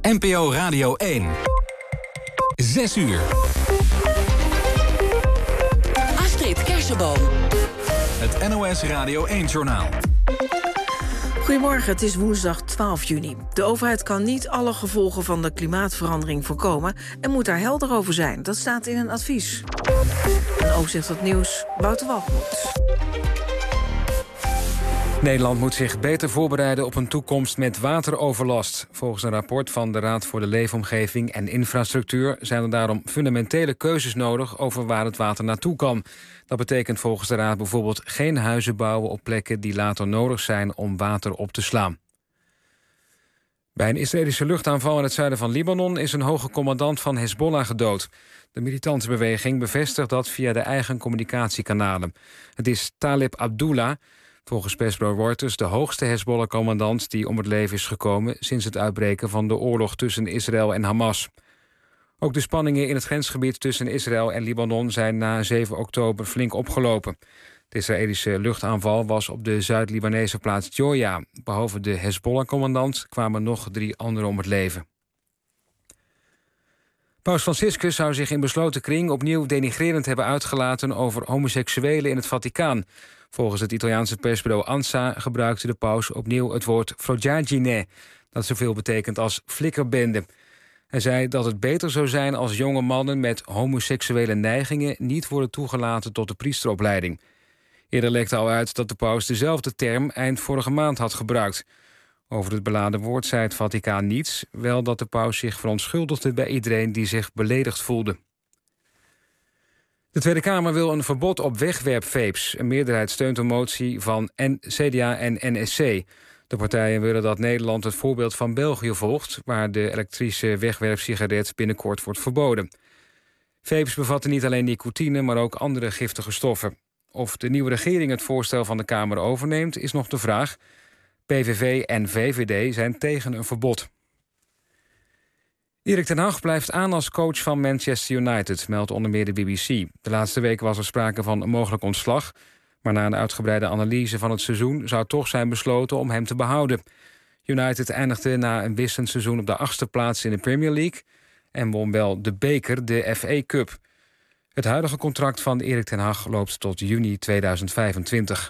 NPO Radio 1. 6 uur. Astrid Kersenboom. Het NOS Radio 1-journaal. Goedemorgen, het is woensdag 12 juni. De overheid kan niet alle gevolgen van de klimaatverandering voorkomen en moet daar helder over zijn. Dat staat in een advies. Een overzicht tot nieuws, Wouter Walgemoed. Nederland moet zich beter voorbereiden op een toekomst met wateroverlast. Volgens een rapport van de Raad voor de Leefomgeving en Infrastructuur zijn er daarom fundamentele keuzes nodig over waar het water naartoe kan. Dat betekent volgens de Raad bijvoorbeeld geen huizen bouwen op plekken die later nodig zijn om water op te slaan. Bij een Israëlische luchtaanval in het zuiden van Libanon is een hoge commandant van Hezbollah gedood. De militante beweging bevestigt dat via de eigen communicatiekanalen. Het is Talib Abdullah, volgens persbureau Reuters de hoogste Hezbollah-commandant die om het leven is gekomen sinds het uitbreken van de oorlog tussen Israël en Hamas. Ook de spanningen in het grensgebied tussen Israël en Libanon zijn na 7 oktober flink opgelopen. De Israëlische luchtaanval was op de Zuid-Libanese plaats Joya. Behalve de Hezbollah-commandant kwamen nog 3 anderen om het leven. Paus Franciscus zou zich in besloten kring opnieuw denigrerend hebben uitgelaten over homoseksuelen in het Vaticaan. Volgens het Italiaanse persbureau ANSA gebruikte de paus opnieuw het woord frogiagine, dat zoveel betekent als flikkerbende. Hij zei dat het beter zou zijn als jonge mannen met homoseksuele neigingen niet worden toegelaten tot de priesteropleiding. Eerder lekte al uit dat de paus dezelfde term eind vorige maand had gebruikt. Over het beladen woord zei het Vaticaan niets, wel dat de paus zich verontschuldigde bij iedereen die zich beledigd voelde. De Tweede Kamer wil een verbod op wegwerpvapes. Een meerderheid steunt een motie van CDA en NSC. De partijen willen dat Nederland het voorbeeld van België volgt, waar de elektrische wegwerpsigaret binnenkort wordt verboden. Vapes bevatten niet alleen nicotine, maar ook andere giftige stoffen. Of de nieuwe regering het voorstel van de Kamer overneemt, is nog de vraag. PVV en VVD zijn tegen een verbod. Erik ten Hag blijft aan als coach van Manchester United, meldt onder meer de BBC. De laatste week was er sprake van een mogelijk ontslag, maar na een uitgebreide analyse van het seizoen zou toch zijn besloten om hem te behouden. United eindigde na een wisselend seizoen op de 8e plaats in de Premier League en won wel de beker, de FA Cup. Het huidige contract van Erik ten Hag loopt tot juni 2025.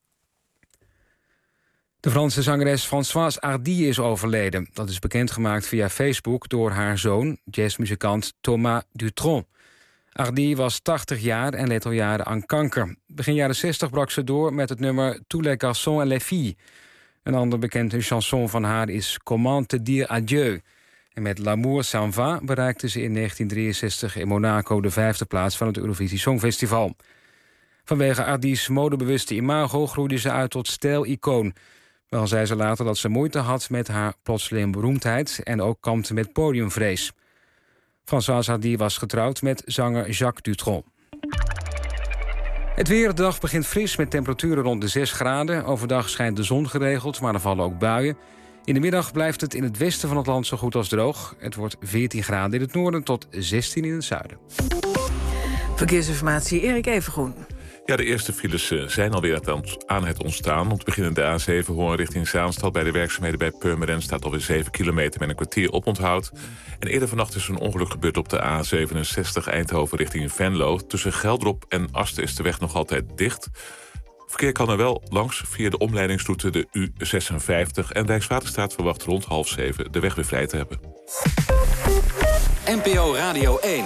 De Franse zangeres Françoise Hardy is overleden. Dat is bekendgemaakt via Facebook door haar zoon, jazzmuzikant Thomas Dutronc. Hardy was 80 jaar en leed al jaren aan kanker. Begin jaren 60 brak ze door met het nummer Tous les garçons et les filles. Een ander bekende chanson van haar is Comment te dire adieu. En met L'amour s'en va bereikte ze in 1963 in Monaco de 5e plaats van het Eurovisie Songfestival. Vanwege Hardy's modebewuste imago groeide ze uit tot stijlicoon. Wel zei ze later dat ze moeite had met haar plotseling beroemdheid en ook kampte met podiumvrees. Françoise Hardy was getrouwd met zanger Jacques Dutronc. Het weer, de dag begint fris met temperaturen rond de 6 graden. Overdag schijnt de zon geregeld, maar er vallen ook buien. In de middag blijft het in het westen van het land zo goed als droog. Het wordt 14 graden in het noorden tot 16 in het zuiden. Verkeersinformatie, Erik Evengroen. Ja, de eerste files zijn alweer aan het ontstaan. Om te beginnen de A7 Hoorn richting Zaanstad. Bij de werkzaamheden bij Purmerend staat alweer 7 kilometer met een kwartier oponthoud. En eerder vannacht is een ongeluk gebeurd op de A67 Eindhoven richting Venlo. Tussen Geldrop en Asten is de weg nog altijd dicht. Verkeer kan er wel langs via de omleidingsroute de U56. En Rijkswaterstaat verwacht rond 6:30 de weg weer vrij te hebben. NPO Radio 1.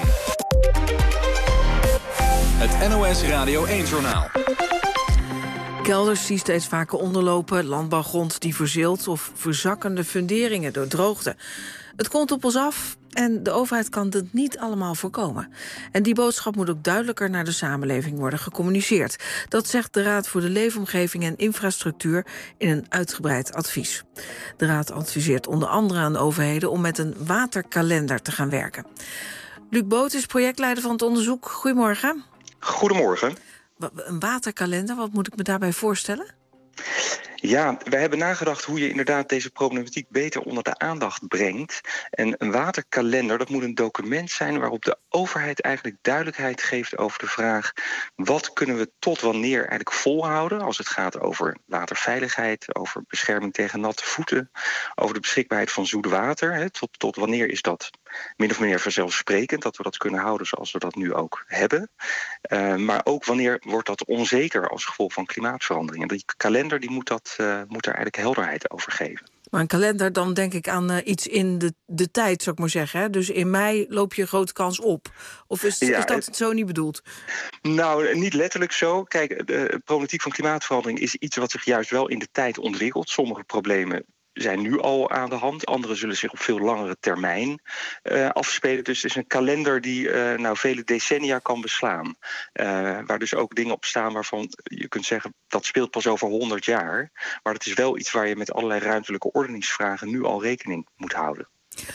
Het NOS Radio 1-journaal. Kelders die steeds vaker onderlopen, landbouwgrond die verzilt of verzakkende funderingen door droogte. Het komt op ons af en de overheid kan dit niet allemaal voorkomen. En die boodschap moet ook duidelijker naar de samenleving worden gecommuniceerd. Dat zegt de Raad voor de Leefomgeving en Infrastructuur in een uitgebreid advies. De Raad adviseert onder andere aan overheden om met een waterkalender te gaan werken. Luc Boot is projectleider van het onderzoek. Goedemorgen. Goedemorgen. Een waterkalender, wat moet ik me daarbij voorstellen? Ja, wij hebben nagedacht hoe je inderdaad deze problematiek beter onder de aandacht brengt. En een waterkalender, dat moet een document zijn waarop de overheid eigenlijk duidelijkheid geeft over de vraag: wat kunnen we tot wanneer eigenlijk volhouden als het gaat over waterveiligheid, over bescherming tegen natte voeten, over de beschikbaarheid van zoet water. Hè. Tot wanneer is dat min of meer vanzelfsprekend dat we dat kunnen houden zoals we dat nu ook hebben. Maar ook wanneer wordt dat onzeker als gevolg van klimaatverandering. En die kalender die moet daar eigenlijk helderheid over geven. Maar een kalender, dan denk ik aan iets in de tijd, zou ik maar zeggen. Hè? Dus in mei loop je een grote kans op. Of is dat zo niet bedoeld? Nou, niet letterlijk zo. Kijk, de problematiek van klimaatverandering is iets wat zich juist wel in de tijd ontwikkelt. Sommige problemen zijn nu al aan de hand. Andere zullen zich op veel langere termijn afspelen. Dus het is een kalender die vele decennia kan beslaan. Waar dus ook dingen op staan waarvan je kunt zeggen dat speelt pas over 100 jaar. Maar het is wel iets waar je met allerlei ruimtelijke ordeningsvragen nu al rekening moet houden.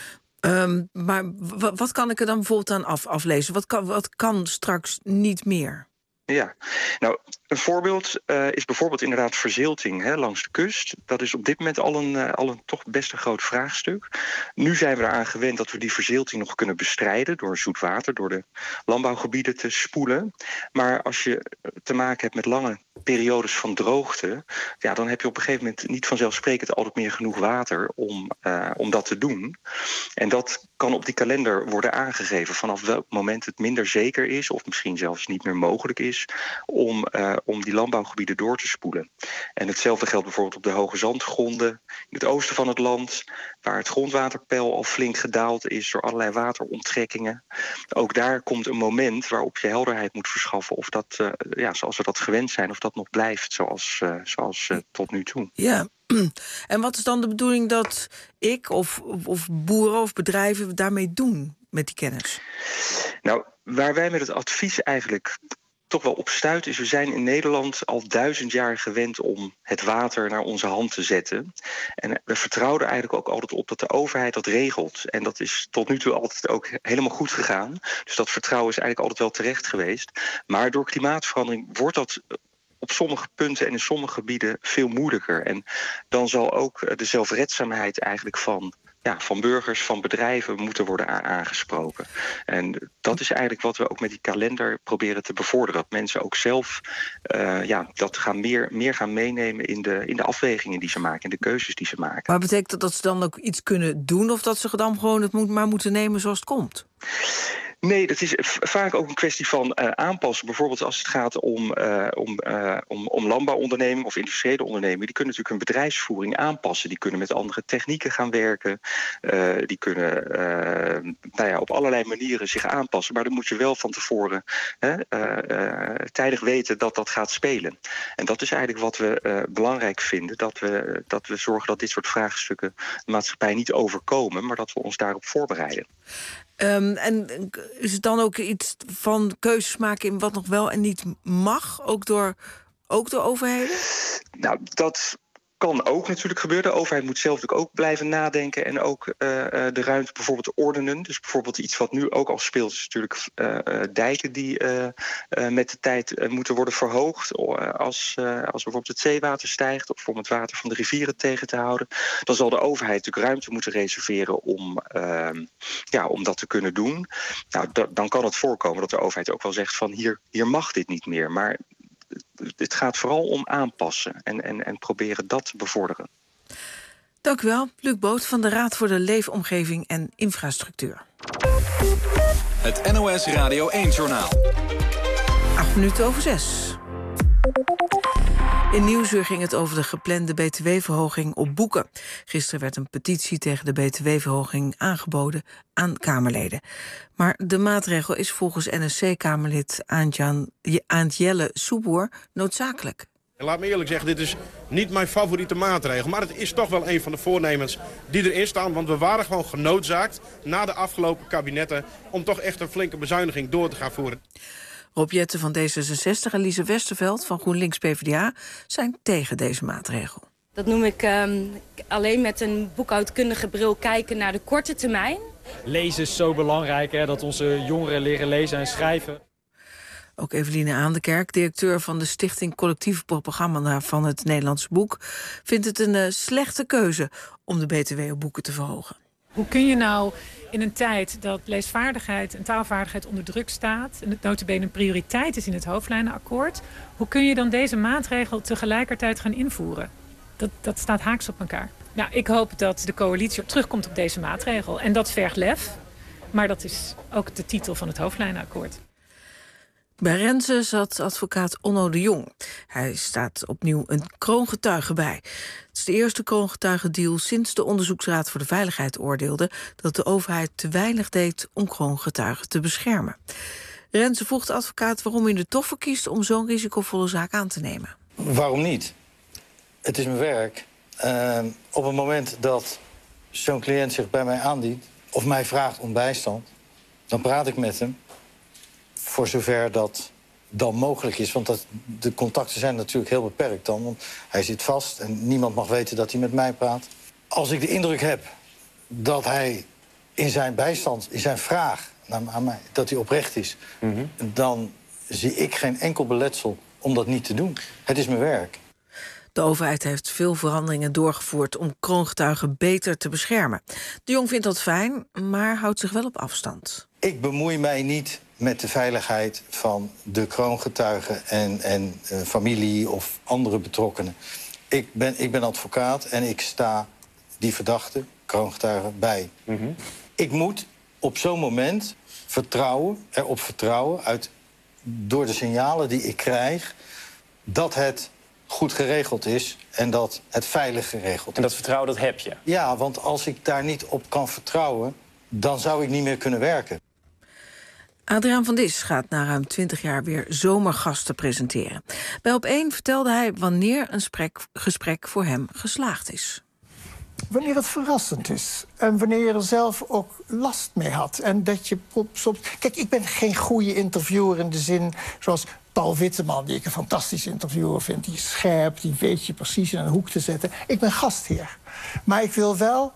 Maar wat kan ik er dan bijvoorbeeld aan aflezen? Wat kan straks niet meer? Ja, nou, een voorbeeld is bijvoorbeeld inderdaad verzilting langs de kust. Dat is op dit moment al een toch best een groot vraagstuk. Nu zijn we eraan gewend dat we die verzilting nog kunnen bestrijden door zoet water, door de landbouwgebieden te spoelen. Maar als je te maken hebt met lange periodes van droogte, ja, dan heb je op een gegeven moment niet vanzelfsprekend altijd meer genoeg water om dat te doen. En dat kan op die kalender worden aangegeven vanaf welk moment het minder zeker is, of misschien zelfs niet meer mogelijk is, om die landbouwgebieden door te spoelen. En hetzelfde geldt bijvoorbeeld op de hoge zandgronden in het oosten van het land, waar het grondwaterpeil al flink gedaald is door allerlei wateronttrekkingen. Ook daar komt een moment waarop je helderheid moet verschaffen of dat, zoals we dat gewend zijn, of dat nog blijft zoals tot nu toe. Ja, en wat is dan de bedoeling dat ik of boeren of bedrijven daarmee doen met die kennis? Nou, waar wij met het advies eigenlijk toch wel op stuit is, we zijn in Nederland al 1000 jaar gewend om het water naar onze hand te zetten. En we vertrouwden eigenlijk ook altijd op dat de overheid dat regelt. En dat is tot nu toe altijd ook helemaal goed gegaan. Dus dat vertrouwen is eigenlijk altijd wel terecht geweest. Maar door klimaatverandering wordt dat op sommige punten en in sommige gebieden veel moeilijker. En dan zal ook de zelfredzaamheid eigenlijk van burgers, van bedrijven moeten worden aangesproken. En dat is eigenlijk wat we ook met die kalender proberen te bevorderen. Dat mensen ook zelf dat meer gaan meenemen in de afwegingen die ze maken, in de keuzes die ze maken. Maar betekent dat ze dan ook iets kunnen doen, of dat ze dan gewoon het moeten nemen zoals het komt? Nee, dat is vaak ook een kwestie van aanpassen. Bijvoorbeeld als het gaat om landbouwondernemingen of industriële ondernemingen. Die kunnen natuurlijk hun bedrijfsvoering aanpassen. Die kunnen met andere technieken gaan werken. Die kunnen op allerlei manieren zich aanpassen. Maar dan moet je wel van tevoren tijdig weten dat dat gaat spelen. En dat is eigenlijk wat we belangrijk vinden. Dat we zorgen dat dit soort vraagstukken de maatschappij niet overkomen, maar dat we ons daarop voorbereiden. En is het dan ook iets van keuzes maken in wat nog wel en niet mag, ook door overheden? Nou, dat kan ook natuurlijk gebeuren. De overheid moet zelf natuurlijk ook blijven nadenken en ook de ruimte bijvoorbeeld ordenen. Dus bijvoorbeeld iets wat nu ook al speelt is natuurlijk dijken die met de tijd moeten worden verhoogd. Als bijvoorbeeld het zeewater stijgt of om het water van de rivieren tegen te houden. Dan zal de overheid natuurlijk ruimte moeten reserveren om dat te kunnen doen. Nou, dan kan het voorkomen dat de overheid ook wel zegt van hier mag dit niet meer. Maar het gaat vooral om aanpassen en proberen dat te bevorderen. Dank u wel, Luc Boot van de Raad voor de Leefomgeving en Infrastructuur. Het NOS Radio 1-journaal. 6:08. In Nieuwsuur ging het over de geplande btw-verhoging op boeken. Gisteren werd een petitie tegen de btw-verhoging aangeboden aan Kamerleden. Maar de maatregel is volgens NSC-Kamerlid Aantjelle Soeboer noodzakelijk. Laat me eerlijk zeggen, dit is niet mijn favoriete maatregel. Maar het is toch wel een van de voornemens die erin staan. Want we waren gewoon genoodzaakt na de afgelopen kabinetten om toch echt een flinke bezuiniging door te gaan voeren. Rob Jetten van D66 en Lise Westerveld van GroenLinks-PVDA zijn tegen deze maatregel. Dat noem ik alleen met een boekhoudkundige bril kijken naar de korte termijn. Lezen is zo belangrijk, hè, dat onze jongeren leren lezen en schrijven. Ook Eveline Aandekerk, directeur van de Stichting Collectieve Propaganda van het Nederlands Boek, vindt het een slechte keuze om de BTW op boeken te verhogen. Hoe kun je nou in een tijd dat leesvaardigheid en taalvaardigheid onder druk staat, en het nota bene een prioriteit is in het hoofdlijnenakkoord, hoe kun je dan deze maatregel tegelijkertijd gaan invoeren? Dat staat haaks op elkaar. Nou, ik hoop dat de coalitie terugkomt op deze maatregel. En dat vergt lef, maar dat is ook de titel van het hoofdlijnenakkoord. Bij Renze zat advocaat Onno de Jong. Hij staat opnieuw een kroongetuige bij. Het is de eerste kroongetuigendeal sinds de Onderzoeksraad voor de Veiligheid oordeelde dat de overheid te weinig deed om kroongetuigen te beschermen. Renze vroeg de advocaat waarom hij er toch voor kiest om zo'n risicovolle zaak aan te nemen. Waarom niet? Het is mijn werk. Op het moment dat zo'n cliënt zich bij mij aandient of mij vraagt om bijstand, dan praat ik met hem. Voor zover dat dan mogelijk is. Want de contacten zijn natuurlijk heel beperkt dan. Want hij zit vast en niemand mag weten dat hij met mij praat. Als ik de indruk heb dat hij in zijn bijstand, in zijn vraag aan mij, dat hij oprecht is, dan zie ik geen enkel beletsel om dat niet te doen. Het is mijn werk. De overheid heeft veel veranderingen doorgevoerd om kroongetuigen beter te beschermen. De Jong vindt dat fijn, maar houdt zich wel op afstand. Ik bemoei mij niet met de veiligheid van de kroongetuigen en familie of andere betrokkenen. Ik ben advocaat en ik sta die verdachte, kroongetuigen, bij. Ik moet op zo'n moment erop vertrouwen, door de signalen die ik krijg, dat het goed geregeld is en dat het veilig geregeld is. En dat vertrouwen, dat heb je? Ja, want als ik daar niet op kan vertrouwen, dan zou ik niet meer kunnen werken. Adriaan van Dis gaat na ruim 20 jaar weer zomergasten presenteren. Bij Op1 vertelde hij wanneer een gesprek voor hem geslaagd is. Wanneer het verrassend is. En wanneer je er zelf ook last mee had. En dat je soms... Kijk, ik ben geen goede interviewer in de zin zoals Paul Witteman, die ik een fantastische interviewer vind. Die is scherp, die weet je precies in een hoek te zetten. Ik ben gastheer. Maar ik wil wel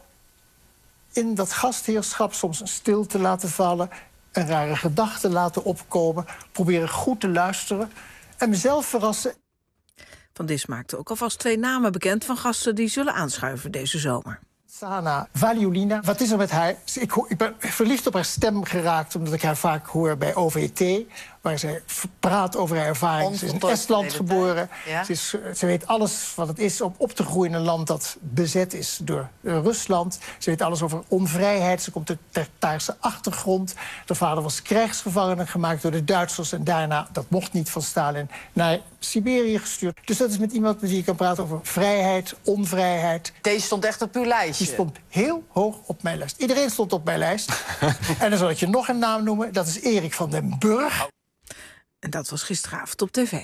in dat gastheerschap soms een stilte laten vallen, een rare gedachte laten opkomen, proberen goed te luisteren en mezelf verrassen. Van Dis maakte ook alvast 2 namen bekend van gasten die zullen aanschuiven deze zomer. Sana Valiulina, wat is er met haar? Ik ben verliefd op haar stem geraakt, omdat ik haar vaak hoor bij OVT, waar zij praat over haar ervaring. Ze is in Estland geboren. Ja? Ze weet alles wat het is om op te groeien in een land dat bezet is door Rusland. Ze weet alles over onvrijheid. Ze komt uit Tartaarse achtergrond. De vader was krijgsgevangene gemaakt door de Duitsers en daarna, dat mocht niet van Stalin, naar Siberië gestuurd. Dus dat is met iemand met wie je kan praten over vrijheid, onvrijheid. Deze stond echt op uw lijstje? Die stond heel hoog op mijn lijst. Iedereen stond op mijn lijst. En dan zal ik je nog een naam noemen. Dat is Erik van den Burg. En dat was gisteravond op tv.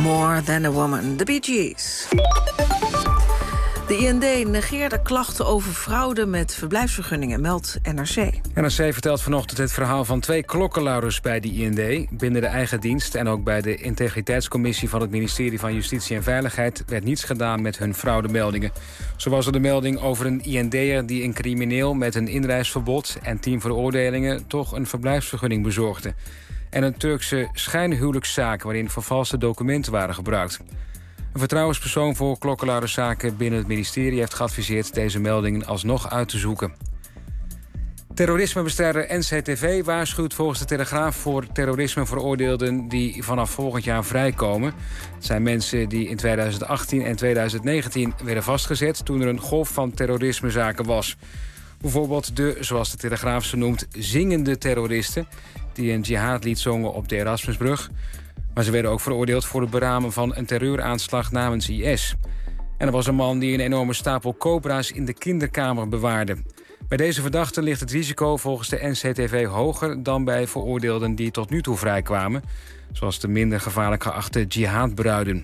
More Than a Woman, The Bee Gees. De IND negeerde klachten over fraude met verblijfsvergunningen, meldt NRC. NRC vertelt vanochtend het verhaal van 2 klokkenluiders bij de IND. Binnen de eigen dienst en ook bij de integriteitscommissie van het ministerie van Justitie en Veiligheid werd niets gedaan met hun fraudemeldingen. Zo was er de melding over een IND'er die een crimineel met een inreisverbod en 10 veroordelingen toch een verblijfsvergunning bezorgde. En een Turkse schijnhuwelijkszaak waarin vervalste documenten waren gebruikt. Een vertrouwenspersoon voor klokkenluiderszaken binnen het ministerie heeft geadviseerd deze meldingen alsnog uit te zoeken. Terrorismebestrijder NCTV waarschuwt volgens de Telegraaf voor terrorisme-veroordeelden die vanaf volgend jaar vrijkomen. Het zijn mensen die in 2018 en 2019 werden vastgezet toen er een golf van terrorismezaken was. Bijvoorbeeld de, zoals de Telegraaf ze noemt, zingende terroristen die een jihadlied zongen op de Erasmusbrug. Maar ze werden ook veroordeeld voor het beramen van een terreuraanslag namens IS. En er was een man die een enorme stapel cobra's in de kinderkamer bewaarde. Bij deze verdachten ligt het risico volgens de NCTV hoger dan bij veroordeelden die tot nu toe vrijkwamen, zoals de minder gevaarlijk geachte jihadbruiden.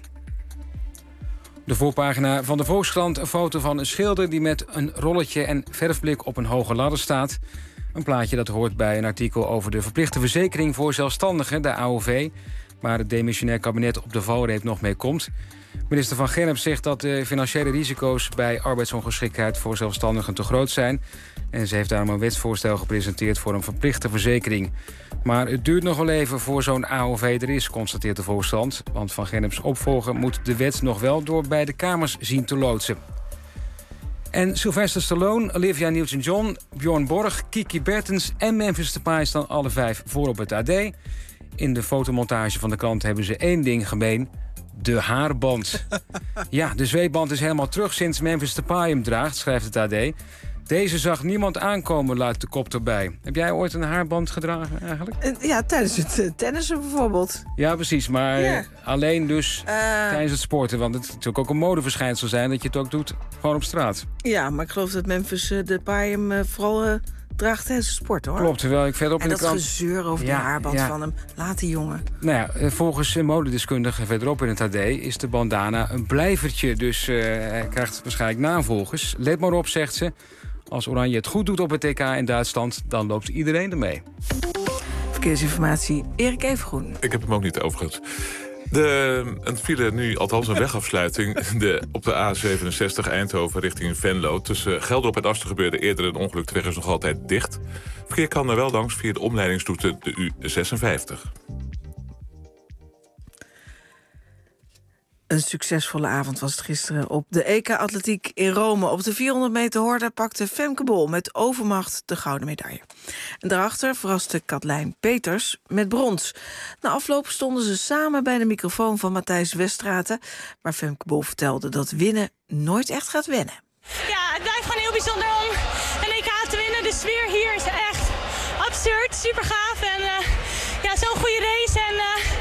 De voorpagina van de Volkskrant een foto van een schilder die met een rolletje en verfblik op een hoge ladder staat. Een plaatje dat hoort bij een artikel over de verplichte verzekering voor zelfstandigen, de AOV, waar het demissionair kabinet op de valreep nog mee komt. Minister Van Gennep zegt dat de financiële risico's bij arbeidsongeschiktheid voor zelfstandigen te groot zijn. En ze heeft daarom een wetsvoorstel gepresenteerd voor een verplichte verzekering. Maar het duurt nog wel even voor zo'n AOV er is, constateert de Volkskrant. Want Van Genneps opvolger moet de wet nog wel door beide kamers zien te loodsen. En Sylvester Stallone, Olivia Newton-John, Bjorn Borg, Kiki Bertens en Memphis Depay staan alle 5 voor op het AD. In de fotomontage van de krant hebben ze één ding gemeen: de haarband. Ja, de zweetband is helemaal terug sinds Memphis Depay hem draagt, schrijft het AD. Deze zag niemand aankomen, luidt de kop erbij. Heb jij ooit een haarband gedragen eigenlijk? Ja, tijdens het tennissen bijvoorbeeld. Ja, precies, maar alleen dus tijdens het sporten. Want het kan natuurlijk ook een modeverschijnsel zijn dat je het ook doet gewoon op straat. Ja, maar ik geloof dat Memphis Depay hem vooral draagt tijdens het sporten, hoor. Klopt, terwijl ik verderop in de krant... En dat gezeur over die haarband van hem. Laat die jongen. Nou ja, volgens modedeskundigen verderop in het AD is de bandana een blijvertje. Dus hij krijgt waarschijnlijk navolgers. Let maar op, zegt ze. Als Oranje het goed doet op het TK in Duitsland, dan loopt iedereen ermee. Verkeersinformatie, Erik Evengroen. Ik heb hem ook niet overigens. Een file nu, althans een wegafsluiting, op de A67 Eindhoven richting Venlo. Tussen Gelderop en Asten gebeurde eerder een ongeluk. De weg is nog altijd dicht. Verkeer kan er wel langs via de omleidingsroute de U56. Een succesvolle avond was het gisteren op de EK-atletiek in Rome. Op de 400 meter horde pakte Femke Bol met overmacht de gouden medaille. En daarachter verraste Katlijn Peters met brons. Na afloop stonden ze samen bij de microfoon van Matthijs Westraten, waar Femke Bol vertelde dat winnen nooit echt gaat wennen. Ja, het blijft gewoon heel bijzonder om een EK te winnen. De sfeer hier is echt absurd, super gaaf en zo'n goede race. En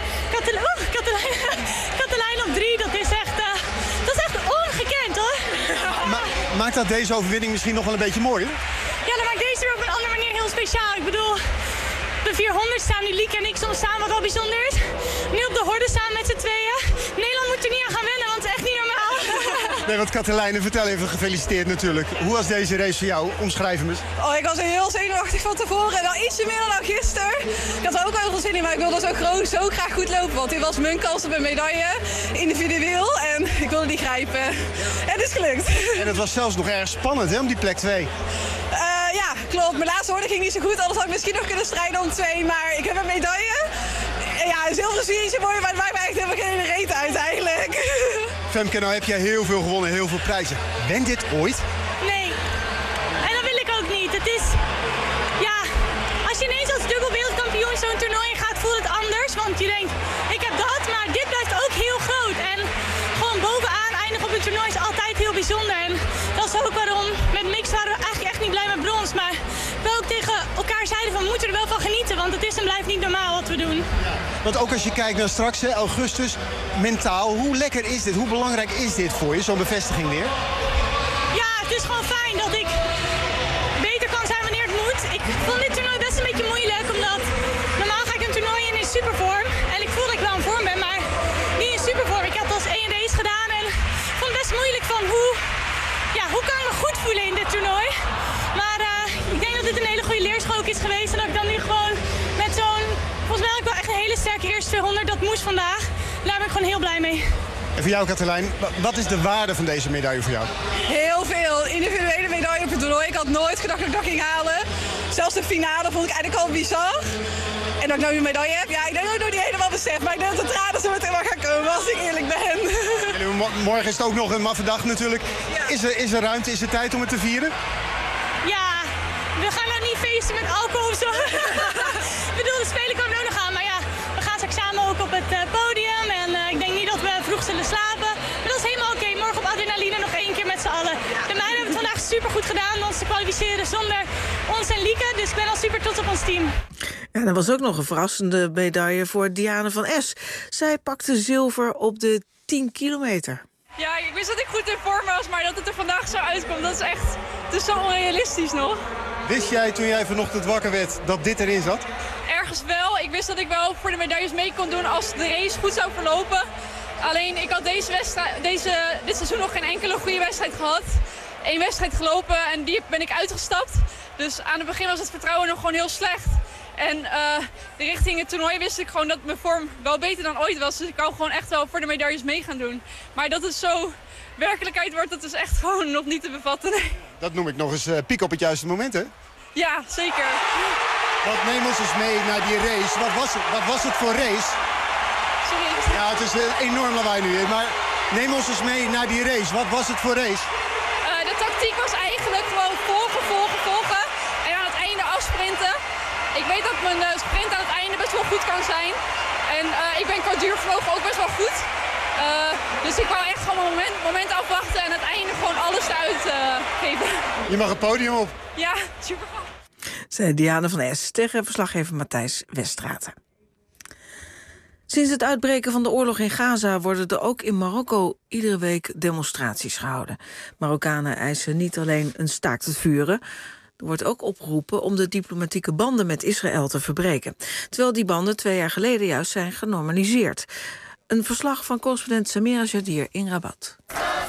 Katlijn op 3, dat is echt ongekend, hoor. Maakt dat deze overwinning misschien nog wel een beetje mooier? Ja, dat maakt deze weer op een andere manier heel speciaal. Ik bedoel, de 400 staan nu Lieke en ik soms samen, wat wel bijzonder is. Nu op de horde staan met z'n tweeën. Nederland moet er niet aan gaan wennen, want het is echt niet normaal. Nee, want Katelijne, vertel even, gefeliciteerd natuurlijk. Hoe was deze race voor jou? Omschrijf hem eens. Oh, ik was heel zenuwachtig van tevoren. Wel ietsje minder dan gisteren. Ik had er ook wel veel zin in, maar ik wilde zo graag goed lopen. Want dit was mijn kans op een medaille, individueel. En ik wilde die grijpen. En het is gelukt. En het was zelfs nog erg spannend, hè, om die plek 2. Ja, klopt. Mijn laatste horde ging niet zo goed. Anders had ik misschien nog kunnen strijden om 2. Maar ik heb een medaille. Ja, zilver is niet zo mooi, maar het maakt mij echt helemaal geen reet uit eigenlijk. Femke, nou heb jij heel veel gewonnen, heel veel prijzen. Ben dit ooit? Nee. En dat wil ik ook niet. Het is... Ja, als je ineens als dubbel wereldkampioen zo'n toernooi gaat, voelt het anders. Want je denkt, ik heb dat, maar dit blijft ook heel groot. En gewoon bovenaan eindigen op een toernooi is altijd heel bijzonder. En dat is ook waarom met mix waren we eigenlijk echt niet blij met brons. Maar we ook tegen elkaar zeiden van, we moeten er wel van genieten. Want het is en blijft niet normaal wat we doen. Ja. Want ook als je kijkt naar straks, hè, augustus, mentaal, hoe lekker is dit? Hoe belangrijk is dit voor je, zo'n bevestiging weer? Ja, het is gewoon fijn dat ik beter kan zijn wanneer het moet. Ik vond dit toernooi best een beetje moeilijk, omdat normaal ga ik een toernooi in supervorm. En ik voel dat ik wel in vorm ben, maar niet in supervorm. keer eerst 200, dat moest vandaag. Daar ben ik gewoon heel blij mee. En voor jou, Katelijn, wat is de waarde van deze medaille voor jou? Heel veel. Individuele medaille op het toernooi. Ik had nooit gedacht dat ik dat ging halen. Zelfs de finale vond ik eigenlijk al bizar. En dat ik nou een medaille heb, ja, ik denk dat ik nog niet helemaal besef. Maar ik denk dat de tranen zo meteen wel gaan komen, als ik eerlijk ben. En morgen is het ook nog een maffe dag natuurlijk. Ja. Is er ruimte, is er tijd om het te vieren? Ja, we gaan nou niet feesten met alcohol of zo. Ik bedoel, de Spelen komen er ook nog aan. Maar ja, we gaan straks samen ook op het podium. En ik denk niet dat we vroeg zullen slapen. Maar dat is helemaal oké. Morgen op adrenaline nog 1 keer met z'n allen. De meiden hebben het vandaag super goed gedaan om ons te kwalificeren zonder ons en Lieke. Dus ik ben al super trots op ons team. Ja, er was ook nog een verrassende medaille voor Diane van Es. Zij pakte zilver op de 10 kilometer. Ja, ik wist dat ik goed in vorm was, maar dat het er vandaag zo uitkomt, dat is echt... Het is zo onrealistisch nog. Wist jij toen jij vanochtend wakker werd dat dit erin zat? Ergens wel. Ik wist dat ik wel voor de medailles mee kon doen als de race goed zou verlopen. Alleen, ik had dit seizoen nog geen enkele goede wedstrijd gehad. 1 wedstrijd gelopen en die ben ik uitgestapt. Dus aan het begin was het vertrouwen nog gewoon heel slecht. En richting het toernooi wist ik gewoon dat mijn vorm wel beter dan ooit was. Dus ik wou gewoon echt wel voor de medailles mee gaan doen. Maar dat het zo werkelijkheid wordt, dat is echt gewoon nog niet te bevatten. Nee. Dat noem ik nog eens piek op het juiste moment, hè? Ja, zeker. Neem ons eens mee naar die race. Wat was het voor race? Sorry. Ja, het is enorm lawaai nu. Maar neem ons eens mee naar die race. Wat was het voor race? De tactiek was eigenlijk gewoon volgen. En aan het einde afsprinten. Ik weet dat mijn sprint aan het einde best wel goed kan zijn. En ik ben qua duurvermogen ook best wel goed. Dus ik wou echt gewoon een moment afwachten en aan het einde gewoon alles eruit geven. Je mag het podium op. Ja, super. Zei Diane van Es tegen verslaggever Matthijs Westraten. Sinds het uitbreken van de oorlog in Gaza worden er ook in Marokko iedere week demonstraties gehouden. Marokkanen eisen niet alleen een staakt het vuren. Er wordt ook opgeroepen om de diplomatieke banden met Israël te verbreken. Terwijl die banden 2 jaar geleden juist zijn genormaliseerd. Een verslag van correspondent Samira Jadir in Rabat.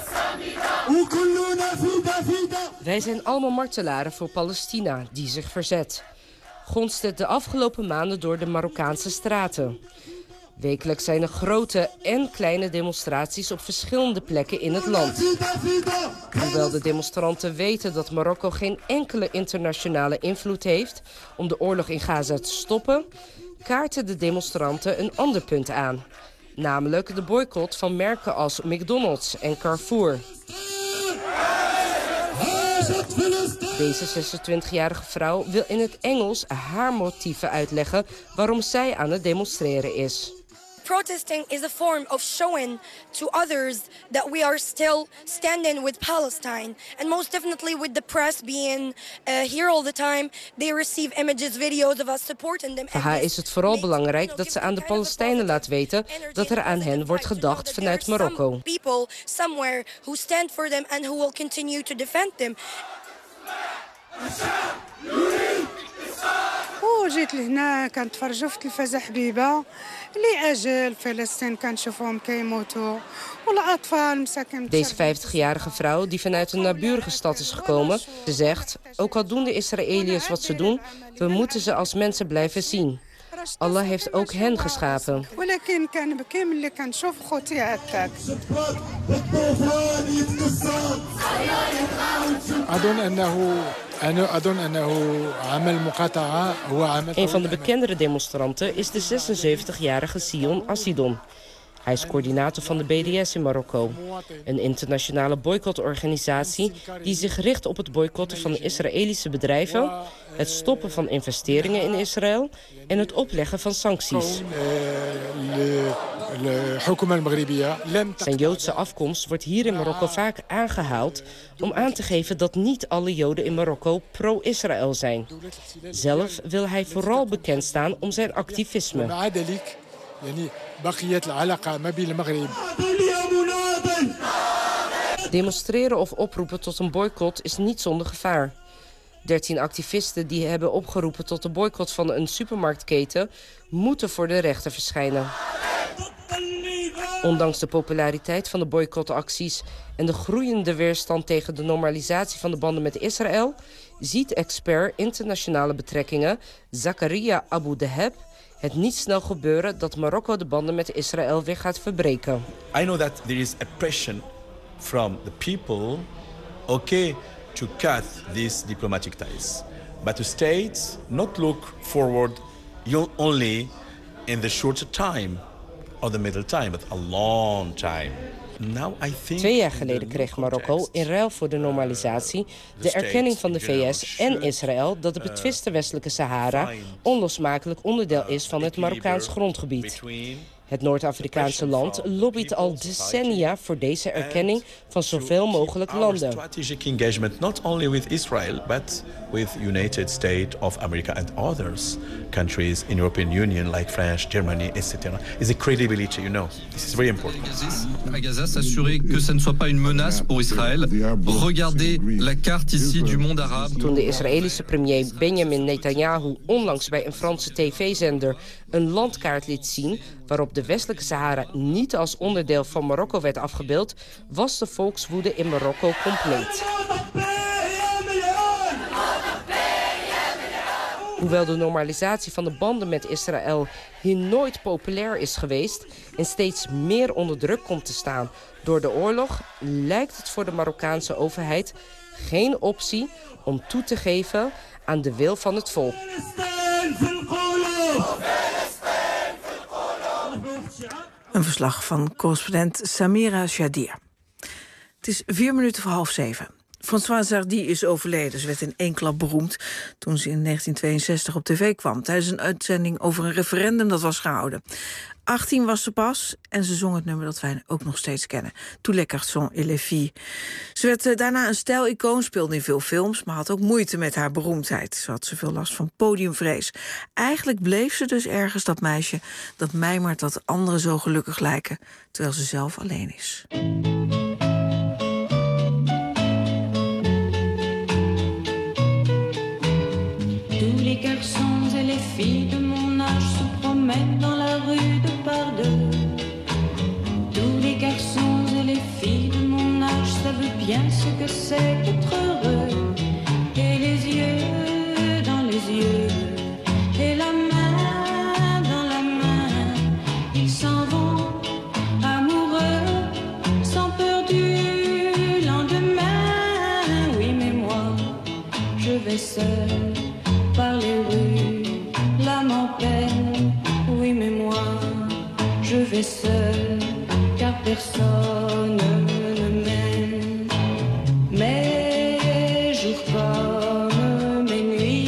Wij zijn allemaal martelaren voor Palestina die zich verzet. Gonst het de afgelopen maanden door de Marokkaanse straten. Wekelijks zijn er grote en kleine demonstraties op verschillende plekken in het land. Hoewel de demonstranten weten dat Marokko geen enkele internationale invloed heeft om de oorlog in Gaza te stoppen, kaarten de demonstranten een ander punt aan. Namelijk de boycott van merken als McDonald's en Carrefour. Deze 26-jarige vrouw wil in het Engels haar motieven uitleggen waarom zij aan het demonstreren is. Protesting is a form of showing to others that we are still standing with Palestine. And most definitely with the press being here all the time, they receive images, videos of us supporting them. Voor haar is het vooral belangrijk dat ze aan de Palestijnen laat weten dat er aan hen wordt gedacht vanuit Marokko. People somewhere who stand for them and who will continue to defend them. جيت لهنا كنتفرجوا في التلفازه حبيبه لاجل فلسطين كنشوفهم كيموتوا والاطفال مساكن. Deze 50-jarige vrouw die vanuit een naburige stad is gekomen, ze zegt: ook al doen de Israëliërs wat ze doen, we moeten ze als mensen blijven zien. Allah heeft ook hen geschapen. Een van de bekendere demonstranten is de 76-jarige Sion Assidon. Hij is coördinator van de BDS in Marokko. Een internationale boycottorganisatie die zich richt op het boycotten van Israëlische bedrijven, het stoppen van investeringen in Israël en het opleggen van sancties. Zijn Joodse afkomst wordt hier in Marokko vaak aangehaald om aan te geven dat niet alle Joden in Marokko pro-Israël zijn. Zelf wil hij vooral bekend staan om zijn activisme. Demonstreren of oproepen tot een boycott is niet zonder gevaar. 13 activisten die hebben opgeroepen tot de boycott van een supermarktketen moeten voor de rechter verschijnen. Ondanks de populariteit van de boycottacties en de groeiende weerstand tegen de normalisatie van de banden met Israël, ziet expert internationale betrekkingen Zakaria Abu Deheb het niet snel gebeuren dat Marokko de banden met Israël weer gaat verbreken. I know that there is a pressure from the people, okay, to cut these diplomatic ties. But the states not look forward only in the short time or the middle time, but a long time. 2 jaar geleden kreeg Marokko in ruil voor de normalisatie de erkenning van de VS en Israël dat de betwiste westelijke Sahara onlosmakelijk onderdeel is van het Marokkaans grondgebied. Het Noord-Afrikaanse land lobbyt al decennia voor deze erkenning van zoveel mogelijk landen. Strategic engagement not only with Israel but with United States of America and others countries in European Union like France, Germany, etc. is a credibility, you know. This is very important. À Gaza, s'assurer que ça ne soit pas une menace pour Israël. Regardez la carte ici du monde arabe. Toen de Israëlische premier Benjamin Netanyahu onlangs bij een Franse tv-zender een landkaart liet zien waarop de westelijke Sahara niet als onderdeel van Marokko werd afgebeeld, was de volkswoede in Marokko compleet. Hoewel de normalisatie van de banden met Israël hier nooit populair is geweest en steeds meer onder druk komt te staan door de oorlog, lijkt het voor de Marokkaanse overheid geen optie om toe te geven aan de wil van het volk. Een verslag van correspondent Samira Jadir. Het is 7:04. Françoise Hardy is overleden. Ze werd in één klap beroemd toen ze in 1962 op tv kwam, tijdens een uitzending over een referendum dat was gehouden. 18 was ze pas en ze zong het nummer dat wij ook nog steeds kennen. Tous les garçons et les filles. Ze werd daarna een stijlicoon, speelde in veel films, maar had ook moeite met haar beroemdheid. Ze had zoveel last van podiumvrees. Eigenlijk bleef ze dus ergens dat meisje dat mijmert dat anderen zo gelukkig lijken, terwijl ze zelf alleen is. Tous les garçons et les filles de mon âge se promènent dans la rue de par deux. Tous les garçons et les filles de mon âge savent bien ce que c'est qu'être heureux. Et les yeux dans les yeux, et la main dans la main, ils s'en vont amoureux, sans peur du lendemain. Oui, mais moi, je vais seule par les rues, l'âme en peine. Oui, mais moi, je vais seule, car personne ne m'aime. Mes jours comme mes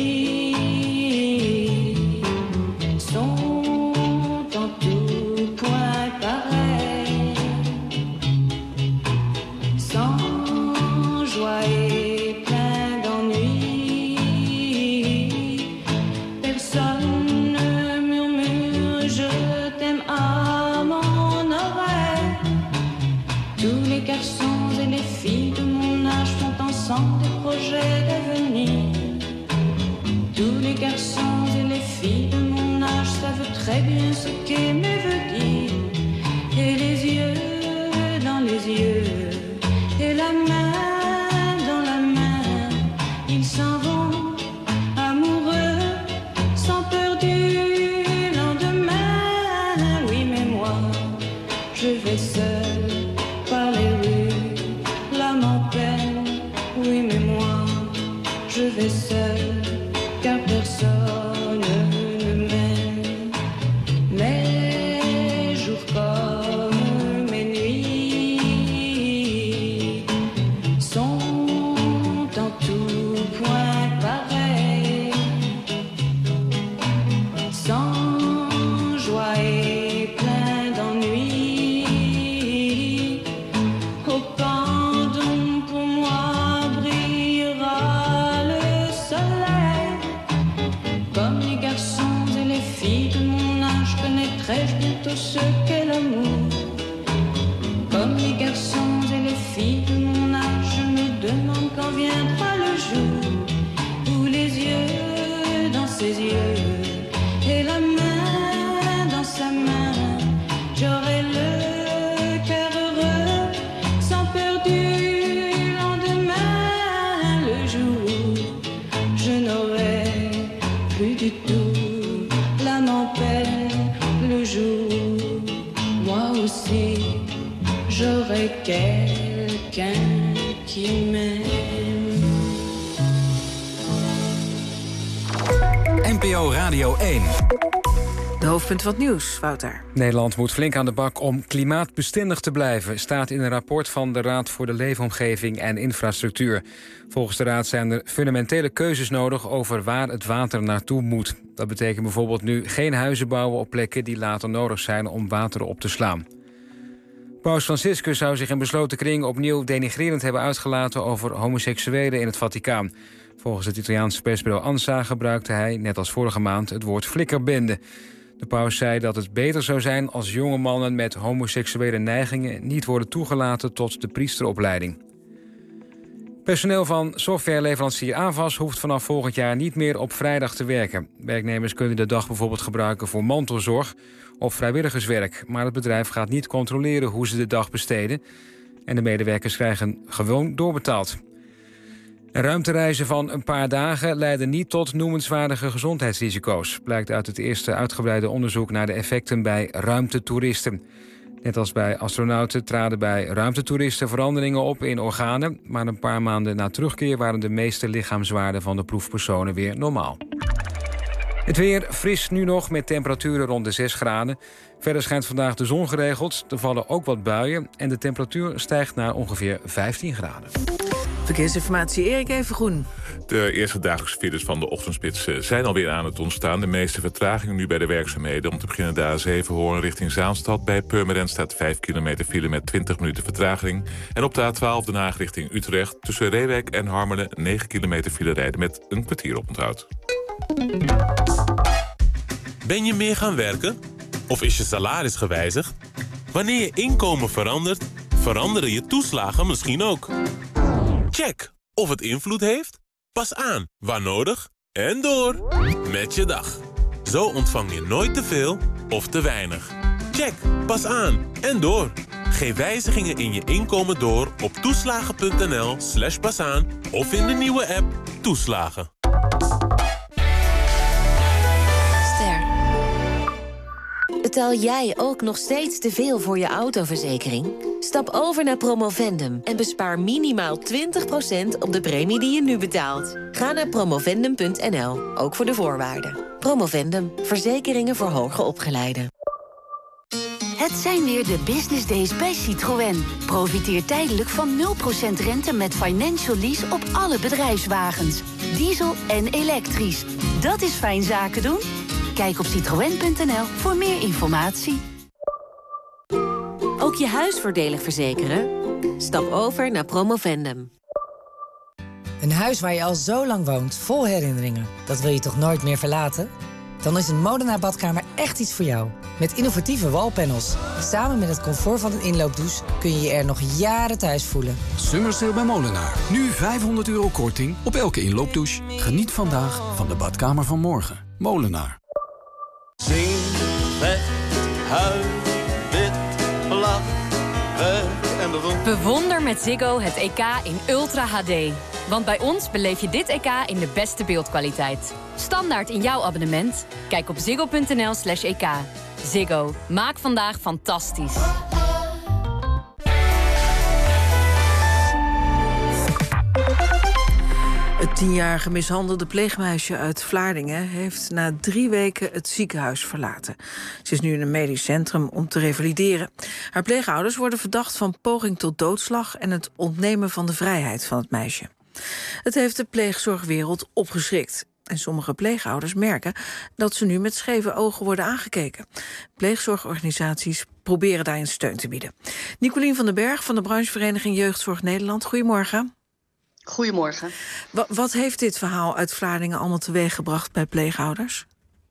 nuits sont en tout point pareils, sans joie et plein d'ennui. Personne ne murmure je t'aime à mon oreille. Tous les garçons et les filles de mon âge font ensemble des projets d'avenir. Tous les garçons et les filles de mon âge savent très bien ce qu'aimer veut dire. Et les yeux dans les yeux, et la main dans la main, ils s'en vont amoureux, sans peur du lendemain. Oui, mais moi, je vais seule par les rues, l'âme en peine. Oui, mais moi, je vais seule, car personne ne m'aime. Mes jours comme mes nuits sont en tout point pareils, sans joie et plein d'ennui. Au pendant pour moi brillera le soleil. Comme les garçons et les filles de mon âge, connaîtrai-je bientôt ce qu'est l'amour. Comme les garçons et les filles de mon âge, je me demande quand viendra le jour où les yeux dans ses yeux et la main dans sa main, j'aurai le cœur heureux, sans peur du lendemain. Le jour où je n'aurai plus du tout l'âme en peine. moi aussi, j'aurai quelqu'un qui m'aime. NPO Radio 1. De hoofdpunt van het nieuws, Wouter. Nederland moet flink aan de bak om klimaatbestendig te blijven, staat in een rapport van de Raad voor de Leefomgeving en Infrastructuur. Volgens de Raad zijn er fundamentele keuzes nodig over waar het water naartoe moet. Dat betekent bijvoorbeeld nu geen huizen bouwen op plekken die later nodig zijn om water op te slaan. Paus Franciscus zou zich in besloten kring opnieuw denigrerend hebben uitgelaten over homoseksuelen in het Vaticaan. Volgens het Italiaanse persbureau ANSA gebruikte hij, net als vorige maand, het woord flikkerbende. De paus zei dat het beter zou zijn als jonge mannen met homoseksuele neigingen niet worden toegelaten tot de priesteropleiding. Personeel van softwareleverancier Avas hoeft vanaf volgend jaar niet meer op vrijdag te werken. Werknemers kunnen de dag bijvoorbeeld gebruiken voor mantelzorg of vrijwilligerswerk. Maar het bedrijf gaat niet controleren hoe ze de dag besteden. En de medewerkers krijgen gewoon doorbetaald. Ruimtereizen van een paar dagen leiden niet tot noemenswaardige gezondheidsrisico's. Blijkt uit het eerste uitgebreide onderzoek naar de effecten bij ruimtetoeristen. Net als bij astronauten traden bij ruimtetoeristen veranderingen op in organen. Maar een paar maanden na terugkeer waren de meeste lichaamswaarden van de proefpersonen weer normaal. Het weer fris nu nog met temperaturen rond de 6 graden. Verder schijnt vandaag de zon geregeld. Er vallen ook wat buien en de temperatuur stijgt naar ongeveer 15 graden. Verkeersinformatie, Erik Evengroen. De eerste dagelijkse files van de ochtendspits zijn alweer aan het ontstaan. De meeste vertragingen nu bij de werkzaamheden. Om te beginnen de A7 Hoorn richting Zaanstad. Bij Purmerend staat 5 kilometer file met 20 minuten vertraging. En op de A12 Den Haag richting Utrecht. Tussen Reewijk en Harmelen 9 kilometer file rijden met een kwartier oponthoud. Ben je meer gaan werken? Of is je salaris gewijzigd? Wanneer je inkomen verandert, veranderen je toeslagen misschien ook. Check of het invloed heeft. Pas aan, waar nodig. En door. Met je dag. Zo ontvang je nooit te veel of te weinig. Check, pas aan en door. Geef wijzigingen in je inkomen door op toeslagen.nl/pasaan of in de nieuwe app Toeslagen. Betaal jij ook nog steeds te veel voor je autoverzekering? Stap over naar Promovendum en bespaar minimaal 20% op de premie die je nu betaalt. Ga naar promovendum.nl, ook voor de voorwaarden. Promovendum, verzekeringen voor hoger opgeleiden. Het zijn weer de business days bij Citroën. Profiteer tijdelijk van 0% rente met financial lease op alle bedrijfswagens. Diesel en elektrisch. Dat is fijn zaken doen. Kijk op citroën.nl voor meer informatie. Ook je huis voordelig verzekeren? Stap over naar Promovendum. Een huis waar je al zo lang woont, vol herinneringen. Dat wil je toch nooit meer verlaten? Dan is een Molenaar badkamer echt iets voor jou. Met innovatieve wallpanels. Samen met het comfort van een inloopdouche kun je je er nog jaren thuis voelen. Summer Sale bij Molenaar. Nu €500 korting op elke inloopdouche. Geniet vandaag van de badkamer van morgen. Molenaar. Zing, weg, huil, wit, lach, weg en bewonder. Bewonder met Ziggo het EK in Ultra HD. Want bij ons beleef je dit EK in de beste beeldkwaliteit. Standaard in jouw abonnement? Kijk op ziggo.nl/EK. Ziggo, maak vandaag fantastisch. Het 10-jarige mishandelde pleegmeisje uit Vlaardingen heeft na 3 weken het ziekenhuis verlaten. Ze is nu in een medisch centrum om te revalideren. Haar pleegouders worden verdacht van poging tot doodslag en het ontnemen van de vrijheid van het meisje. Het heeft de pleegzorgwereld opgeschrikt. En sommige pleegouders merken dat ze nu met scheve ogen worden aangekeken. Pleegzorgorganisaties proberen daarin steun te bieden. Nicolien van den Berg van de branchevereniging Jeugdzorg Nederland. Goedemorgen. Goedemorgen. Wat heeft dit verhaal uit Vlaardingen allemaal teweeggebracht bij pleegouders?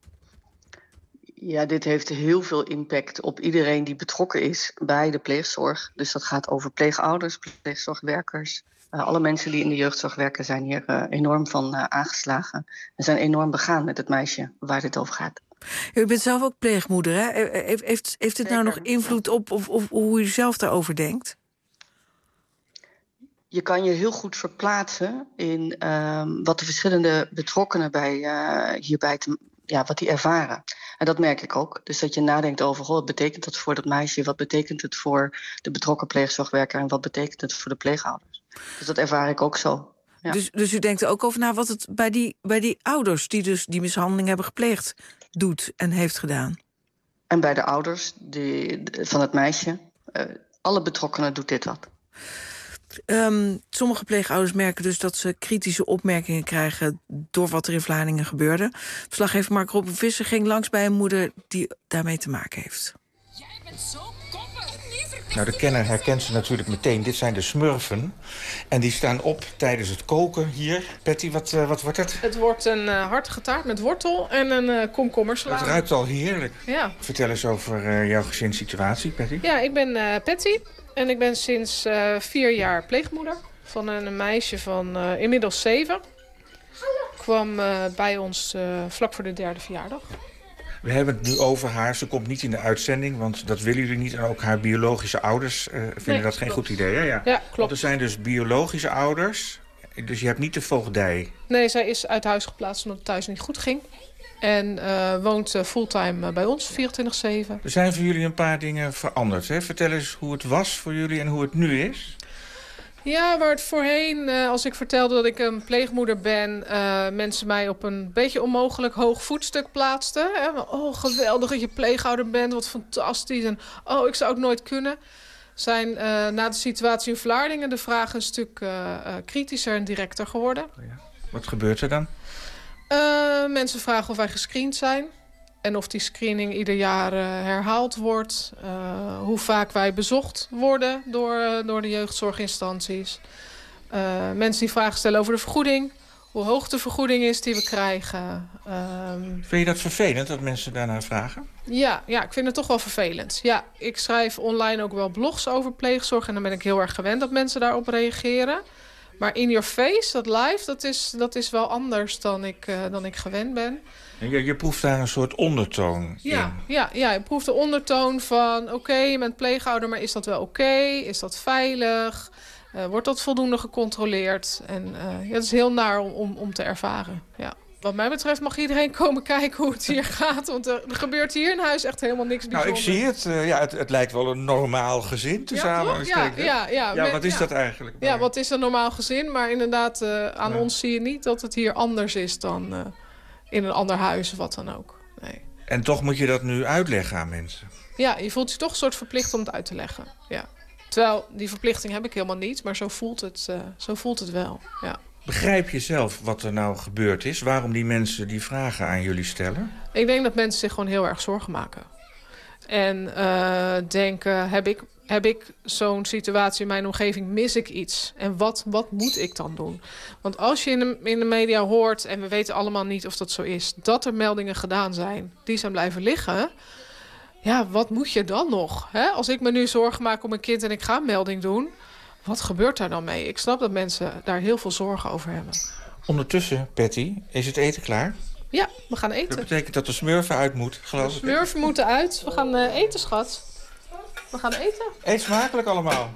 Ja, dit heeft heel veel impact op iedereen die betrokken is bij de pleegzorg. Dus dat gaat over pleegouders, pleegzorgwerkers. Alle mensen die in de jeugdzorg werken zijn hier enorm van aangeslagen. En zijn enorm begaan met het meisje waar dit over gaat. U bent zelf ook pleegmoeder, hè? Heeft dit nou nog invloed op hoe u zelf daarover denkt? Je kan je heel goed verplaatsen in wat de verschillende betrokkenen hierbij wat die ervaren. En dat merk ik ook. Dus dat je nadenkt over, wat betekent dat voor dat meisje? Wat betekent het voor de betrokken pleegzorgwerker? En wat betekent het voor de pleegouders? Dus dat ervaar ik ook zo. Ja. Dus u denkt er ook over na wat het bij die ouders... die dus die mishandeling hebben gepleegd, doet en heeft gedaan? En bij de ouders van het meisje. Alle betrokkenen doet dit wat. Sommige pleegouders merken dus dat ze kritische opmerkingen krijgen... door wat er in Vlaardingen gebeurde. Verslaggever Mark Robin Visser ging langs bij een moeder die daarmee te maken heeft. Jij bent zo koppig. Nou, de kenner herkent ze natuurlijk meteen. Dit zijn de smurfen. En die staan op tijdens het koken hier. Patty, wat wordt het? Het wordt een hartige taart met wortel en een komkommersalade. Het ruikt al heerlijk. Ja. Vertel eens over jouw gezinssituatie, Patty. Ja, ik ben Patty. En ik ben sinds 4 jaar pleegmoeder van een meisje van inmiddels 7. Kwam bij ons vlak voor de 3e verjaardag. We hebben het nu over haar. Ze komt niet in de uitzending, want dat willen jullie niet. En ook haar biologische ouders vinden dat geen goed idee. Ja, klopt. Want er zijn dus biologische ouders. Dus je hebt niet de voogdij. Nee, zij is uit huis geplaatst omdat het thuis niet goed ging. En woont fulltime bij ons, 24/7. Er zijn voor jullie een paar dingen veranderd. Hè? Vertel eens hoe het was voor jullie en hoe het nu is. Ja, waar het voorheen, als ik vertelde dat ik een pleegmoeder ben... mensen mij op een beetje onmogelijk hoog voetstuk plaatsten. Hè? Oh, geweldig dat je pleegouder bent, wat fantastisch. En oh, ik zou het nooit kunnen. Zijn na de situatie in Vlaardingen de vragen een stuk kritischer en directer geworden. Oh ja. Wat gebeurt er dan? Mensen vragen of wij gescreend zijn. En of die screening ieder jaar herhaald wordt. Hoe vaak wij bezocht worden door de jeugdzorginstanties. Mensen die vragen stellen over de vergoeding. Hoe hoog de vergoeding is die we krijgen. Vind je dat vervelend dat mensen daarnaar vragen? Ja, ik vind het toch wel vervelend. Ja, ik schrijf online ook wel blogs over pleegzorg. En dan ben ik heel erg gewend dat mensen daarop reageren. Maar in your face, dat live, dat is wel anders dan ik gewend ben. Je proeft daar een soort ondertoon in. Ja, je proeft de ondertoon van... oké, je bent pleegouder, maar is dat wel oké? Is dat veilig? Wordt dat voldoende gecontroleerd? En het is heel naar om te ervaren, ja. Wat mij betreft mag iedereen komen kijken hoe het hier gaat. Want er gebeurt hier in huis echt helemaal niks bijzonders. Nou, ik zie het. Het lijkt wel een normaal gezin tussen aanhalingstekens. Ja, wat is dat eigenlijk? Ja, wat is een normaal gezin? Maar inderdaad, aan ons zie je niet dat het hier anders is dan in een ander huis of wat dan ook. Nee. En toch moet je dat nu uitleggen aan mensen? Ja, je voelt je toch een soort verplicht om het uit te leggen. Ja. Terwijl, die verplichting heb ik helemaal niet. Maar zo voelt het wel, ja. Begrijp je zelf wat er nou gebeurd is? Waarom die mensen die vragen aan jullie stellen? Ik denk dat mensen zich gewoon heel erg zorgen maken. En denken, heb ik zo'n situatie in mijn omgeving, mis ik iets? En wat moet ik dan doen? Want als je in de media hoort, en we weten allemaal niet of dat zo is... dat er meldingen gedaan zijn, die zijn blijven liggen... ja, wat moet je dan nog? Hè? Als ik me nu zorgen maak om een kind en ik ga een melding doen... wat gebeurt daar dan mee? Ik snap dat mensen daar heel veel zorgen over hebben. Ondertussen, Patty, is het eten klaar? Ja, we gaan eten. Dat betekent dat de smurfen uit moet, geloof ik. De smurfen moeten uit. We gaan eten, schat. We gaan eten. Eet smakelijk allemaal.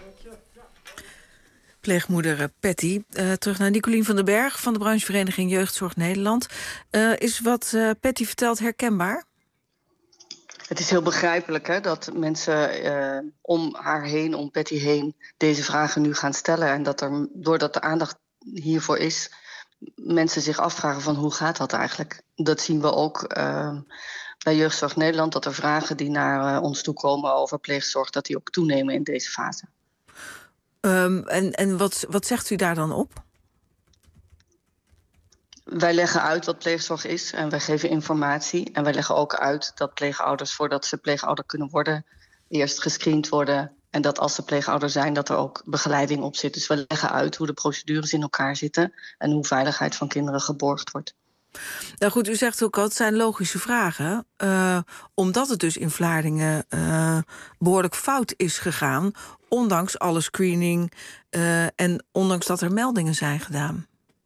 Pleegmoeder Patty. Terug naar Nicolien van den Berg van de branchevereniging Jeugdzorg Nederland. Is wat Patty vertelt herkenbaar? Het is heel begrijpelijk hè, dat mensen om haar heen, om Patty heen... deze vragen nu gaan stellen. En dat er, doordat de aandacht hiervoor is... mensen zich afvragen van hoe gaat dat eigenlijk? Dat zien we ook bij Jeugdzorg Nederland... dat er vragen die naar ons toe komen over pleegzorg... dat die ook toenemen in deze fase. En wat zegt u daar dan op? Wij leggen uit wat pleegzorg is en wij geven informatie. En wij leggen ook uit dat pleegouders, voordat ze pleegouder kunnen worden... eerst gescreend worden. En dat als ze pleegouder zijn, dat er ook begeleiding op zit. Dus we leggen uit hoe de procedures in elkaar zitten... en hoe veiligheid van kinderen geborgd wordt. Nou goed, u zegt ook al, het zijn logische vragen. Omdat het dus in Vlaardingen behoorlijk fout is gegaan... ondanks alle screening en ondanks dat er meldingen zijn gedaan.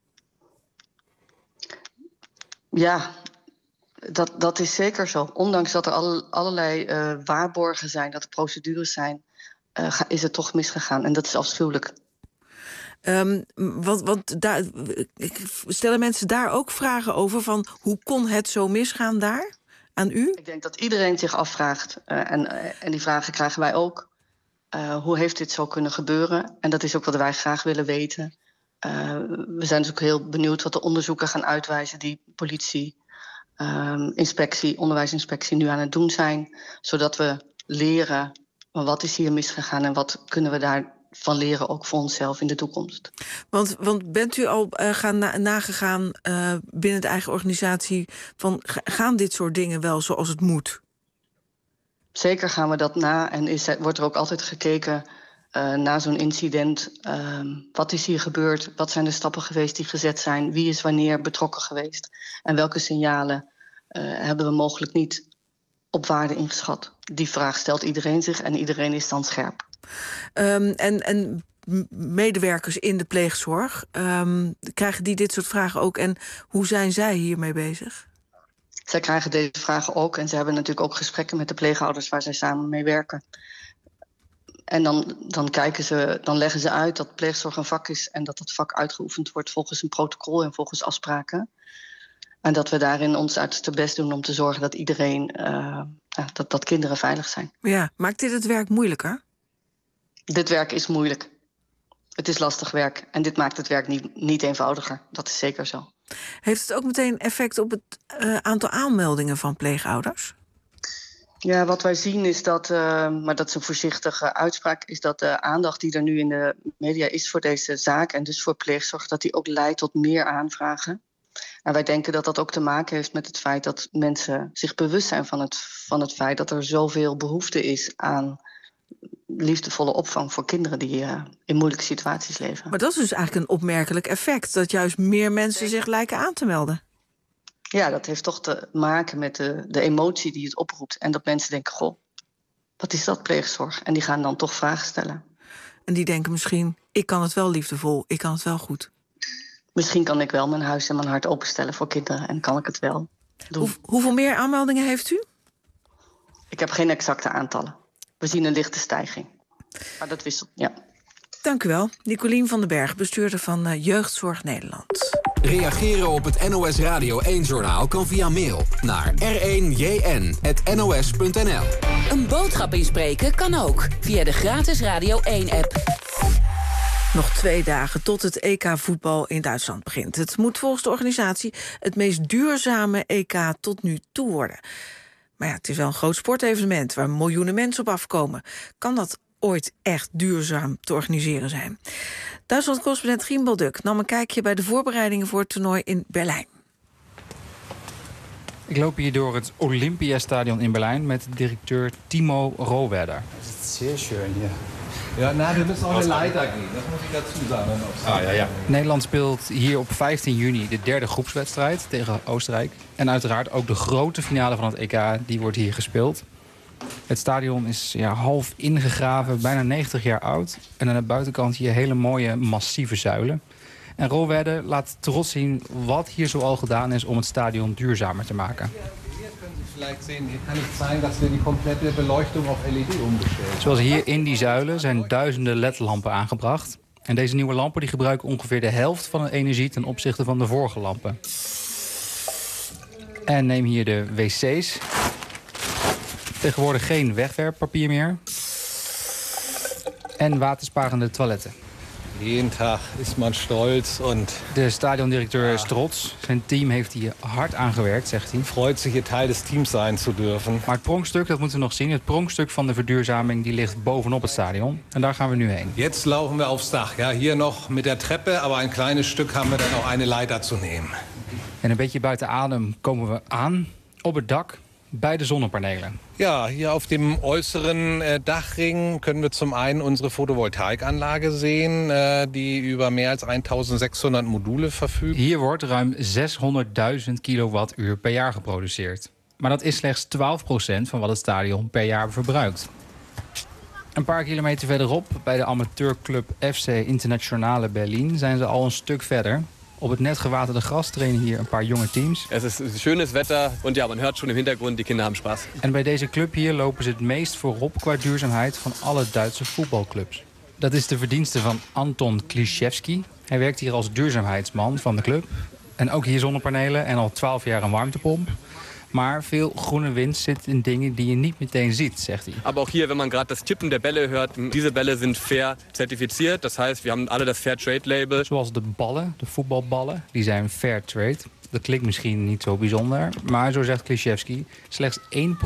Ja, dat is zeker zo. Ondanks dat er allerlei waarborgen zijn, dat er procedures zijn... is het toch misgegaan. En dat is afschuwelijk. Stellen mensen daar ook vragen over van hoe kon het zo misgaan daar aan u? Ik denk dat iedereen zich afvraagt, en die vragen krijgen wij ook. Hoe heeft dit zo kunnen gebeuren? En dat is ook wat wij graag willen weten. We zijn dus ook heel benieuwd wat de onderzoeken gaan uitwijzen die politie, onderwijsinspectie nu aan het doen zijn. Zodat we leren wat is hier misgegaan en wat kunnen we daarvan leren ook voor onszelf in de toekomst. Want bent u al nagegaan binnen de eigen organisatie van gaan dit soort dingen wel zoals het moet? Zeker gaan we dat na en wordt er ook altijd gekeken na zo'n incident. Wat is hier gebeurd? Wat zijn de stappen geweest die gezet zijn? Wie is wanneer betrokken geweest? En welke signalen hebben we mogelijk niet op waarde ingeschat? Die vraag stelt iedereen zich en iedereen is dan scherp. En medewerkers in de pleegzorg, krijgen die dit soort vragen ook? En hoe zijn zij hiermee bezig? Zij krijgen deze vragen ook en ze hebben natuurlijk ook gesprekken met de pleegouders waar zij samen mee werken. En dan leggen ze uit dat pleegzorg een vak is en dat dat vak uitgeoefend wordt volgens een protocol en volgens afspraken. En dat we daarin ons uiterste best doen om te zorgen dat iedereen, dat kinderen veilig zijn. Ja, maakt dit het werk moeilijker? Dit werk is moeilijk. Het is lastig werk en dit maakt het werk niet eenvoudiger. Dat is zeker zo. Heeft het ook meteen effect op het aantal aanmeldingen van pleegouders? Ja, wat wij zien is dat, maar dat is een voorzichtige uitspraak, is dat de aandacht die er nu in de media is voor deze zaak en dus voor pleegzorg, dat die ook leidt tot meer aanvragen. En wij denken dat dat ook te maken heeft met het feit dat mensen zich bewust zijn van het feit dat er zoveel behoefte is aan liefdevolle opvang voor kinderen die in moeilijke situaties leven. Maar dat is dus eigenlijk een opmerkelijk effect, dat juist meer mensen zich lijken aan te melden. Ja, dat heeft toch te maken met de emotie die het oproept. En dat mensen denken, goh, wat is dat pleegzorg? En die gaan dan toch vragen stellen. En die denken misschien, ik kan het wel liefdevol, ik kan het wel goed. Misschien kan ik wel mijn huis en mijn hart openstellen voor kinderen en kan ik het wel doen. Hoeveel meer aanmeldingen heeft u? Ik heb geen exacte aantallen. We zien een lichte stijging. Maar dat wisselt, ja. Dank u wel. Nicolien van den Berg, bestuurder van Jeugdzorg Nederland. Reageren op het NOS Radio 1-journaal kan via mail naar r1jn@nos.nl. Een boodschap inspreken kan ook via de gratis Radio 1-app. Nog 2 dagen tot het EK-voetbal in Duitsland begint. Het moet volgens de organisatie het meest duurzame EK tot nu toe worden. Maar ja, het is wel een groot sportevenement waar miljoenen mensen op afkomen. Kan dat ooit echt duurzaam te organiseren zijn? Duitsland-correspondent Giembel Duk nam een kijkje bij de voorbereidingen voor het toernooi in Berlijn. Ik loop hier door het Olympiastadion in Berlijn met directeur Timo Rohwerder. Het is zeer schön hier. Ja, we moeten nog een Leiter gaan. Dat moet ik dazu zeggen. Ja. Nederland speelt hier op 15 juni de 3e groepswedstrijd tegen Oostenrijk. En uiteraard ook de grote finale van het EK, die wordt hier gespeeld. Het stadion is half ingegraven, bijna 90 jaar oud. En aan de buitenkant hier hele mooie, massieve zuilen. En Rohwerder laat trots zien wat hier zoal gedaan is om het stadion duurzamer te maken. Zoals hier in die zuilen zijn duizenden LED-lampen aangebracht. En deze nieuwe lampen die gebruiken ongeveer de helft van de energie ten opzichte van de vorige lampen. En neem hier de wc's. Tegenwoordig geen wegwerppapier meer. En watersparende toiletten. Jeden dag is man stolz. De stadiondirecteur is trots. Zijn team heeft hier hard aan gewerkt, zegt hij. Freut zich hier Teil des Teams zijn te durven. Maar het pronkstuk, dat moeten we nog zien. Het pronkstuk van de verduurzaming die ligt bovenop het stadion. En daar gaan we nu heen. Jetzt laufen we aufs Dach. Ja, hier nog met de treppe, aber een kleines Stück hebben we dan nog een Leiter te nemen. En een beetje buiten adem komen we aan op het dak bij de zonnepanelen. Ja, hier auf dem äußeren Dachring können wir zum einen unsere Photovoltaikanlage sehen, die über mehr als 1600 Module verfügt. Hier wordt ruim 600.000 kilowattuur per jaar geproduceerd. Maar dat is slechts 12% van wat het stadion per jaar verbruikt. Een paar kilometer verderop, bij de amateurclub FC Internationale Berlin, zijn ze al een stuk verder. Op het net gewaterde gras trainen hier een paar jonge teams. Het is schönes Wetter en ja, man hoort schon im Hintergrund, die kinderen hebben Spaß. En bij deze club hier lopen ze het meest voorop qua duurzaamheid van alle Duitse voetbalclubs. Dat is de verdienste van Anton Kliszewski. Hij werkt hier als duurzaamheidsman van de club. En ook hier zonnepanelen en al 12 jaar een warmtepomp. Maar veel groene winst zit in dingen die je niet meteen ziet, zegt hij. Aber auch hier, wenn man gerade das Tippen der Bälle hört, diese Bälle sind fair zertifiziert. Das heißt, wir haben alle das Fair Trade Label. Zoals de ballen, de voetbalballen, die zijn fair trade. Dat klinkt misschien niet zo bijzonder, maar zo zegt Kliszewski, slechts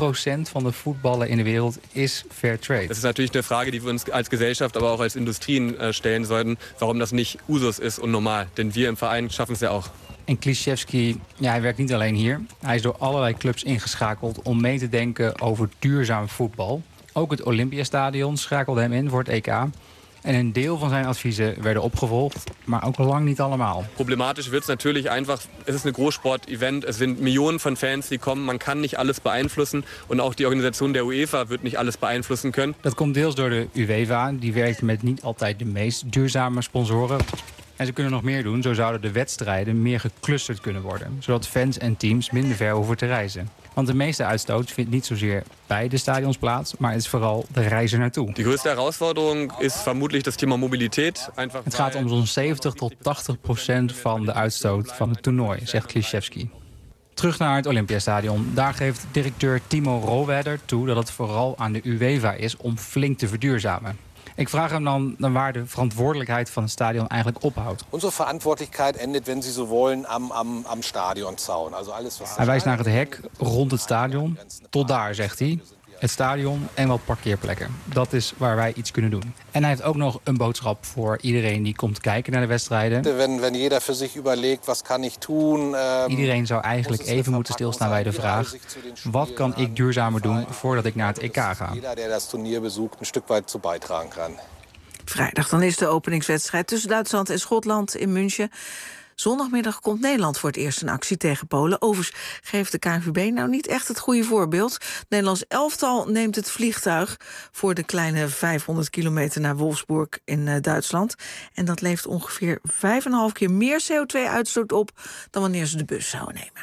1% van de voetballen in de wereld is fair trade. Das ist natürlich eine Frage, die wir uns als Gesellschaft, aber auch als Industrien stellen sollten, warum das nicht Usus ist und normal. Denn wir im Verein schaffen es ja auch. En Kliszewski, hij werkt niet alleen hier. Hij is door allerlei clubs ingeschakeld om mee te denken over duurzaam voetbal. Ook het Olympiastadion schakelde hem in voor het EK. En een deel van zijn adviezen werden opgevolgd, maar ook lang niet allemaal. Problematisch wird es natürlich einfach, es ist ein Großsport-Event, es sind Millionen von Fans, die kommen, man kann nicht alles beeinflussen und auch die Organisation der UEFA wird nicht alles beeinflussen können. Dat komt deels door de UEFA, die werkt met niet altijd de meest duurzame sponsoren. En ze kunnen nog meer doen, zo zouden de wedstrijden meer geclusterd kunnen worden, zodat fans en teams minder ver hoeven te reizen. Want de meeste uitstoot vindt niet zozeer bij de stadions plaats, maar het is vooral de reis er naartoe. Die grootste herausforderung is vermoedelijk het thema mobiliteit. Het gaat om zo'n 70 tot 80% van de uitstoot van het toernooi, zegt Kliszewski. Terug naar het Olympiastadion. Daar geeft directeur Timo Rohwedder toe dat het vooral aan de UEFA is om flink te verduurzamen. Ik vraag hem dan waar de verantwoordelijkheid van het stadion eigenlijk ophoudt. Onze verantwoordelijkheid endet, wenn Sie so wollen, am Stadionzaun. Also alles was. Hij wijst naar het hek rond het stadion. Tot daar, zegt hij. Het stadion en wat parkeerplekken. Dat is waar wij iets kunnen doen. En hij heeft ook nog een boodschap voor iedereen die komt kijken naar de wedstrijden. Wenn jeder voor zich überlegt, wat kan ik doen? Iedereen zou eigenlijk even moeten stilstaan bij de vraag: wat kan ik duurzamer doen voordat ik naar het EK ga? Ieder die dat turnier bezoekt, een stuk weit toe bijdragen kan. Vrijdag dan is de openingswedstrijd tussen Duitsland en Schotland in München. Zondagmiddag komt Nederland voor het eerst in actie tegen Polen. Overigens geeft de KNVB nou niet echt het goede voorbeeld. Het Nederlands elftal neemt het vliegtuig voor de kleine 500 kilometer naar Wolfsburg in Duitsland. En dat levert ongeveer 5,5 keer meer CO2-uitstoot op dan wanneer ze de bus zouden nemen.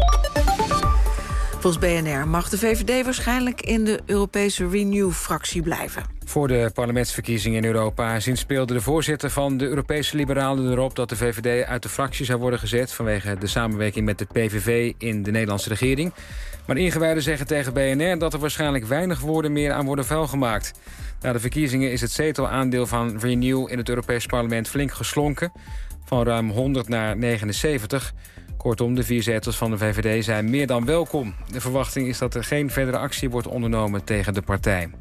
Volgens BNR mag de VVD waarschijnlijk in de Europese Renew-fractie blijven. Voor de parlementsverkiezingen in Europa zinspeelde de voorzitter van de Europese Liberalen erop dat de VVD uit de fractie zou worden gezet vanwege de samenwerking met de PVV in de Nederlandse regering. Maar ingewijden zeggen tegen BNR dat er waarschijnlijk weinig woorden meer aan worden vuilgemaakt. Na de verkiezingen is het zetelaandeel van Renew in het Europees Parlement flink geslonken, van ruim 100 naar 79. Kortom, de 4 zetels van de VVD zijn meer dan welkom. De verwachting is dat er geen verdere actie wordt ondernomen tegen de partij.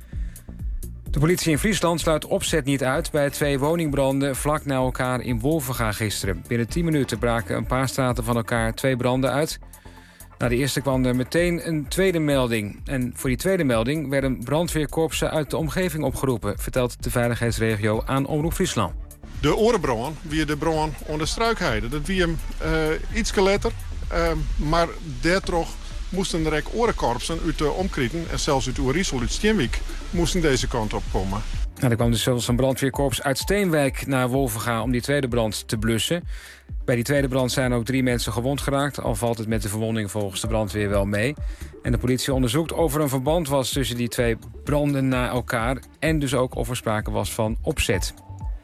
De politie in Friesland sluit opzet niet uit bij 2 woningbranden vlak na elkaar in Wolvenga gisteren. Binnen 10 minuten braken een paar straten van elkaar 2 branden uit. Na de eerste kwam er meteen een tweede melding. En voor die tweede melding werden brandweerkorpsen uit de omgeving opgeroepen, vertelt de veiligheidsregio aan Omroep Friesland. De orenbron, wie de bron onder struikheide. Dat wie hem iets letter, maar daardoor moesten er ook orenkorpsen uit de omkrieten en zelfs uit Oerisel, uit Steenwijk, moesten deze kant op komen. Nou, er kwam dus zelfs een brandweerkorps uit Steenwijk naar Wolvenga om die tweede brand te blussen. Bij die tweede brand zijn ook 3 mensen gewond geraakt, al valt het met de verwonding volgens de brandweer wel mee. En de politie onderzoekt of er een verband was tussen die 2 branden na elkaar en dus ook of er sprake was van opzet.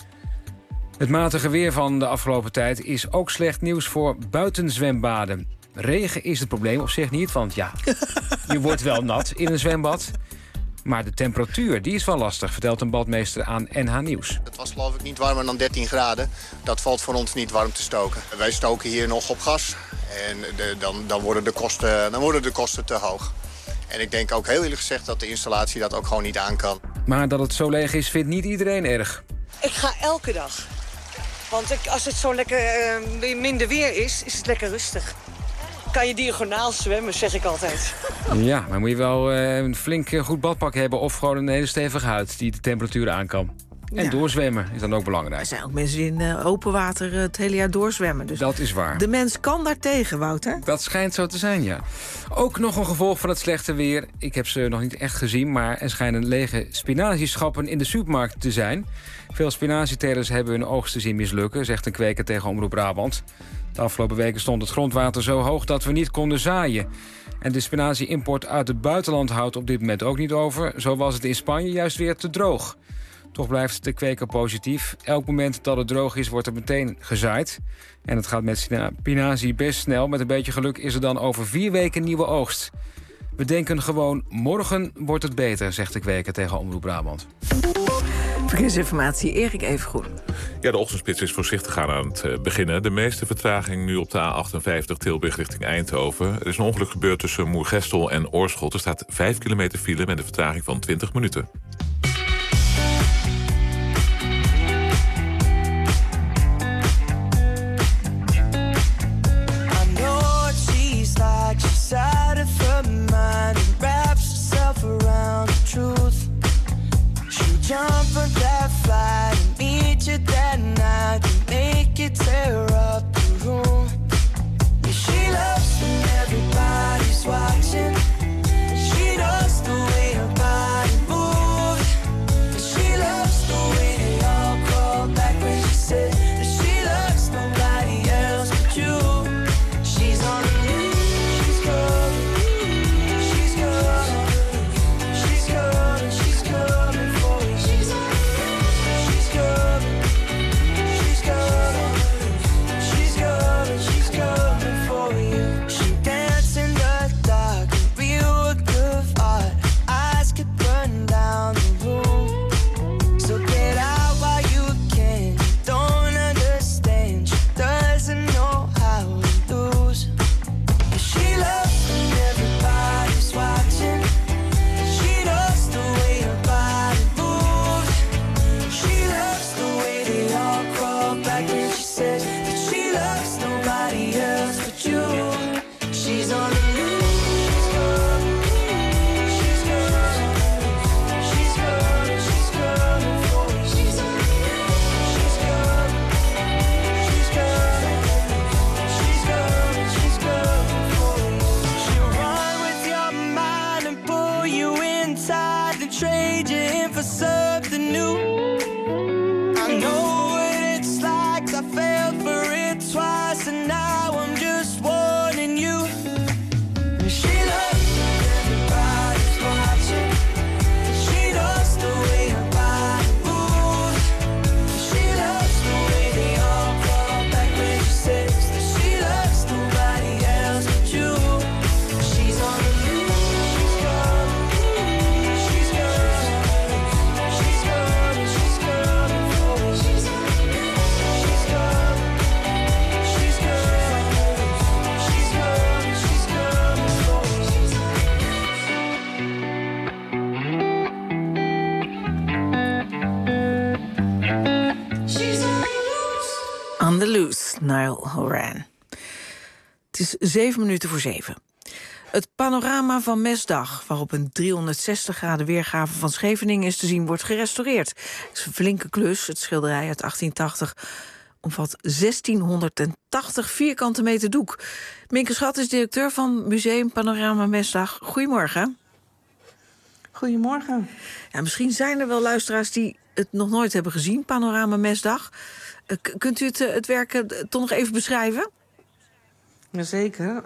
Het matige weer van de afgelopen tijd is ook slecht nieuws voor buitenzwembaden. Regen is het probleem op zich niet, want ja, je wordt wel nat in een zwembad. Maar de temperatuur, die is wel lastig, vertelt een badmeester aan NH Nieuws. Het was geloof ik niet warmer dan 13 graden. Dat valt voor ons niet warm te stoken. Wij stoken hier nog op gas en dan worden de kosten te hoog. En ik denk ook heel eerlijk gezegd dat de installatie dat ook gewoon niet aan kan. Maar dat het zo leeg is, vindt niet iedereen erg. Ik ga elke dag. Want als het zo lekker minder weer is het lekker rustig. Kan je diagonaal zwemmen, zeg ik altijd. Ja, maar moet je wel een flink goed badpak hebben of gewoon een hele stevige huid die de temperatuur aan kan. En Ja. doorzwemmen is dan ook belangrijk. Er zijn ook mensen die in open water het hele jaar doorzwemmen. Dus dat is waar. de mens kan daartegen, Wouter. Dat schijnt zo te zijn, ja. Ook nog een gevolg van het slechte weer. Ik heb ze nog niet echt gezien, maar er schijnen lege spinazieschappen in de supermarkt te zijn. Veel spinazietelers hebben hun oogsten zien mislukken, zegt een kweker tegen Omroep Brabant. De afgelopen weken stond het grondwater zo hoog dat we niet konden zaaien. En de spinazie-import uit het buitenland houdt op dit moment ook niet over. Zo was het in Spanje juist weer te droog. Toch blijft de kweker positief. Elk moment dat het droog is, wordt er meteen gezaaid. En het gaat met spinazie best snel. Met een beetje geluk is er dan over 4 weken nieuwe oogst. We denken gewoon, morgen wordt het beter, zegt de kweker tegen Omroep Brabant. Verkeersinformatie, Erik Evengroen. Ja, de ochtendspits is voorzichtig aan het beginnen. De meeste vertraging nu op de A58 Tilburg richting Eindhoven. Er is een ongeluk gebeurd tussen Moergestel en Oorschot. Er staat 5 kilometer file met een vertraging van 20 minuten. Jump from that flight and meet you that night and make you tear up the room. Yeah, she loves when everybody's watching. She knows the way her body moves. And she loves the way they all call back when she said that she loves nobody else but you. She's on the loose, she's coming, she's coming, she's coming, she's coming for you. On the Loose, Niall Horan. Het is 7 minuten voor 7. Het panorama van Mesdag, waarop een 360 graden weergave van Scheveningen is te zien, wordt gerestaureerd. Het is een flinke klus. Het schilderij uit 1880 omvat 1680 vierkante meter doek. Minke Schat is directeur van Museum Panorama Mesdag. Goedemorgen. Goedemorgen. Ja, misschien zijn er wel luisteraars die het nog nooit hebben gezien, Panorama Mesdag. Kunt u het werk toch nog even beschrijven? Jazeker.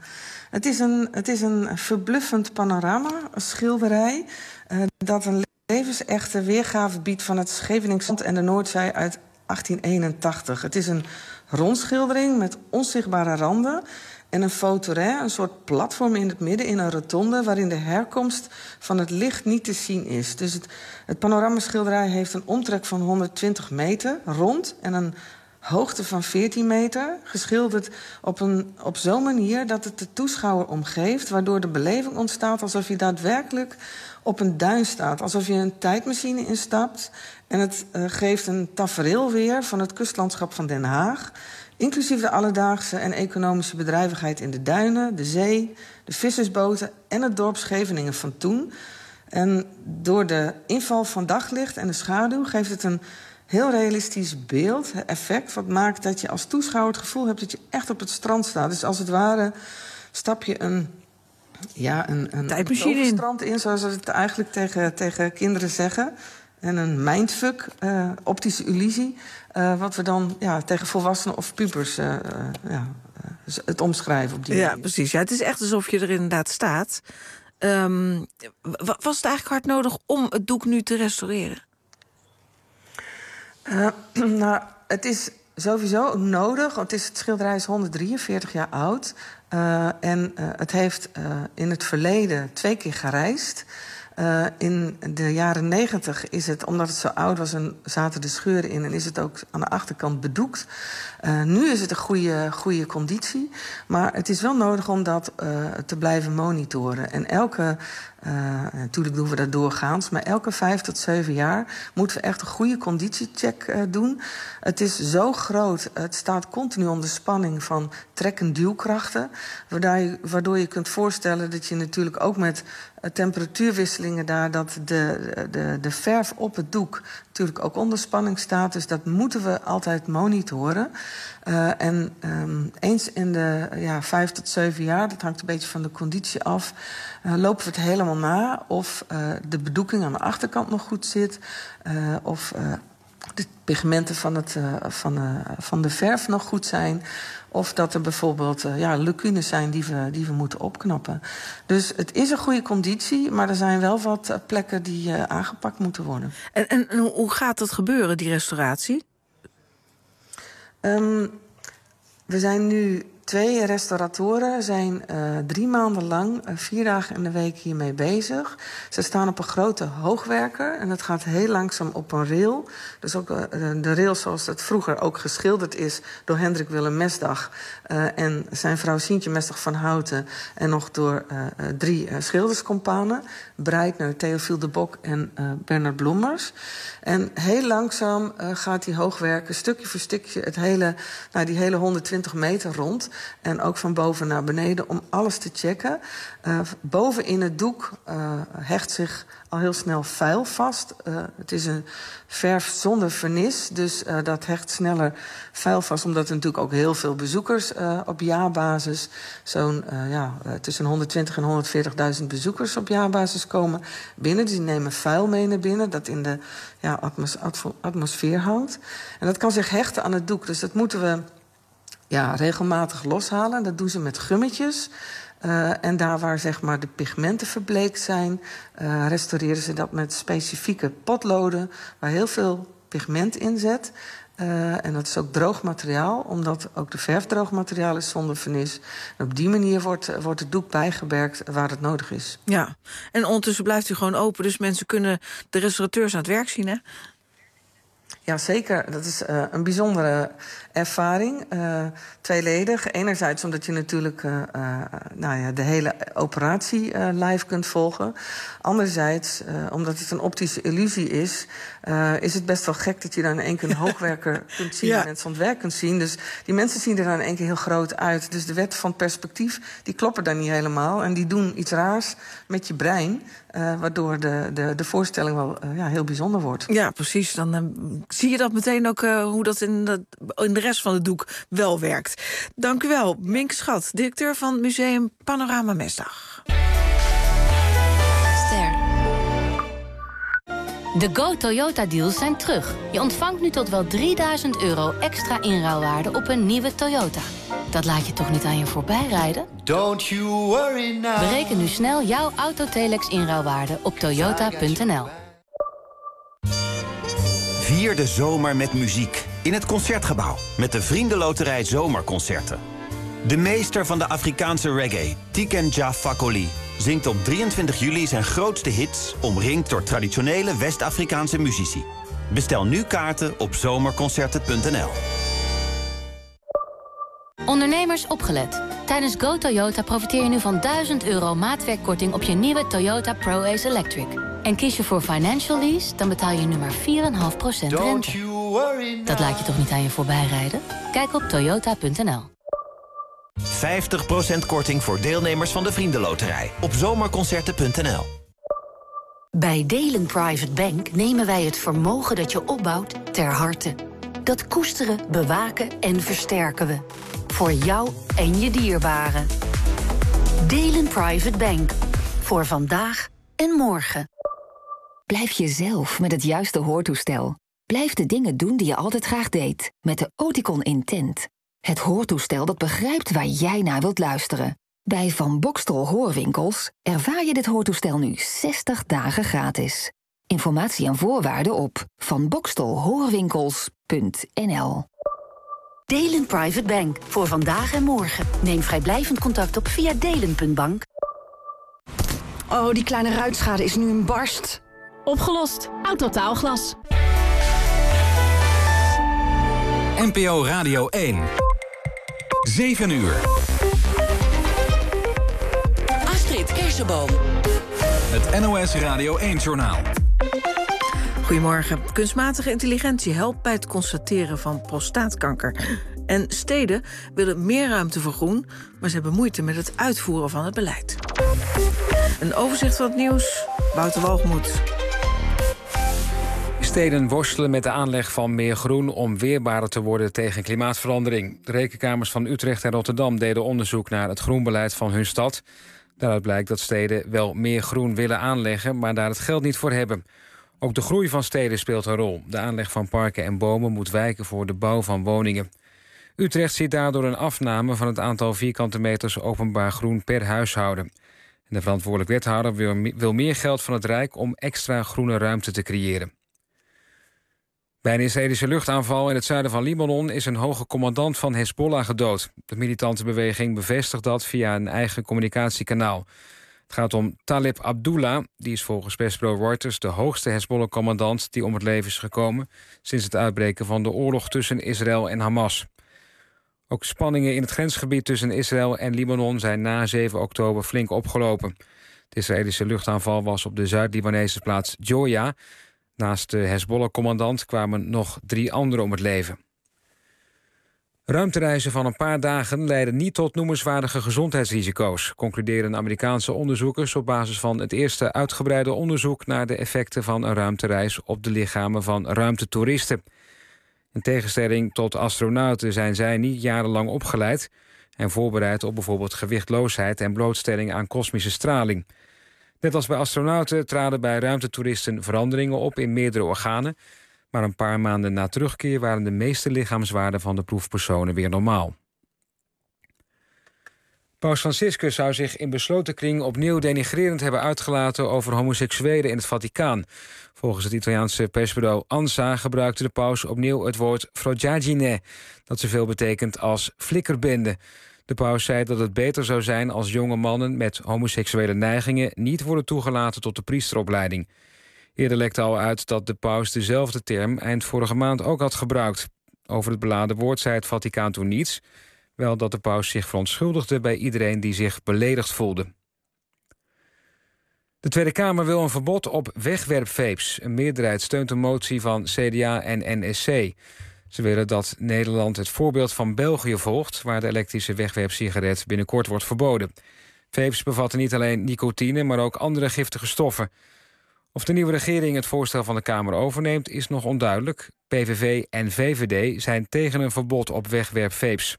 Het is een verbluffend panorama, een schilderij, dat een levensechte weergave biedt van het Scheveningse en de Noordzee uit 1881. Het is een rondschildering met onzichtbare randen en een fauteuil, een soort platform in het midden in een rotonde waarin de herkomst van het licht niet te zien is. Dus het panoramaschilderij heeft een omtrek van 120 meter rond en een hoogte van 14 meter, geschilderd op zo'n manier dat het de toeschouwer omgeeft, waardoor de beleving ontstaat alsof je daadwerkelijk op een duin staat, alsof je een tijdmachine instapt. En het geeft een tafereel weer van het kustlandschap van Den Haag, inclusief de alledaagse en economische bedrijvigheid in de duinen, de zee, de vissersboten en het dorp Scheveningen van toen. En door de inval van daglicht en de schaduw geeft het een heel realistisch beeld, effect, wat maakt dat je als toeschouwer het gevoel hebt dat je echt op het strand staat. Dus als het ware stap je een tijdmachine in. Strand in, zoals we het eigenlijk tegen kinderen zeggen. En een mindfuck, optische illusie, wat we dan tegen volwassenen of pubers het omschrijven op die manier. Ja, precies. Ja, het is echt alsof je er inderdaad staat. Was het eigenlijk hard nodig om het doek nu te restaureren? Nou, het is sowieso ook nodig. Het schilderij is 143 jaar oud. En het heeft in het verleden 2 keer gereisd. In de jaren 90 is het, omdat het zo oud was, zaten de scheuren in en is het ook aan de achterkant bedoekt. Nu is het een goede conditie, maar het is wel nodig om dat te blijven monitoren. En natuurlijk doen we dat doorgaans, maar elke 5 tot 7 jaar moeten we echt een goede conditiecheck doen. Het is zo groot, het staat continu onder spanning van trek- en duwkrachten, waardoor je kunt voorstellen dat je natuurlijk ook met temperatuurwisselingen daar, dat de verf op het doek natuurlijk ook onder spanning staat. Dus dat moeten we altijd monitoren. Eens in de 5 tot 7 jaar, dat hangt een beetje van de conditie af, lopen we het helemaal na of de bedoeking aan de achterkant nog goed zit, of de pigmenten van de verf nog goed zijn, of dat er bijvoorbeeld lacunes zijn die we moeten opknappen. Dus het is een goede conditie, maar er zijn wel wat plekken die aangepakt moeten worden. En hoe gaat dat gebeuren, die restauratie? We zijn nu 2 restauratoren, zijn 3 maanden lang, 4 dagen in de week hiermee bezig. Ze staan op een grote hoogwerker en het gaat heel langzaam op een rail. Dus ook de rail zoals het vroeger ook geschilderd is door Hendrik Willem Mesdag en zijn vrouw Sientje Mesdag van Houten en nog door 3 schilderskompanen, Breitner, Theofiel de Bok en Bernard Blommers. En heel langzaam gaat die hoogwerker stukje voor stukje die hele 120 meter rond. En ook van boven naar beneden om alles te checken. Boven in het doek hecht zich al heel snel vuil vast. Het is een verf zonder vernis, dus dat hecht sneller vuil vast, omdat er natuurlijk ook heel veel bezoekers op jaarbasis, zo'n tussen 120 en 140.000 bezoekers op jaarbasis komen binnen. Die nemen vuil mee naar binnen, dat in de atmosfeer hangt. En dat kan zich hechten aan het doek, dus dat moeten we regelmatig loshalen. Dat doen ze met gummetjes. En daar waar zeg maar de pigmenten verbleekt zijn, restaureren ze dat met specifieke potloden waar heel veel pigment in zit. En dat is ook droog materiaal, omdat ook de verf droog materiaal is zonder vernis. En op die manier wordt het doek bijgewerkt waar het nodig is. Ja, en ondertussen blijft u gewoon open, dus mensen kunnen de restaurateurs aan het werk zien, hè? Ja, zeker. Dat is een bijzondere ervaring. Tweeledig. Enerzijds omdat je natuurlijk de hele operatie live kunt volgen. Anderzijds, omdat het een optische illusie is het best wel gek dat je dan in één keer een hoogwerker kunt zien en mensen aan het werk kunt zien. Dus die mensen zien er dan in één keer heel groot uit. Dus de wet van perspectief, die kloppen dan niet helemaal. En die doen iets raars met je brein, waardoor de voorstelling wel heel bijzonder wordt. Ja, precies. Dan zie je dat meteen ook hoe dat in de rest van het doek wel werkt. Dank u wel, Mink Schat, directeur van Museum Panorama Mesdag. Ster. De Go Toyota deals zijn terug. Je ontvangt nu tot wel €3000 extra inruilwaarde op een nieuwe Toyota. Dat laat je toch niet aan je voorbij rijden? Don't you worry now. Bereken nu snel jouw Autotelex inruilwaarde op toyota.nl. Vier de zomer met muziek in het Concertgebouw met de Vriendenloterij Zomerconcerten. De meester van de Afrikaanse reggae, Tiken Jah Fakoly, zingt op 23 juli zijn grootste hits, omringd door traditionele West-Afrikaanse muzici. Bestel nu kaarten op zomerconcerten.nl. Ondernemers opgelet. Tijdens Go Toyota profiteer je nu van €1000 maatwerkkorting op je nieuwe Toyota Pro-Ace Electric. En kies je voor financial lease, dan betaal je nu maar 4,5% rente. Dat laat je toch niet aan je voorbij rijden? Kijk op toyota.nl. 50% korting voor deelnemers van de Vriendenloterij op zomerconcerten.nl. Bij Delen Private Bank nemen wij het vermogen dat je opbouwt ter harte. Dat koesteren, bewaken en versterken we. Voor jou en je dierbaren. Delen Private Bank. Voor vandaag en morgen. Blijf jezelf met het juiste hoortoestel. Blijf de dingen doen die je altijd graag deed. Met de Oticon Intent. Het hoortoestel dat begrijpt waar jij naar wilt luisteren. Bij Van Boxtel Hoorwinkels ervaar je dit hoortoestel nu 60 dagen gratis. Informatie en voorwaarden op vanbokstelhoorwinkels.nl. Delen Private Bank. Voor vandaag en morgen. Neem vrijblijvend contact op via delen.bank. Oh, die kleine ruitschade is nu een barst. Opgelost. Autotaalglas. NPO Radio 1. 7 uur. Astrid Kersenboom. Het NOS Radio 1-journaal. Goedemorgen. Kunstmatige intelligentie helpt bij het constateren van prostaatkanker. En steden willen meer ruimte voor groen, maar ze hebben moeite met het uitvoeren van het beleid. Een overzicht van het nieuws, Wouter Walgemoed. Steden worstelen met de aanleg van meer groen om weerbaarder te worden tegen klimaatverandering. De rekenkamers van Utrecht en Rotterdam deden onderzoek naar het groenbeleid van hun stad. Daaruit blijkt dat steden wel meer groen willen aanleggen, maar daar het geld niet voor hebben. Ook de groei van steden speelt een rol. De aanleg van parken en bomen moet wijken voor de bouw van woningen. Utrecht ziet daardoor een afname van het aantal vierkante meters openbaar groen per huishouden. En de verantwoordelijk wethouder wil meer geld van het Rijk om extra groene ruimte te creëren. Bij een Israëlische luchtaanval in het zuiden van Libanon is een hoge commandant van Hezbollah gedood. De militante beweging bevestigt dat via een eigen communicatiekanaal. Het gaat om Talib Abdullah, die is volgens persbureau Reuters de hoogste Hezbollah-commandant die om het leven is gekomen sinds het uitbreken van de oorlog tussen Israël en Hamas. Ook spanningen in het grensgebied tussen Israël en Libanon zijn na 7 oktober flink opgelopen. De Israëlische luchtaanval was op de Zuid-Libanese plaats Joya. Naast de Hezbollah-commandant kwamen nog 3 anderen om het leven. Ruimtereizen van een paar dagen leiden niet tot noemenswaardige gezondheidsrisico's, concluderen Amerikaanse onderzoekers op basis van het eerste uitgebreide onderzoek naar de effecten van een ruimtereis op de lichamen van ruimtetoeristen. In tegenstelling tot astronauten zijn zij niet jarenlang opgeleid en voorbereid op bijvoorbeeld gewichtloosheid en blootstelling aan kosmische straling. Net als bij astronauten traden bij ruimtetoeristen veranderingen op in meerdere organen, maar een paar maanden na terugkeer waren de meeste lichaamswaarden van de proefpersonen weer normaal. Paus Franciscus zou zich in besloten kring opnieuw denigrerend hebben uitgelaten over homoseksuelen in het Vaticaan. Volgens het Italiaanse persbureau ANSA gebruikte de paus opnieuw het woord frogiagine, dat zoveel betekent als flikkerbende. De paus zei dat het beter zou zijn als jonge mannen met homoseksuele neigingen niet worden toegelaten tot de priesteropleiding. Eerder lekte al uit dat de paus dezelfde term eind vorige maand ook had gebruikt. Over het beladen woord zei het Vaticaan toen niets, wel dat de paus zich verontschuldigde bij iedereen die zich beledigd voelde. De Tweede Kamer wil een verbod op wegwerpvapes. Een meerderheid steunt een motie van CDA en NSC. Ze willen dat Nederland het voorbeeld van België volgt, waar de elektrische wegwerpsigaret binnenkort wordt verboden. Vapes bevatten niet alleen nicotine, maar ook andere giftige stoffen. Of de nieuwe regering het voorstel van de Kamer overneemt, is nog onduidelijk. PVV en VVD zijn tegen een verbod op wegwerpvapes.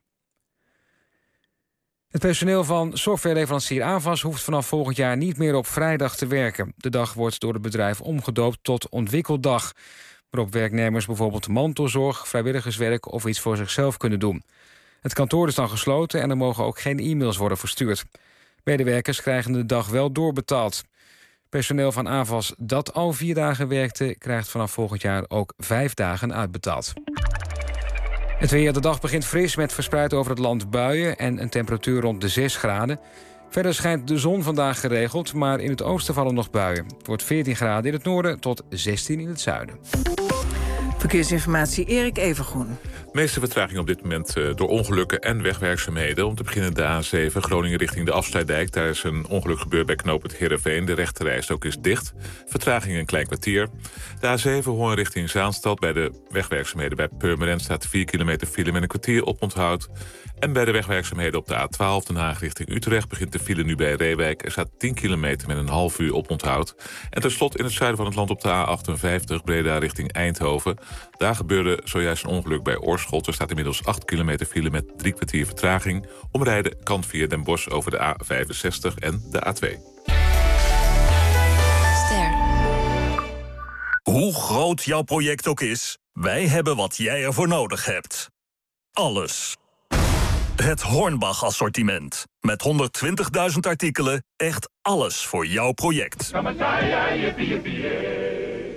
Het personeel van softwareleverancier Avas hoeft vanaf volgend jaar niet meer op vrijdag te werken. De dag wordt door het bedrijf omgedoopt tot ontwikkeldag, waarop werknemers bijvoorbeeld mantelzorg, vrijwilligerswerk of iets voor zichzelf kunnen doen. Het kantoor is dan gesloten en er mogen ook geen e-mails worden verstuurd. Medewerkers krijgen de dag wel doorbetaald. Personeel van Avas dat al 4 dagen werkte, krijgt vanaf volgend jaar ook 5 dagen uitbetaald. Het weer, de dag begint fris met verspreid over het land buien en een temperatuur rond de 6 graden. Verder schijnt de zon vandaag geregeld, maar in het oosten vallen nog buien. Het wordt 14 graden in het noorden tot 16 in het zuiden. Verkeersinformatie, Erik Evengroen. De meeste vertraging op dit moment door ongelukken en wegwerkzaamheden. Om te beginnen de A7, Groningen richting de Afsluitdijk. Daar is een ongeluk gebeurd bij knooppunt Heerenveen. De rechterrijstrook is dicht. Vertraging een klein kwartier. De A7, Hoorn richting Zaanstad. Bij de wegwerkzaamheden bij Purmerend staat 4 kilometer file met een kwartier oponthoud. En bij de wegwerkzaamheden op de A12 Den Haag richting Utrecht begint de file nu bij Reewijk. Er staat 10 kilometer met een half uur oponthoud. En tenslotte in het zuiden van het land op de A58 Breda richting Eindhoven. Daar gebeurde zojuist een ongeluk bij Oorschot. Er staat inmiddels 8 kilometer file met 3 kwartier vertraging. Omrijden kan via Den Bosch over de A65 en de A2. Ster. Hoe groot jouw project ook is, wij hebben wat jij ervoor nodig hebt. Alles. Het Hornbach-assortiment. Met 120.000 artikelen, echt alles voor jouw project.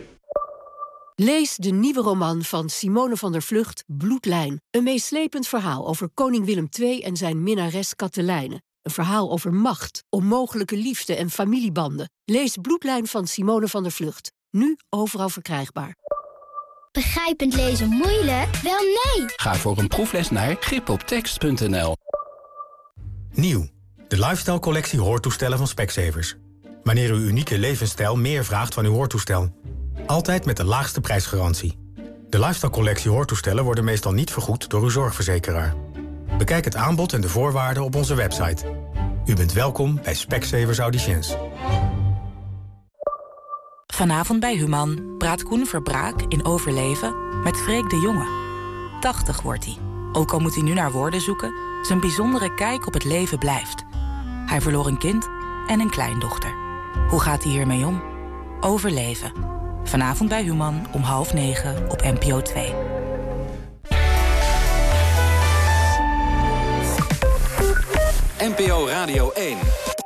Lees de nieuwe roman van Simone van der Vlugt, Bloedlijn. Een meeslepend verhaal over koning Willem II en zijn minnares Katelijne. Een verhaal over macht, onmogelijke liefde en familiebanden. Lees Bloedlijn van Simone van der Vlugt. Nu overal verkrijgbaar. Begrijpend lezen moeilijk? Wel nee! Ga voor een proefles naar gripoptekst.nl. Nieuw. De lifestyle collectie hoortoestellen van Specsavers. Wanneer uw unieke levensstijl meer vraagt van uw hoortoestel. Altijd met de laagste prijsgarantie. De lifestyle collectie hoortoestellen worden meestal niet vergoed door uw zorgverzekeraar. Bekijk het aanbod en de voorwaarden op onze website. U bent welkom bij Specsavers Auditions. Vanavond bij Human praat Koen Verbraak in Overleven met Freek de Jonge. 80 wordt hij. Ook al moet hij nu naar woorden zoeken, zijn bijzondere kijk op het leven blijft. Hij verloor een kind en een kleindochter. Hoe gaat hij hiermee om? Overleven. Vanavond bij Human om 20:30 op NPO 2. NPO Radio 1.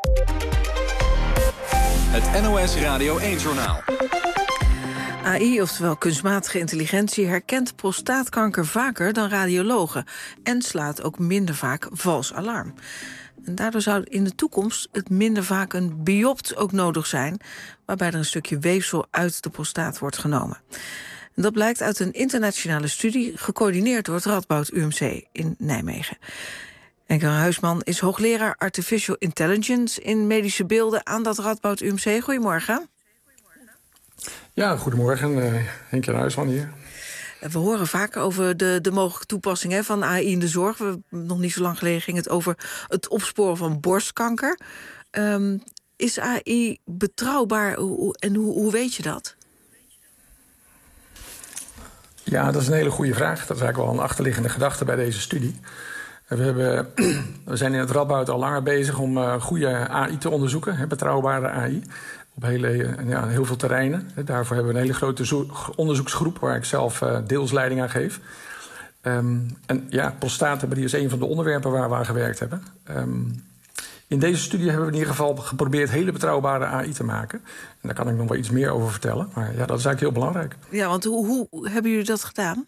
Het NOS Radio 1-journaal. AI, oftewel kunstmatige intelligentie, herkent prostaatkanker vaker dan radiologen en slaat ook minder vaak vals alarm. En daardoor zou in de toekomst het minder vaak een biopt ook nodig zijn, waarbij er een stukje weefsel uit de prostaat wordt genomen. En dat blijkt uit een internationale studie, gecoördineerd door het Radboud UMC in Nijmegen. Enke Huisman is hoogleraar Artificial Intelligence in medische beelden aan dat Radboud UMC. Goedemorgen. Ja, goedemorgen. Henk Huisman hier. We horen vaker over de mogelijke toepassing van AI in de zorg. Nog niet zo lang geleden ging het over het opsporen van borstkanker. Is AI betrouwbaar en hoe weet je dat? Ja, dat is een hele goede vraag. Dat is eigenlijk wel een achterliggende gedachte bij deze studie. We zijn in het Radboud al langer bezig om goede AI te onderzoeken, betrouwbare AI. Op heel veel terreinen. Daarvoor hebben we een hele grote onderzoeksgroep waar ik zelf deels leiding aan geef. Prostaatherapie is een van de onderwerpen waar we aan gewerkt hebben. In deze studie hebben we in ieder geval geprobeerd hele betrouwbare AI te maken. En daar kan ik nog wel iets meer over vertellen. Maar ja, dat is eigenlijk heel belangrijk. Ja, want hoe hebben jullie dat gedaan?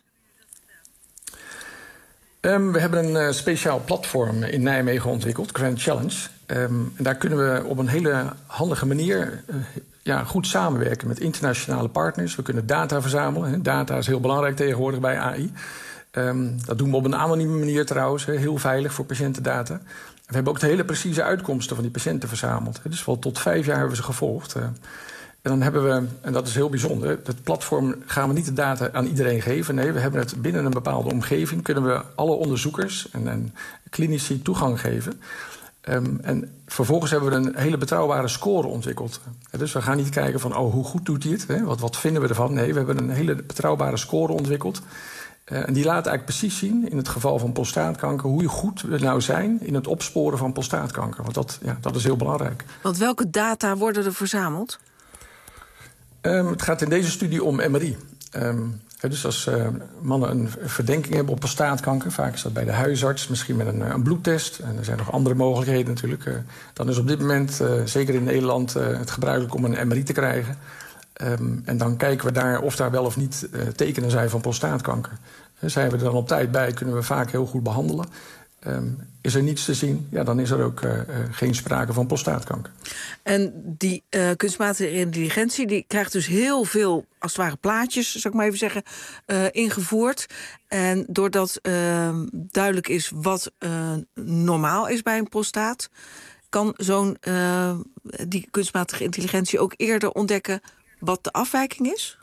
We hebben een speciaal platform in Nijmegen ontwikkeld, Grand Challenge. En daar kunnen we op een hele handige manier goed samenwerken met internationale partners. We kunnen data verzamelen. Data is heel belangrijk tegenwoordig bij AI. Dat doen we op een anonieme manier trouwens, heel veilig voor patiëntendata. We hebben ook de hele precieze uitkomsten van die patiënten verzameld. Dus wel tot 5 jaar hebben we ze gevolgd. En dan hebben we, en dat is heel bijzonder, het platform gaan we niet de data aan iedereen geven. Nee, we hebben het binnen een bepaalde omgeving, kunnen we alle onderzoekers en klinici toegang geven. En vervolgens hebben we een hele betrouwbare score ontwikkeld. Dus we gaan niet kijken van, hoe goed doet hij het? Wat vinden we ervan? Nee, we hebben een hele betrouwbare score ontwikkeld. En die laat eigenlijk precies zien, in het geval van prostaatkanker, hoe goed we nou zijn in het opsporen van prostaatkanker. Want dat is heel belangrijk. Want welke data worden er verzameld? Het gaat in deze studie om MRI. Dus als mannen een verdenking hebben op prostaatkanker, vaak is dat bij de huisarts, misschien met een bloedtest. En er zijn nog andere mogelijkheden natuurlijk. Dan is op dit moment, zeker in Nederland, het gebruikelijk om een MRI te krijgen. En dan kijken we daar of daar wel of niet tekenen zijn van prostaatkanker. Zijn we er dan op tijd bij, kunnen we vaak heel goed behandelen. Is er niets te zien, dan is er ook geen sprake van prostaatkanker. En die kunstmatige intelligentie die krijgt dus heel veel, als het ware, plaatjes, zou ik maar even zeggen, ingevoerd. En doordat duidelijk is wat normaal is bij een prostaat, kan die kunstmatige intelligentie ook eerder ontdekken wat de afwijking is?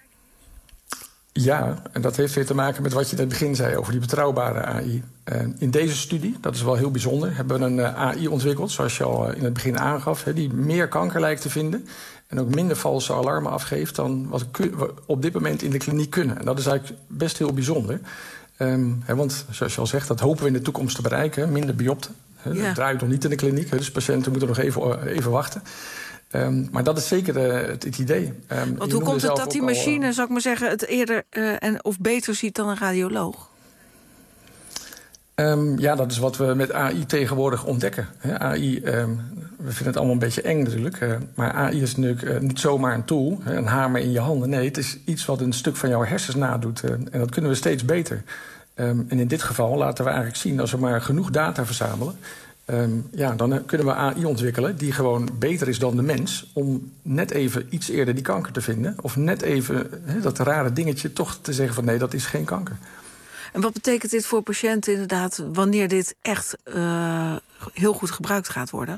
Ja, en dat heeft weer te maken met wat je in het begin zei over die betrouwbare AI. In deze studie, dat is wel heel bijzonder, hebben we een AI ontwikkeld, zoals je al in het begin aangaf, die meer kanker lijkt te vinden en ook minder valse alarmen afgeeft dan wat we op dit moment in de kliniek kunnen. En dat is eigenlijk best heel bijzonder. Want zoals je al zegt, dat hopen we in de toekomst te bereiken, minder biopten. Dat draait nog niet in de kliniek, dus patiënten moeten nog even wachten. Maar dat is zeker het idee. Want hoe komt het dat die machine, zou ik maar zeggen, het eerder of beter ziet dan een radioloog? Dat is wat we met AI tegenwoordig ontdekken. AI, we vinden het allemaal een beetje eng natuurlijk. Maar AI is natuurlijk niet zomaar een tool, een hamer in je handen. Nee, het is iets wat een stuk van jouw hersens nadoet. En dat kunnen we steeds beter. En in dit geval laten we eigenlijk zien, als we maar genoeg data verzamelen, dan kunnen we AI ontwikkelen die gewoon beter is dan de mens, om net even iets eerder die kanker te vinden. Of net even dat rare dingetje toch te zeggen van nee, dat is geen kanker. En wat betekent dit voor patiënten inderdaad, wanneer dit echt heel goed gebruikt gaat worden?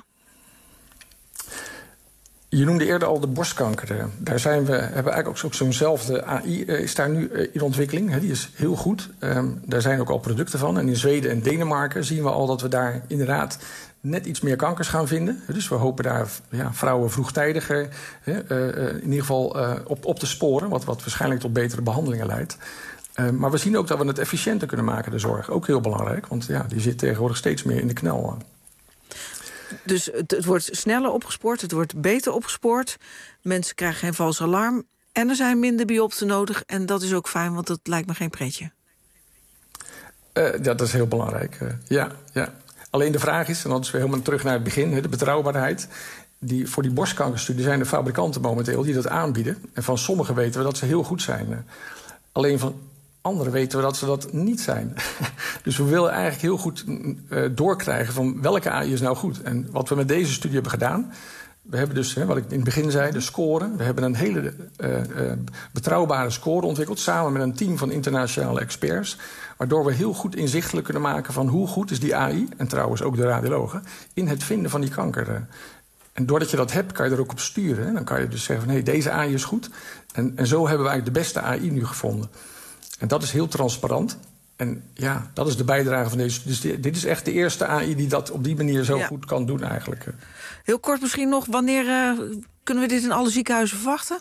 Je noemde eerder al de borstkanker. Daar hebben eigenlijk ook zo'nzelfde AI is daar nu in ontwikkeling. Die is heel goed. Daar zijn ook al producten van. En in Zweden en Denemarken zien we al dat we daar inderdaad net iets meer kankers gaan vinden. Dus we hopen daar vrouwen vroegtijdiger in ieder geval op te sporen, wat waarschijnlijk tot betere behandelingen leidt. Maar we zien ook dat we het efficiënter kunnen maken, de zorg. Ook heel belangrijk, want die zit tegenwoordig steeds meer in de knel. Dus het wordt sneller opgespoord, het wordt beter opgespoord. Mensen krijgen geen vals alarm. En er zijn minder biopten nodig. En dat is ook fijn, want dat lijkt me geen pretje. Dat is heel belangrijk, ja. Alleen de vraag is, en dan is weer helemaal terug naar het begin, de betrouwbaarheid. Voor die borstkankerstudie zijn de fabrikanten momenteel die dat aanbieden. En van sommigen weten we dat ze heel goed zijn. Alleen van anderen weten we dat ze dat niet zijn. Dus we willen eigenlijk heel goed doorkrijgen van welke AI is nou goed. En wat we met deze studie hebben gedaan, we hebben dus, wat ik in het begin zei, de score. We hebben een hele betrouwbare score ontwikkeld, samen met een team van internationale experts, waardoor we heel goed inzichtelijk kunnen maken van hoe goed is die AI, en trouwens ook de radiologen, in het vinden van die kanker. En doordat je dat hebt, kan je er ook op sturen. Dan kan je dus zeggen van deze AI is goed. En zo hebben we eigenlijk de beste AI nu gevonden. En dat is heel transparant. En dat is de bijdrage van deze. Dus dit is echt de eerste AI die dat op die manier zo goed kan doen eigenlijk. Heel kort misschien nog, wanneer kunnen we dit in alle ziekenhuizen verwachten?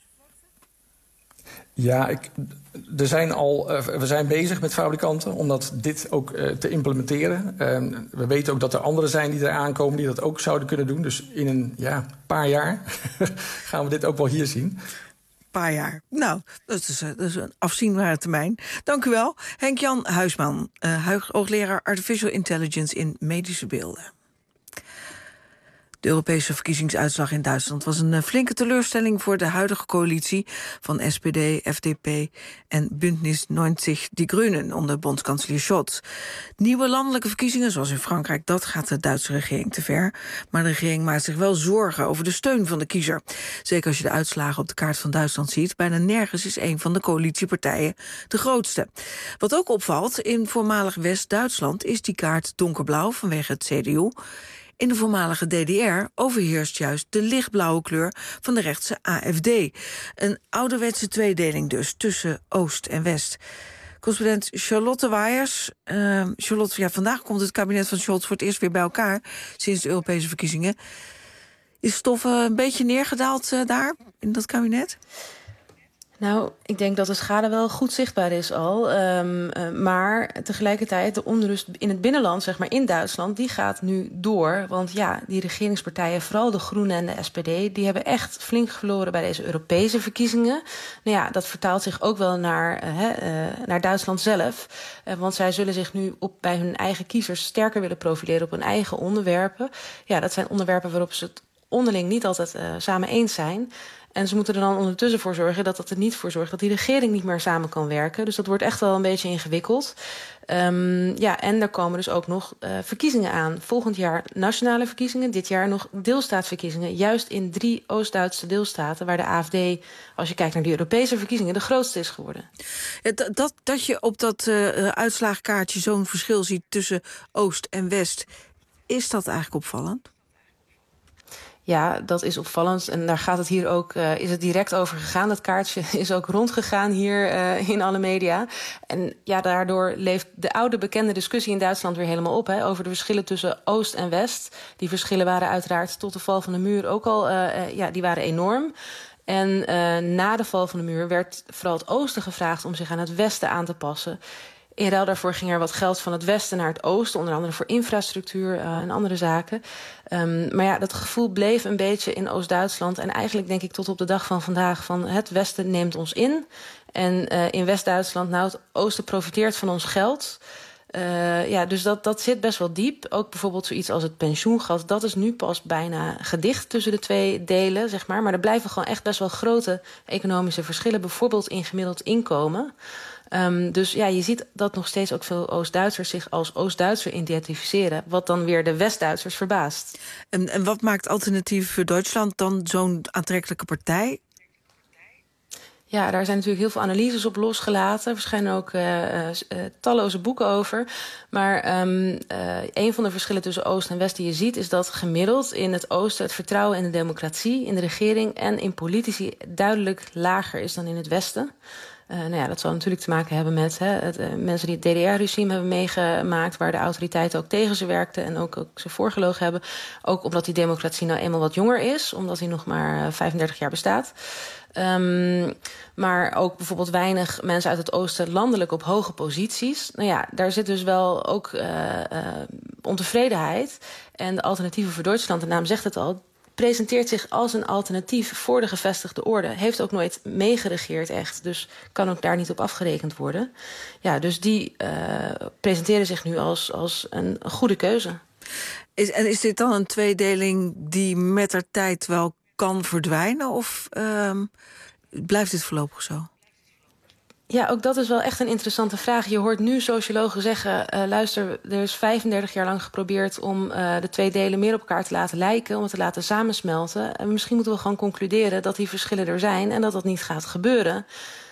Ja, we zijn bezig met fabrikanten om dit ook te implementeren. We weten ook dat er anderen zijn die eraan komen die dat ook zouden kunnen doen. Dus in een paar jaar gaan we dit ook wel hier zien. Paar jaar. Nou, dat is een afzienbare termijn. Dank u wel. Henk-Jan Huisman, hoogleraar Artificial Intelligence in medische beelden. De Europese verkiezingsuitslag in Duitsland was een flinke teleurstelling voor de huidige coalitie van SPD, FDP en Bündnis 90 Die Grünen onder bondskanselier Scholz. Nieuwe landelijke verkiezingen, zoals in Frankrijk, dat gaat de Duitse regering te ver. Maar de regering maakt zich wel zorgen over de steun van de kiezer. Zeker als je de uitslagen op de kaart van Duitsland ziet. Bijna nergens is een van de coalitiepartijen de grootste. Wat ook opvalt, in voormalig West-Duitsland is die kaart donkerblauw vanwege het CDU. In de voormalige DDR overheerst juist de lichtblauwe kleur van de rechtse AfD. Een ouderwetse tweedeling dus, tussen Oost en West. Correspondent Charlotte Waaiers. Charlotte, vandaag komt het kabinet van Scholz voor het eerst weer bij elkaar sinds de Europese verkiezingen. Is stof een beetje neergedaald daar, in dat kabinet? Nou, ik denk dat de schade wel goed zichtbaar is al. Maar tegelijkertijd de onrust in het binnenland, zeg maar in Duitsland, die gaat nu door. Want die regeringspartijen, vooral de Groenen en de SPD, die hebben echt flink verloren bij deze Europese verkiezingen. Nou dat vertaalt zich ook wel naar Duitsland zelf. Want zij zullen zich nu bij hun eigen kiezers sterker willen profileren op hun eigen onderwerpen. Dat zijn onderwerpen waarop ze het onderling niet altijd samen eens zijn. En ze moeten er dan ondertussen voor zorgen dat er niet voor zorgt dat die regering niet meer samen kan werken. Dus dat wordt echt wel een beetje ingewikkeld. En er komen dus ook nog verkiezingen aan. Volgend jaar nationale verkiezingen, dit jaar nog deelstaatverkiezingen. Juist in 3 Oost-Duitse deelstaten waar de AfD, als je kijkt naar die Europese verkiezingen, de grootste is geworden. Dat je op dat uitslaagkaartje zo'n verschil ziet tussen Oost en West, is dat eigenlijk opvallend? Ja, dat is opvallend. En daar gaat het hier ook, is het direct over gegaan. Dat kaartje is ook rondgegaan hier in alle media. En daardoor leeft de oude bekende discussie in Duitsland weer helemaal op. Over de verschillen tussen Oost en West. Die verschillen waren uiteraard tot de val van de muur ook al, die waren enorm. En na de val van de muur werd vooral het Oosten gevraagd om zich aan het Westen aan te passen. In ruil daarvoor ging er wat geld van het westen naar het oosten, onder andere voor infrastructuur en andere zaken. Maar dat gevoel bleef een beetje in Oost-Duitsland. En eigenlijk denk ik tot op de dag van vandaag van het westen neemt ons in. En in West-Duitsland, het oosten profiteert van ons geld. Dus dat zit best wel diep. Ook bijvoorbeeld zoiets als het pensioengat. Dat is nu pas bijna gedicht tussen de twee delen, zeg maar. Maar er blijven gewoon echt best wel grote economische verschillen. Bijvoorbeeld in gemiddeld inkomen. Dus je ziet dat nog steeds ook veel Oost-Duitsers zich als Oost-Duitser identificeren. Wat dan weer de West-Duitsers verbaast. En wat maakt Alternatief voor Duitsland dan zo'n aantrekkelijke partij? Ja, daar zijn natuurlijk heel veel analyses op losgelaten. Er verschijnen ook talloze boeken over. Maar een van de verschillen tussen Oost en West die je ziet, is dat gemiddeld in het Oosten het vertrouwen in de democratie, in de regering en in politici duidelijk lager is dan in het Westen. Dat zal natuurlijk te maken hebben met mensen die het DDR-regime hebben meegemaakt, waar de autoriteiten ook tegen ze werkten en ook ze voorgelogen hebben. Ook omdat die democratie nou eenmaal wat jonger is, omdat die nog maar 35 jaar bestaat. Maar ook bijvoorbeeld weinig mensen uit het Oosten landelijk op hoge posities. Daar zit dus wel ook ontevredenheid. En de Alternatieven voor Duitsland, de naam zegt het al, presenteert zich als een alternatief voor de gevestigde orde. Heeft ook nooit meegeregeerd echt, dus kan ook daar niet op afgerekend worden. Dus die presenteren zich nu als een goede keuze. Is dit dan een tweedeling die met de tijd wel kan verdwijnen? Of blijft dit voorlopig zo? Ja, ook dat is wel echt een interessante vraag. Je hoort nu sociologen zeggen, luister, er is 35 jaar lang geprobeerd om de twee delen meer op elkaar te laten lijken, om het te laten samensmelten. En misschien moeten we gewoon concluderen dat die verschillen er zijn en dat dat niet gaat gebeuren.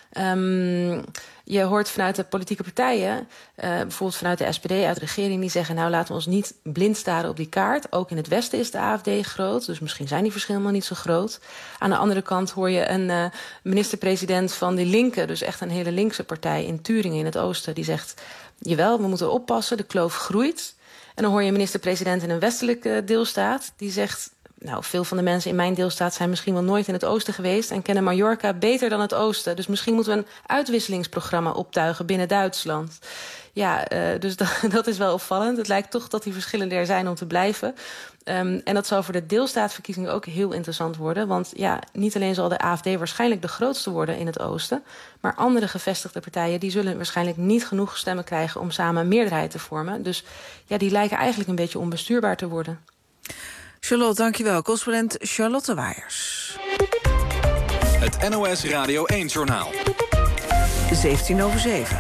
Je hoort vanuit de politieke partijen, bijvoorbeeld vanuit de SPD uit de regering, die zeggen, nou laten we ons niet blind staren op die kaart. Ook in het Westen is de AfD groot, dus misschien zijn die verschillen helemaal niet zo groot. Aan de andere kant hoor je een minister-president van de Linke, dus echt een hele linkse partij in Turingen in het Oosten, die zegt, jawel, we moeten oppassen, de kloof groeit. En dan hoor je een minister-president in een westelijke deelstaat, die zegt, nou, veel van de mensen in mijn deelstaat zijn misschien wel nooit in het oosten geweest en kennen Mallorca beter dan het oosten. Dus misschien moeten we een uitwisselingsprogramma optuigen binnen Duitsland. Dus dat is wel opvallend. Het lijkt toch dat die verschillen er zijn om te blijven. En dat zal voor de deelstaatverkiezingen ook heel interessant worden. Want niet alleen zal de AfD waarschijnlijk de grootste worden in het oosten, maar andere gevestigde partijen die zullen waarschijnlijk niet genoeg stemmen krijgen om samen een meerderheid te vormen. Dus die lijken eigenlijk een beetje onbestuurbaar te worden. Charlotte, dankjewel. Correspondent Charlotte Waaiers. Het NOS Radio 1-journaal. 7:17.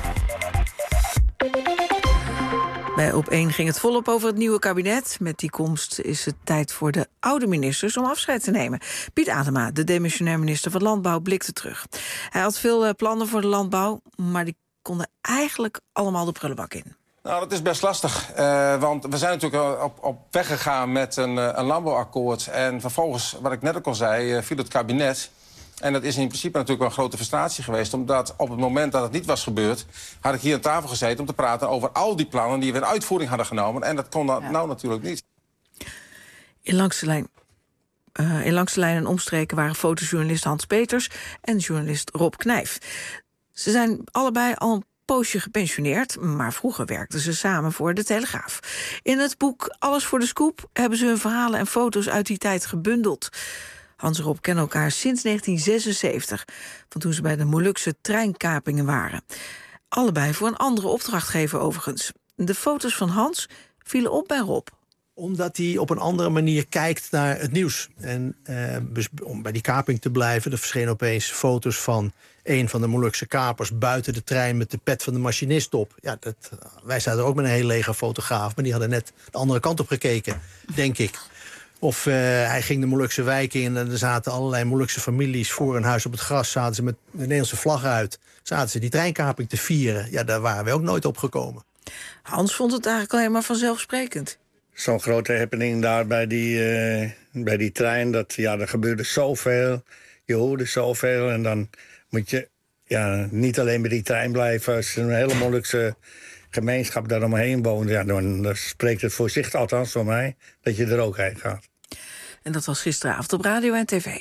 Bij Op1 ging het volop over het nieuwe kabinet. Met die komst is het tijd voor de oude ministers om afscheid te nemen. Piet Adema, de demissionair minister van Landbouw, blikte terug. Hij had veel plannen voor de landbouw, maar die konden eigenlijk allemaal de prullenbak in. Nou, dat is best lastig, want we zijn natuurlijk op weg gegaan met een landbouwakkoord. En vervolgens, wat ik net ook al zei, viel het kabinet. En dat is in principe natuurlijk wel een grote frustratie geweest, omdat op het moment dat het niet was gebeurd, had ik hier aan tafel gezeten om te praten over al die plannen die we in uitvoering hadden genomen. En dat kon nou natuurlijk niet. In Langs de Lijn en omstreken waren fotojournalist Hans Peters en journalist Rob Knijf. Ze zijn allebei al een poosje gepensioneerd, maar vroeger werkten ze samen voor De Telegraaf. In het boek Alles voor de Scoop hebben ze hun verhalen en foto's uit die tijd gebundeld. Hans en Rob kennen elkaar sinds 1976, van toen ze bij de Molukse treinkapingen waren. Allebei voor een andere opdrachtgever overigens. De foto's van Hans vielen op bij Rob. Omdat hij op een andere manier kijkt naar het nieuws. En om bij die kaping te blijven, er verschenen opeens foto's van een van de Molukse kapers buiten de trein met de pet van de machinist op. Ja, wij zaten er ook met een heel leger fotograaf, maar die hadden net de andere kant op gekeken, denk ik. Of hij ging de Molukse wijk in en er zaten allerlei Molukse families voor een huis op het gras. Zaten ze met de Nederlandse vlag uit. Zaten ze die treinkaping te vieren. Ja, daar waren we ook nooit op gekomen. Hans vond het eigenlijk alleen maar vanzelfsprekend. Zo'n grote happening daar bij die trein. Er gebeurde zoveel. Je hoorde zoveel. En dan moet je niet alleen bij die trein blijven. Als een hele Molukse gemeenschap daar omheen woont, dan spreekt het voor zich, althans voor mij, dat je er ook heen gaat. En dat was gisteravond op radio en tv.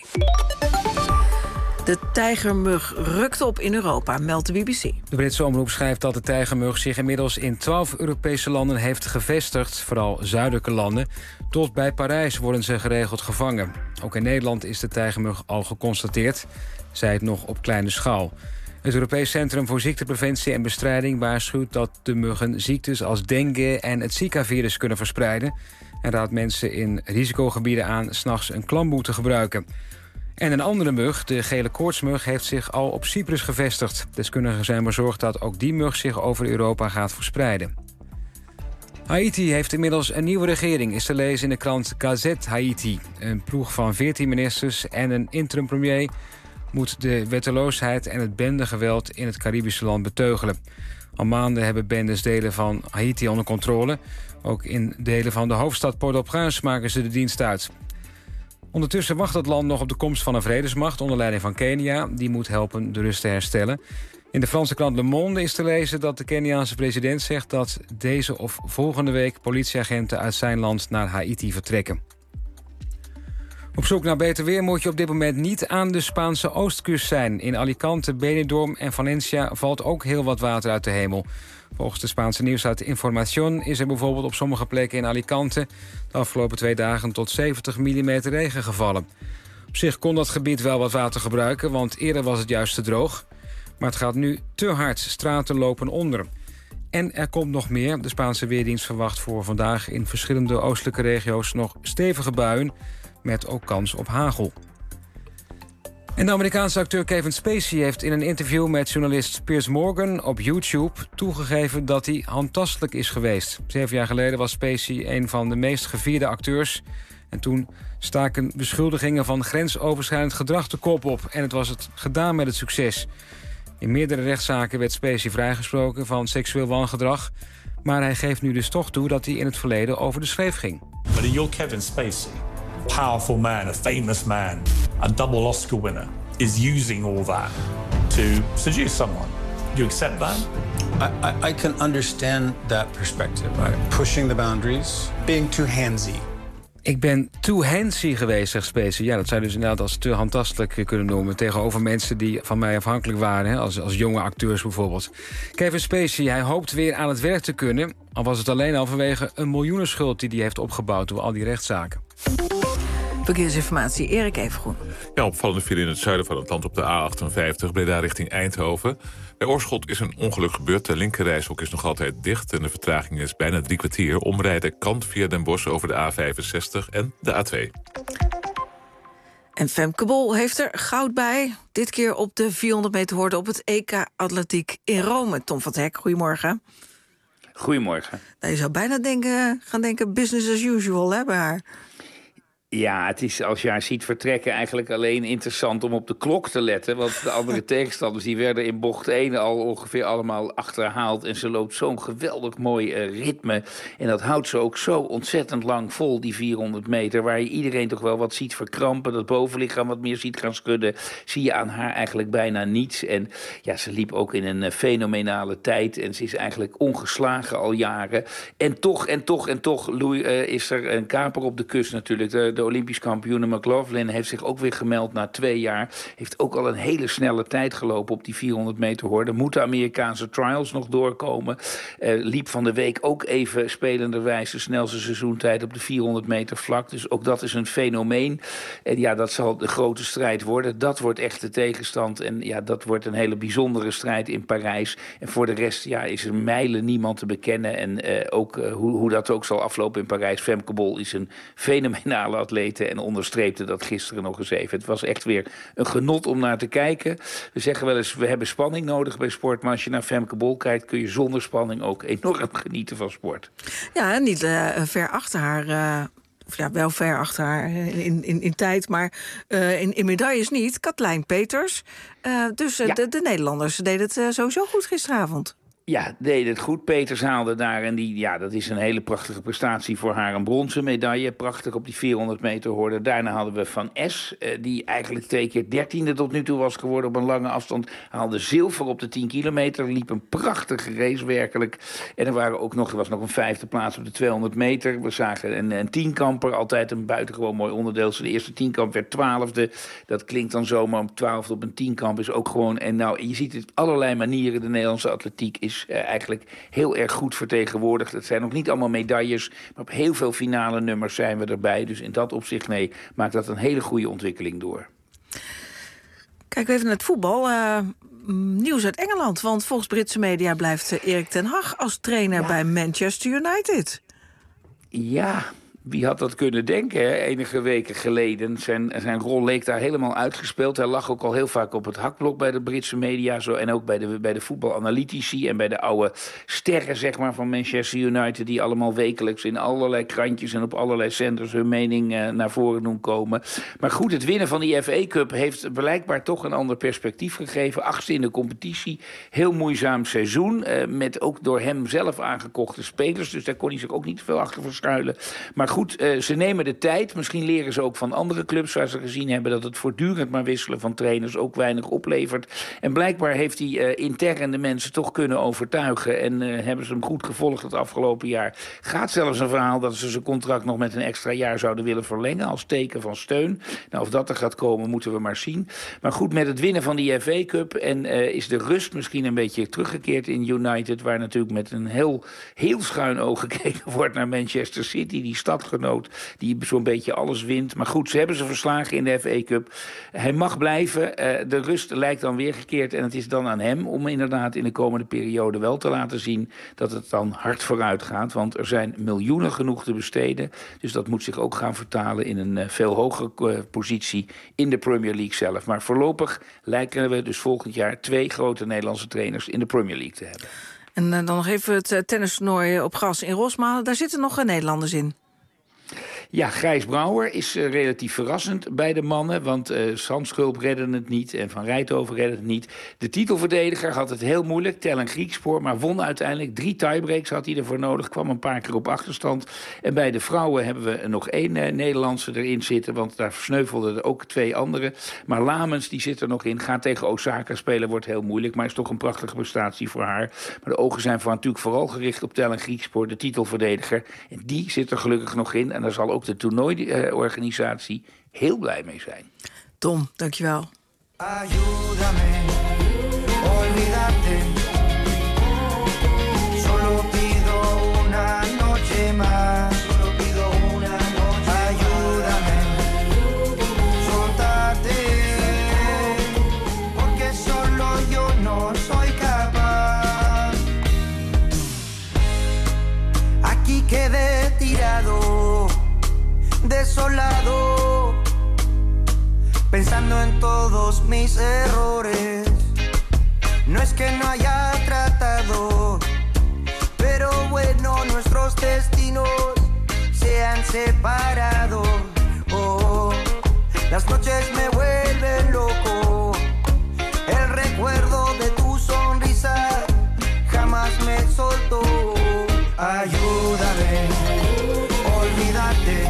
De tijgermug rukt op in Europa, meldt de BBC. De Britse omroep schrijft dat de tijgermug zich inmiddels in 12 Europese landen heeft gevestigd, vooral zuidelijke landen. Tot bij Parijs worden ze geregeld gevangen. Ook in Nederland is de tijgermug al geconstateerd, zij het nog op kleine schaal. Het Europees Centrum voor Ziektepreventie en Bestrijding waarschuwt dat de muggen ziektes als dengue en het Zika-virus kunnen verspreiden en raadt mensen in risicogebieden aan 's nachts een klamboe te gebruiken. En een andere mug, de gele koortsmug, heeft zich al op Cyprus gevestigd. Deskundigen zijn bezorgd dat ook die mug zich over Europa gaat verspreiden. Haiti heeft inmiddels een nieuwe regering, is te lezen in de krant Gazette Haiti. Een ploeg van 14 ministers en een interim-premier moet de wetteloosheid en het bendegeweld in het Caribische land beteugelen. Al maanden hebben bendes delen van Haiti onder controle. Ook in delen van de hoofdstad Port-au-Prince maken ze de dienst uit. Ondertussen wacht het land nog op de komst van een vredesmacht onder leiding van Kenia. Die moet helpen de rust te herstellen. In de Franse krant Le Monde is te lezen dat de Keniaanse president zegt dat deze of volgende week politieagenten uit zijn land naar Haiti vertrekken. Op zoek naar beter weer moet je op dit moment niet aan de Spaanse oostkust zijn. In Alicante, Benidorm en Valencia valt ook heel wat water uit de hemel. Volgens de Spaanse nieuwsite Información is er bijvoorbeeld op sommige plekken in Alicante de afgelopen 2 dagen tot 70 mm regen gevallen. Op zich kon dat gebied wel wat water gebruiken, want eerder was het juist te droog. Maar het gaat nu te hard, straten lopen onder. En er komt nog meer. De Spaanse Weerdienst verwacht voor vandaag in verschillende oostelijke regio's nog stevige buien, met ook kans op hagel. En de Amerikaanse acteur Kevin Spacey heeft in een interview met journalist Piers Morgan op YouTube toegegeven dat hij handtastelijk is geweest. 7 jaar geleden was Spacey een van de meest gevierde acteurs. En toen staken beschuldigingen van grensoverschrijdend gedrag de kop op. En het was het gedaan met het succes. In meerdere rechtszaken werd Spacey vrijgesproken van seksueel wangedrag. Maar hij geeft nu dus toch toe dat hij in het verleden over de schreef ging. But you're Kevin Spacey. Powerful man, a famous man, a double Oscar winner, is using all that to seduce someone. Do you accept that? I can understand that perspective. Right? Pushing the boundaries, being too handsy. Ik ben too handsy geweest, zegt Spacey. Ja, dat zou je dus inderdaad als te handtastelijk kunnen noemen tegenover mensen die van mij afhankelijk waren, hè? Als jonge acteurs bijvoorbeeld. Kevin Spacey, hij hoopt weer aan het werk te kunnen, al was het alleen al vanwege een miljoenenschuld die hij heeft opgebouwd door al die rechtszaken. Verkeersinformatie, Erik Evengroen. Ja, opvallende file in het zuiden van het land op de A58, Breda richting Eindhoven. Bij Oorschot is een ongeluk gebeurd. De linkerrijstrook is nog altijd dicht en de vertraging is bijna 3 kwartier. Omrijden kan via Den Bosch over de A65 en de A2. En Femke Bol heeft er goud bij. Dit keer op de 400 meter horde op het EK Atletiek in Rome. Tom van 't Hek, goedemorgen. Goedemorgen. Nou, je zou bijna gaan denken business as usual, hè, bij haar. Ja, het is als je haar ziet vertrekken eigenlijk alleen interessant om op de klok te letten. Want de andere tegenstanders die werden in bocht 1 al ongeveer allemaal achterhaald. En ze loopt zo'n geweldig mooi ritme. En dat houdt ze ook zo ontzettend lang vol, die 400 meter. Waar je iedereen toch wel wat ziet verkrampen. Dat bovenlichaam wat meer ziet gaan schudden. Zie je aan haar eigenlijk bijna niets. En ja, ze liep ook in een fenomenale tijd. En ze is eigenlijk ongeslagen al jaren. En toch, Louis, is er een kaper op de kust natuurlijk. De Olympisch kampioene McLaughlin heeft zich ook weer gemeld na 2 jaar. Heeft ook al een hele snelle tijd gelopen op die 400 meter horde. Moet de Amerikaanse trials nog doorkomen. Liep van de week ook even spelenderwijs de snelste seizoentijd op de 400 meter vlak. Dus ook dat is een fenomeen. En ja, dat zal de grote strijd worden. Dat wordt echt de tegenstand. En ja, dat wordt een hele bijzondere strijd in Parijs. En voor de rest ja, is er mijlen niemand te bekennen. En ook hoe dat ook zal aflopen in Parijs. Femke Bol is een fenomenale atleet en onderstreepte dat gisteren nog eens even. Het was echt weer een genot om naar te kijken. We zeggen wel eens, we hebben spanning nodig bij sport, maar als je naar Femke Bol kijkt, kun je zonder spanning ook enorm genieten van sport. Ja, niet ver achter haar. Of ja, wel ver achter haar in tijd, maar in medailles niet. Katlijn Peters. Dus de Nederlanders deden het sowieso goed gisteravond. Ja, deed het goed. Peters haalde daar en dat is een hele prachtige prestatie voor haar. Een bronzen medaille, prachtig op die 400 meter horde. Daarna hadden we Van S, die eigenlijk 2 keer 13e tot nu toe was geworden op een lange afstand. Haalde zilver op de 10 kilometer, liep een prachtige race werkelijk. En er was nog een 5e plaats op de 200 meter. We zagen een tienkamper, altijd een buitengewoon mooi onderdeel. De eerste tienkamp werd 12e. Dat klinkt dan zomaar om 12e op een tienkamp is ook gewoon. En nou, je ziet het op allerlei manieren. De Nederlandse atletiek is eigenlijk heel erg goed vertegenwoordigd. Het zijn nog niet allemaal medailles, maar op heel veel finale nummers zijn we erbij. Dus in dat opzicht, maakt dat een hele goede ontwikkeling door. Kijk even naar het voetbal. Nieuws uit Engeland, want volgens Britse media blijft Erik ten Hag als trainer bij Manchester United. Ja, wie had dat kunnen denken, hè? Enige weken geleden. Zijn rol leek daar helemaal uitgespeeld. Hij lag ook al heel vaak op het hakblok bij de Britse media. En ook bij de voetbalanalytici en bij de oude sterren, zeg maar, van Manchester United, die allemaal wekelijks in allerlei krantjes en op allerlei zenders hun mening naar voren doen komen. Maar goed, het winnen van die FA Cup heeft blijkbaar toch een ander perspectief gegeven. 8e in de competitie. Heel moeizaam seizoen. Met ook door hem zelf aangekochte spelers. Dus daar kon hij zich ook niet veel achter verschuilen. Maar goed, ze nemen de tijd. Misschien leren ze ook van andere clubs waar ze gezien hebben dat het voortdurend maar wisselen van trainers ook weinig oplevert. En blijkbaar heeft hij intern de mensen toch kunnen overtuigen en hebben ze hem goed gevolgd het afgelopen jaar. Gaat zelfs een verhaal dat ze zijn contract nog met een extra jaar zouden willen verlengen als teken van steun. Nou, of dat er gaat komen, moeten we maar zien. Maar goed, met het winnen van die FA Cup en is de rust misschien een beetje teruggekeerd in United, waar natuurlijk met een heel schuin oog gekeken wordt naar Manchester City, die stadgenoot die zo'n beetje alles wint. Maar goed, ze hebben ze verslagen in de FA Cup. Hij mag blijven. De rust lijkt dan weer gekeerd en het is dan aan hem om inderdaad in de komende periode wel te laten zien dat het dan hard vooruit gaat. Want er zijn miljoenen genoeg te besteden. Dus dat moet zich ook gaan vertalen in een veel hogere positie in de Premier League zelf. Maar voorlopig lijken we dus volgend jaar 2 grote Nederlandse trainers in de Premier League te hebben. En dan nog even het tennistoernooi op gras in Rosmalen. Daar zitten nog Nederlanders in. Ja, Gijs Brouwer is relatief verrassend bij de mannen, want Zandschulp redde het niet en Van Rijthoven redde het niet. De titelverdediger had het heel moeilijk, Tellen Griekspoor, maar won uiteindelijk. 3 tiebreaks had hij ervoor nodig, kwam een paar keer op achterstand. En bij de vrouwen hebben we nog 1 Nederlandse erin zitten, want daar versneuvelden er ook 2 anderen. Maar Lamens, die zit er nog in, gaat tegen Osaka spelen, wordt heel moeilijk, maar is toch een prachtige prestatie voor haar. Maar de ogen zijn natuurlijk vooral gericht op Tellen Griekspoor, de titelverdediger. En die zit er gelukkig nog in en daar zal ook de toernooiorganisatie heel blij mee zijn. Tom, dankjewel. Ayúdame, olvídate. Solo pido una noche más. Solo pido una noche. Ayúdame, soltate. Porque solo yo no soy capaz. Aquí quedé tirado, desolado, pensando en todos mis errores. No es que no haya tratado, pero bueno, nuestros destinos se han separado. Oh, las noches me vuelven loco. El recuerdo de tu sonrisa jamás me soltó. Ayúdame, olvídate.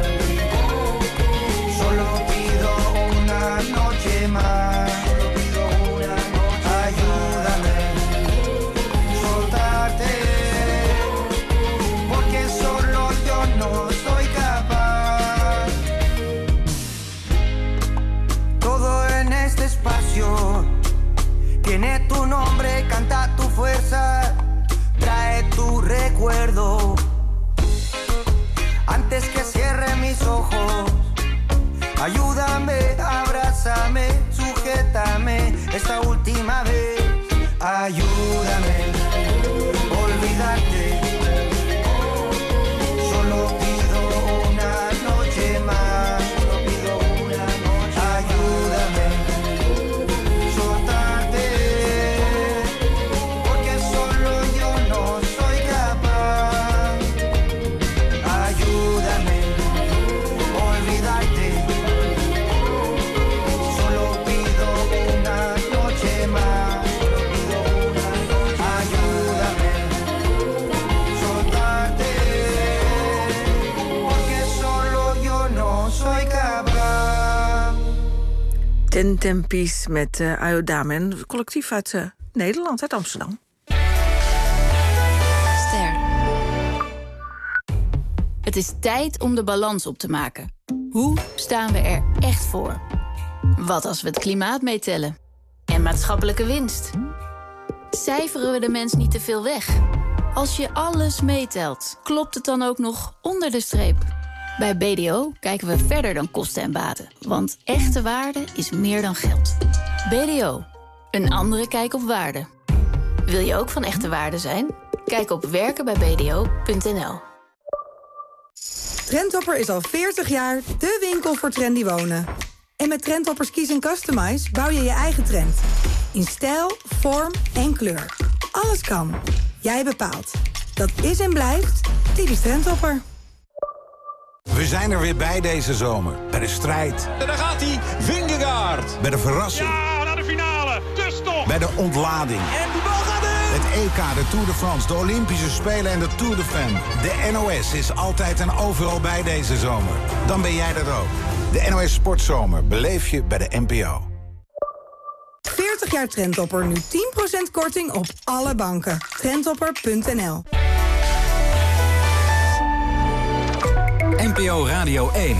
Solo pido una noche más. Solo pido una noche. Ayúdame, soltarte. Porque solo yo no soy capaz. Todo en este espacio tiene tu nombre, canta tu fuerza, trae tu recuerdo. Antes que cierre mis ojos, ayúdame, abrázame, sujétame esta última vez. Ayúdame, olvídate. Solo pido una noche más. Solo pido una noche. Ayúdame, soltarte. Porque solo yo no soy capaz. Ayúdame, olvídate. Solo pido una noche más. Solo pido una noche. Ayúdame, soltarte. Porque solo yo no soy capaz. Ten Tempies met Ayodame, een collectief uit Nederland, uit Amsterdam. Ster. Het is tijd om de balans op te maken. Hoe staan we er echt voor? Wat als we het klimaat meetellen? En maatschappelijke winst? Cijferen we de mens niet te veel weg? Als je alles meetelt, klopt het dan ook nog onder de streep? Bij BDO kijken we verder dan kosten en baten. Want echte waarde is meer dan geld. BDO. Een andere kijk op waarde. Wil je ook van echte waarde zijn? Kijk op werkenbijbdo.nl. Trendhopper is al 40 jaar de winkel voor trendy wonen. En met Trendhoppers Kies & Customize bouw je je eigen trend. In stijl, vorm en kleur. Alles kan. Jij bepaalt. Dat is en blijft typisch Trendhopper. We zijn er weer bij deze zomer. Bij de strijd. En daar gaat hij, Vingegaard. Bij de verrassing. Ja, naar de finale. Dus toch. Bij de ontlading. En die bal gaat in. Het EK, de Tour de France, de Olympische Spelen en de Tour de Femme. De NOS is altijd en overal bij deze zomer. Dan ben jij er ook. De NOS Sportzomer beleef je bij de NPO. 40 jaar Trendhopper, nu 10% korting op alle banken. Trendhopper.nl. NPO Radio 1.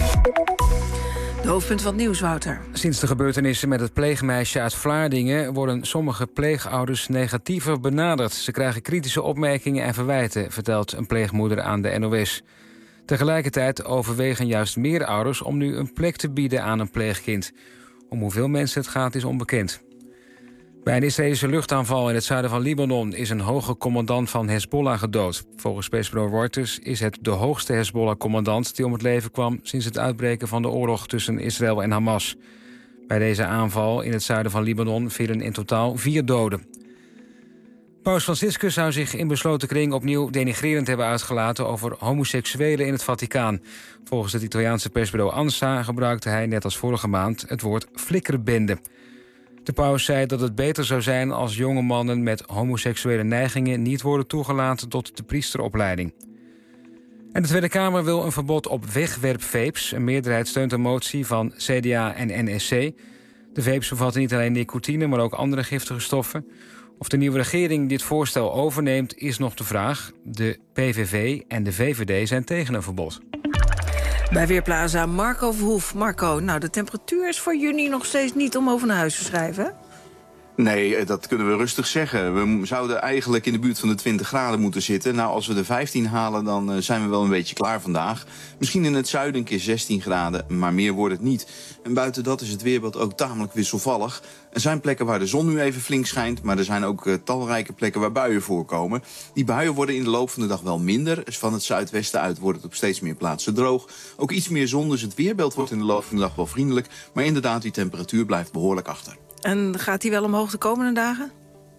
De hoofdpunt van het nieuws, Wouter. Sinds de gebeurtenissen met het pleegmeisje uit Vlaardingen worden sommige pleegouders negatiever benaderd. Ze krijgen kritische opmerkingen en verwijten, vertelt een pleegmoeder aan de NOS. Tegelijkertijd overwegen juist meer ouders om nu een plek te bieden aan een pleegkind. Om hoeveel mensen het gaat is onbekend. Bij een Israëlische luchtaanval in het zuiden van Libanon is een hoge commandant van Hezbollah gedood. Volgens persbureau Reuters is het de hoogste Hezbollah-commandant die om het leven kwam sinds het uitbreken van de oorlog tussen Israël en Hamas. Bij deze aanval in het zuiden van Libanon vielen in totaal 4 doden. Paus Franciscus zou zich in besloten kring opnieuw denigrerend hebben uitgelaten over homoseksuelen in het Vaticaan. Volgens het Italiaanse persbureau ANSA gebruikte hij net als vorige maand het woord flikkerbende. De paus zei dat het beter zou zijn als jonge mannen met homoseksuele neigingen niet worden toegelaten tot de priesteropleiding. En de Tweede Kamer wil een verbod op wegwerpvapes. Een meerderheid steunt een motie van CDA en NSC. De vapes bevatten niet alleen nicotine, maar ook andere giftige stoffen. Of de nieuwe regering dit voorstel overneemt, is nog de vraag. De PVV en de VVD zijn tegen een verbod. Bij Weerplaza Marco Verhoef. Marco, nou, de temperatuur is voor juni nog steeds niet om over naar huis te schrijven, hè? Nee, dat kunnen we rustig zeggen. We zouden eigenlijk in de buurt van de 20 graden moeten zitten. Nou, als we de 15 halen, dan zijn we wel een beetje klaar vandaag. Misschien in het zuiden een keer 16 graden, maar meer wordt het niet. En buiten dat is het weerbeeld ook tamelijk wisselvallig. Er zijn plekken waar de zon nu even flink schijnt, maar er zijn ook talrijke plekken waar buien voorkomen. Die buien worden in de loop van de dag wel minder. Dus van het zuidwesten uit wordt het op steeds meer plaatsen droog. Ook iets meer zon, dus het weerbeeld wordt in de loop van de dag wel vriendelijk. Maar inderdaad, die temperatuur blijft behoorlijk achter. En gaat die wel omhoog de komende dagen?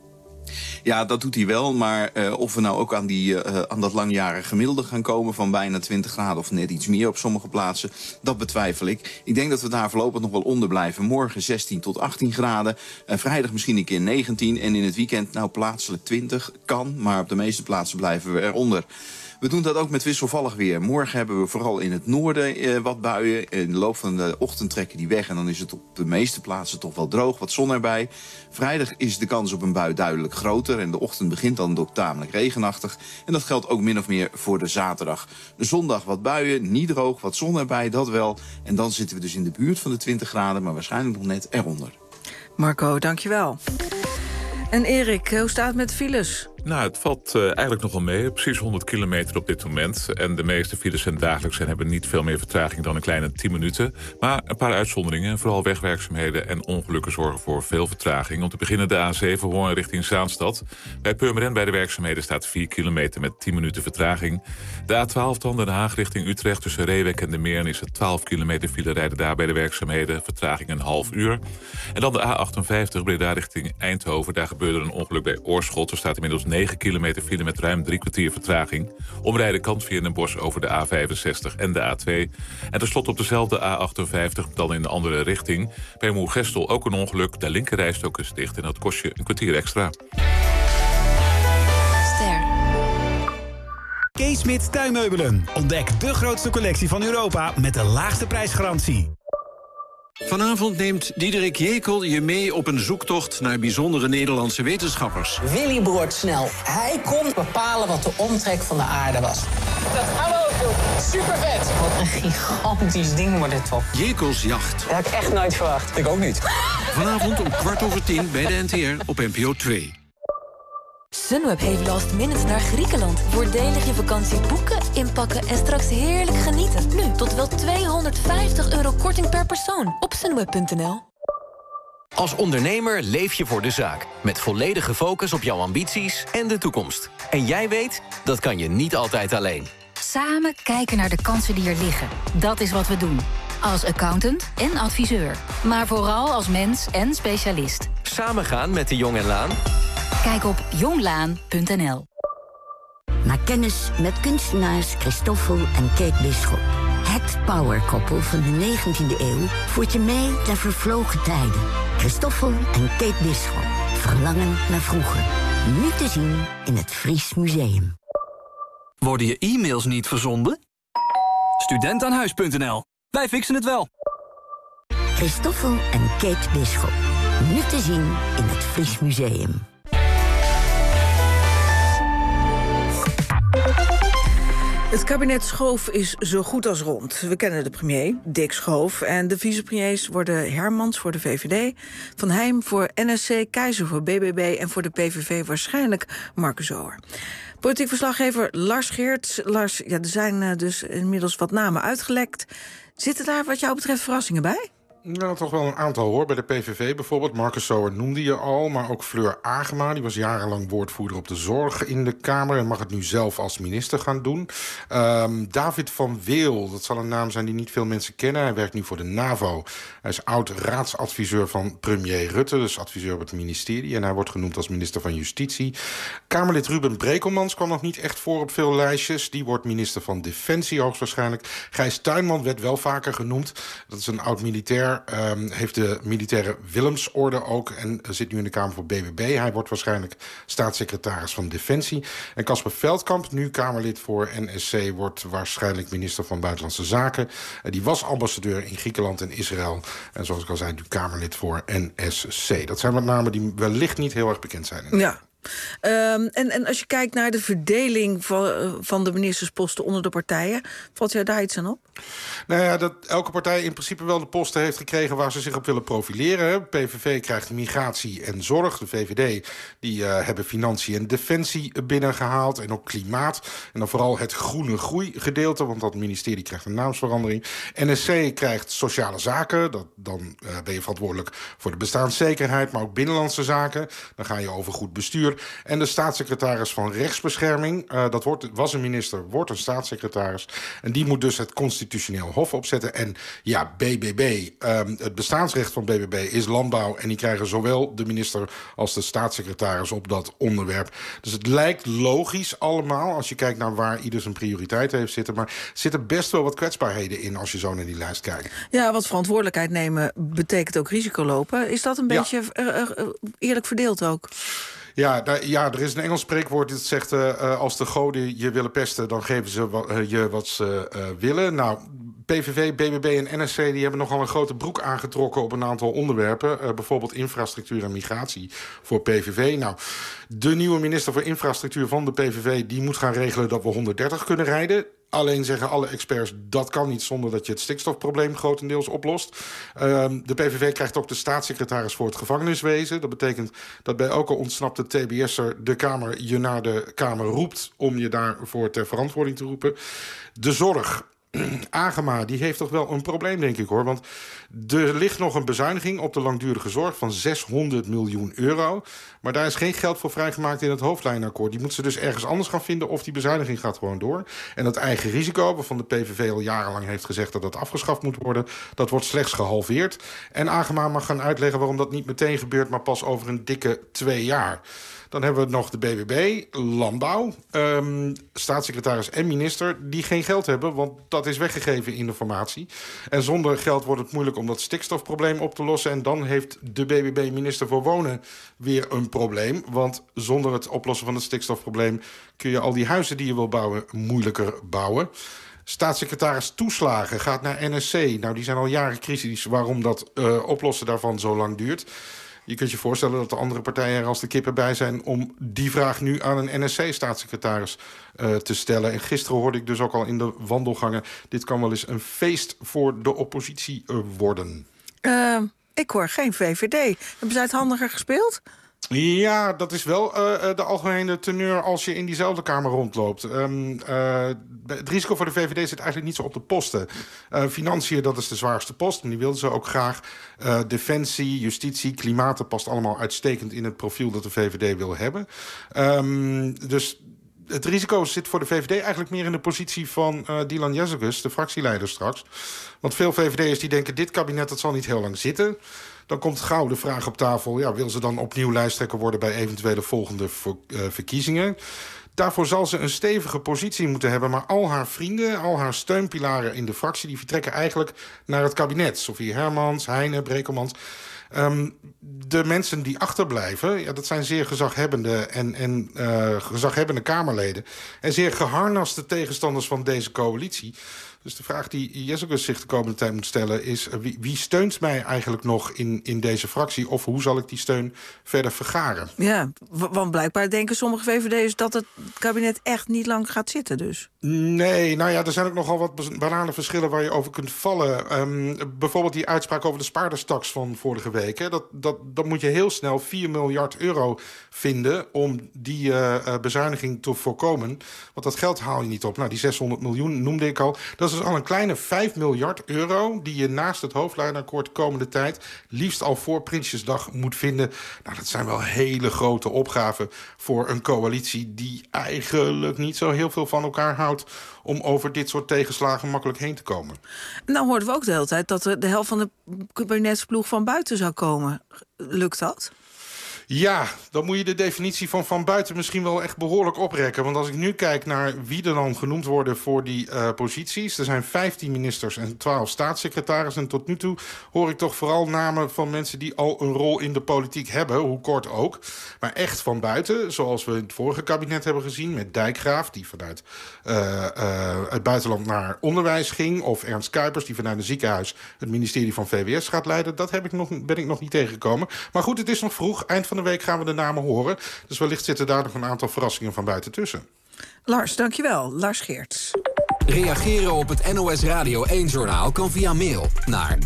Ja, dat doet hij wel, maar of we nou ook aan dat langjarige gemiddelde gaan komen van bijna 20 graden of net iets meer op sommige plaatsen, dat betwijfel ik. Ik denk dat we daar voorlopig nog wel onder blijven. Morgen 16 tot 18 graden, vrijdag misschien een keer 19 en in het weekend nou plaatselijk 20 kan, maar op de meeste plaatsen blijven we eronder. We doen dat ook met wisselvallig weer. Morgen hebben we vooral in het noorden wat buien. In de loop van de ochtend trekken die weg en dan is het op de meeste plaatsen toch wel droog, wat zon erbij. Vrijdag is de kans op een bui duidelijk groter en de ochtend begint dan ook tamelijk regenachtig. En dat geldt ook min of meer voor de zaterdag. De zondag wat buien, niet droog, wat zon erbij, dat wel. En dan zitten we dus in de buurt van de 20 graden, maar waarschijnlijk nog net eronder. Marco, dankjewel. En Erik, hoe staat het met files? Nou, het valt eigenlijk nog wel mee. Precies 100 kilometer op dit moment. En de meeste files zijn dagelijks en hebben niet veel meer vertraging dan een kleine 10 minuten. Maar een paar uitzonderingen. Vooral wegwerkzaamheden en ongelukken zorgen voor veel vertraging. Om te beginnen de A7 Hoorn richting Zaanstad. Bij Purmerend bij de werkzaamheden staat 4 kilometer met 10 minuten vertraging. De A12 dan Den Haag richting Utrecht tussen Reewek en de Meern is het 12 kilometer file rijden daar bij de werkzaamheden. Vertraging een half uur. En dan de A58 Breda richting Eindhoven. Daar gebeurde een ongeluk bij Oorschot. Er staat inmiddels 9 kilometer file met ruim 3 kwartier vertraging. Omrijden kan via Den Bosch over de A65 en de A2. En tenslotte op dezelfde A58, dan in de andere richting. Bij Moergestel ook een ongeluk. De linkerrijstok is dicht en dat kost je een kwartier extra. K-Smit Tuinmeubelen. Ontdek de grootste collectie van Europa met de laagste prijsgarantie. Vanavond neemt Diederik Jekel je mee op een zoektocht naar bijzondere Nederlandse wetenschappers. Willy Broertsnel. Hij kon bepalen wat de omtrek van de aarde was. Hallo, super vet. Wat een gigantisch ding wordt dit toch. Jekels jacht. Dat had ik echt nooit verwacht. Ik ook niet. Vanavond om 10:15 bij de NTR op NPO 2. Sunweb heeft last minute naar Griekenland. Voordelig je vakantie boeken, inpakken en straks heerlijk genieten. Nu tot wel €250 korting per persoon op sunweb.nl. Als ondernemer leef je voor de zaak. Met volledige focus op jouw ambities en de toekomst. En jij weet, dat kan je niet altijd alleen. Samen kijken naar de kansen die er liggen. Dat is wat we doen. Als accountant en adviseur. Maar vooral als mens en specialist. Samen gaan met de Jong en Laan? Kijk op jonglaan.nl. Maak kennis met kunstenaars Christoffel en Kate Bisschop. Het powerkoppel van de 19e eeuw voert je mee naar vervlogen tijden. Christoffel en Kate Bisschop. Verlangen naar vroeger. Nu te zien in het Fries Museum. Worden je e-mails niet verzonden? Studentaanhuis.nl. Wij fixen het wel. Christoffel en Kate Bisschop. Nu te zien in het Fries Museum. Het kabinet Schoof is zo goed als rond. We kennen de premier, Dick Schoof. En de vicepremiers worden Hermans voor de VVD... Van Heijm voor NSC, Keizer voor BBB... en voor de PVV waarschijnlijk Marcus Oer. Politiek verslaggever Lars Geerts. Lars, ja, er zijn dus inmiddels wat namen uitgelekt. Zitten daar wat jou betreft verrassingen bij? Nou, toch wel een aantal hoor. Bij de PVV bijvoorbeeld. Marcus Sower noemde je al. Maar ook Fleur Agema, die was jarenlang woordvoerder op de zorg in de Kamer... en mag het nu zelf als minister gaan doen. David van Weel, dat zal een naam zijn die niet veel mensen kennen. Hij werkt nu voor de NAVO. Hij is oud-raadsadviseur van premier Rutte, dus adviseur op het ministerie. En hij wordt genoemd als minister van Justitie. Kamerlid Ruben Brekelmans kwam nog niet echt voor op veel lijstjes. Die wordt minister van Defensie hoogstwaarschijnlijk. Gijs Tuinman werd wel vaker genoemd. Dat is een oud-militair. Heeft de militaire Willemsorde ook en zit nu in de Kamer voor BBB. Hij wordt waarschijnlijk staatssecretaris van Defensie. En Casper Veldkamp, nu Kamerlid voor NSC... wordt waarschijnlijk minister van Buitenlandse Zaken. Die was ambassadeur in Griekenland en Israël. En zoals ik al zei, nu Kamerlid voor NSC. Dat zijn wat namen die wellicht niet heel erg bekend zijn. Ja. En als je kijkt naar de verdeling van de ministersposten onder de partijen... valt jou daar iets aan op? Nou ja, dat elke partij in principe wel de posten heeft gekregen... waar ze zich op willen profileren. PVV krijgt migratie en zorg. De VVD die hebben financiën en defensie binnengehaald. En ook klimaat. En dan vooral het groene groei gedeelte... want dat ministerie krijgt een naamsverandering. NSC krijgt sociale zaken. Dan ben je verantwoordelijk voor de bestaanszekerheid... maar ook binnenlandse zaken. Dan ga je over goed bestuur. En de staatssecretaris van rechtsbescherming, was een minister, wordt een staatssecretaris. En die moet dus het constitutioneel hof opzetten. En ja, BBB, het bestaansrecht van BBB is landbouw. En die krijgen zowel de minister als de staatssecretaris op dat onderwerp. Dus het lijkt logisch allemaal, als je kijkt naar waar ieder zijn prioriteit heeft zitten. Maar er zitten best wel wat kwetsbaarheden in als je zo naar die lijst kijkt. Ja, wat verantwoordelijkheid nemen betekent ook risico lopen. Is dat een beetje eerlijk verdeeld ook? Ja, er is een Engels spreekwoord dat zegt... als de goden je willen pesten, dan geven ze je wat ze willen. Nou, PVV, BBB en NSC die hebben nogal een grote broek aangetrokken... op een aantal onderwerpen. Bijvoorbeeld infrastructuur en migratie voor PVV. Nou, de nieuwe minister voor infrastructuur van de PVV... die moet gaan regelen dat we 130 kunnen rijden... Alleen zeggen alle experts, dat kan niet zonder dat je het stikstofprobleem grotendeels oplost. De PVV krijgt ook de staatssecretaris voor het gevangeniswezen. Dat betekent dat bij elke ontsnapte TBS'er de Kamer je naar de Kamer roept... om je daarvoor ter verantwoording te roepen. De zorg. Agema, die heeft toch wel een probleem, denk ik, hoor. Want er ligt nog een bezuiniging op de langdurige zorg van 600 miljoen euro. Maar daar is geen geld voor vrijgemaakt in het hoofdlijnakkoord. Die moeten ze dus ergens anders gaan vinden of die bezuiniging gaat gewoon door. En dat eigen risico, waarvan de PVV al jarenlang heeft gezegd dat dat afgeschaft moet worden, dat wordt slechts gehalveerd. En Agema mag gaan uitleggen waarom dat niet meteen gebeurt, maar pas over een dikke 2 jaar. Dan hebben we nog de BBB, landbouw, staatssecretaris en minister... die geen geld hebben, want dat is weggegeven in de formatie. En zonder geld wordt het moeilijk om dat stikstofprobleem op te lossen. En dan heeft de BBB minister voor Wonen weer een probleem. Want zonder het oplossen van het stikstofprobleem... kun je al die huizen die je wil bouwen moeilijker bouwen. Staatssecretaris toeslagen gaat naar NSC. Nou, die zijn al jaren crisis waarom dat oplossen daarvan zo lang duurt... Je kunt je voorstellen dat de andere partijen er als de kippen bij zijn... om die vraag nu aan een NSC-staatssecretaris te stellen. En gisteren hoorde ik dus ook al in de wandelgangen... dit kan wel eens een feest voor de oppositie worden. Ik hoor geen VVD. Hebben zij het handiger gespeeld? Ja, dat is wel de algemene teneur als je in diezelfde Kamer rondloopt. Het risico voor de VVD zit eigenlijk niet zo op de posten. Financiën, dat is de zwaarste post. En die wilden ze ook graag. Defensie, justitie, klimaat, dat past allemaal uitstekend in het profiel dat de VVD wil hebben. Dus het risico zit voor de VVD eigenlijk meer in de positie van Dylan Jezigus, de fractieleider straks. Want veel VVD'ers die denken, dit kabinet dat zal niet heel lang zitten. Dan komt gauw de vraag op tafel, ja, wil ze dan opnieuw lijsttrekker worden bij eventuele volgende verkiezingen? Daarvoor zal ze een stevige positie moeten hebben. Maar al haar vrienden, al haar steunpilaren in de fractie, die vertrekken eigenlijk naar het kabinet. Sofie Hermans, Heine, Brekelmans. De mensen die achterblijven, ja, dat zijn zeer gezaghebbende en gezaghebbende Kamerleden. En zeer geharnaste tegenstanders van deze coalitie. Dus de vraag die Jezigus zich de komende tijd moet stellen is, wie steunt mij eigenlijk nog in deze fractie? Of hoe zal ik die steun verder vergaren? Ja, want blijkbaar denken sommige VVD'ers dat het kabinet echt niet lang gaat zitten dus. Nee, nou ja, er zijn ook nogal wat bananenverschillen waar je over kunt vallen. Bijvoorbeeld die uitspraak over de spaarderstaks van vorige week. Hè. Dat moet je heel snel 4 miljard euro vinden om die bezuiniging te voorkomen. Want dat geld haal je niet op. Nou, die 600 miljoen noemde ik al. Dat is dus al een kleine 5 miljard euro die je naast het hoofdlijnenakkoord de komende tijd liefst al voor Prinsjesdag moet vinden. Nou, dat zijn wel hele grote opgaven voor een coalitie die eigenlijk niet zo heel veel van elkaar houdt om over dit soort tegenslagen makkelijk heen te komen. Nou hoorden we ook de hele tijd dat de helft van de kabinetsploeg van buiten zou komen. Lukt dat? Ja, dan moet je de definitie van buiten misschien wel echt behoorlijk oprekken. Want als ik nu kijk naar wie er dan genoemd worden voor die posities. Er zijn 15 ministers en 12 staatssecretarissen. En tot nu toe hoor ik toch vooral namen van mensen die al een rol in de politiek hebben. Hoe kort ook. Maar echt van buiten, zoals we in het vorige kabinet hebben gezien. Met Dijkgraaf, die vanuit het buitenland naar onderwijs ging. Of Ernst Kuipers, die vanuit een ziekenhuis het ministerie van VWS gaat leiden. Dat ben ik nog niet tegengekomen. Maar goed, het is nog vroeg. Eind van de week gaan we de namen horen. Dus wellicht zitten daar nog een aantal verrassingen van buiten tussen. Lars, dankjewel. Lars Geerts. Reageren op het NOS Radio 1-journaal kan via mail naar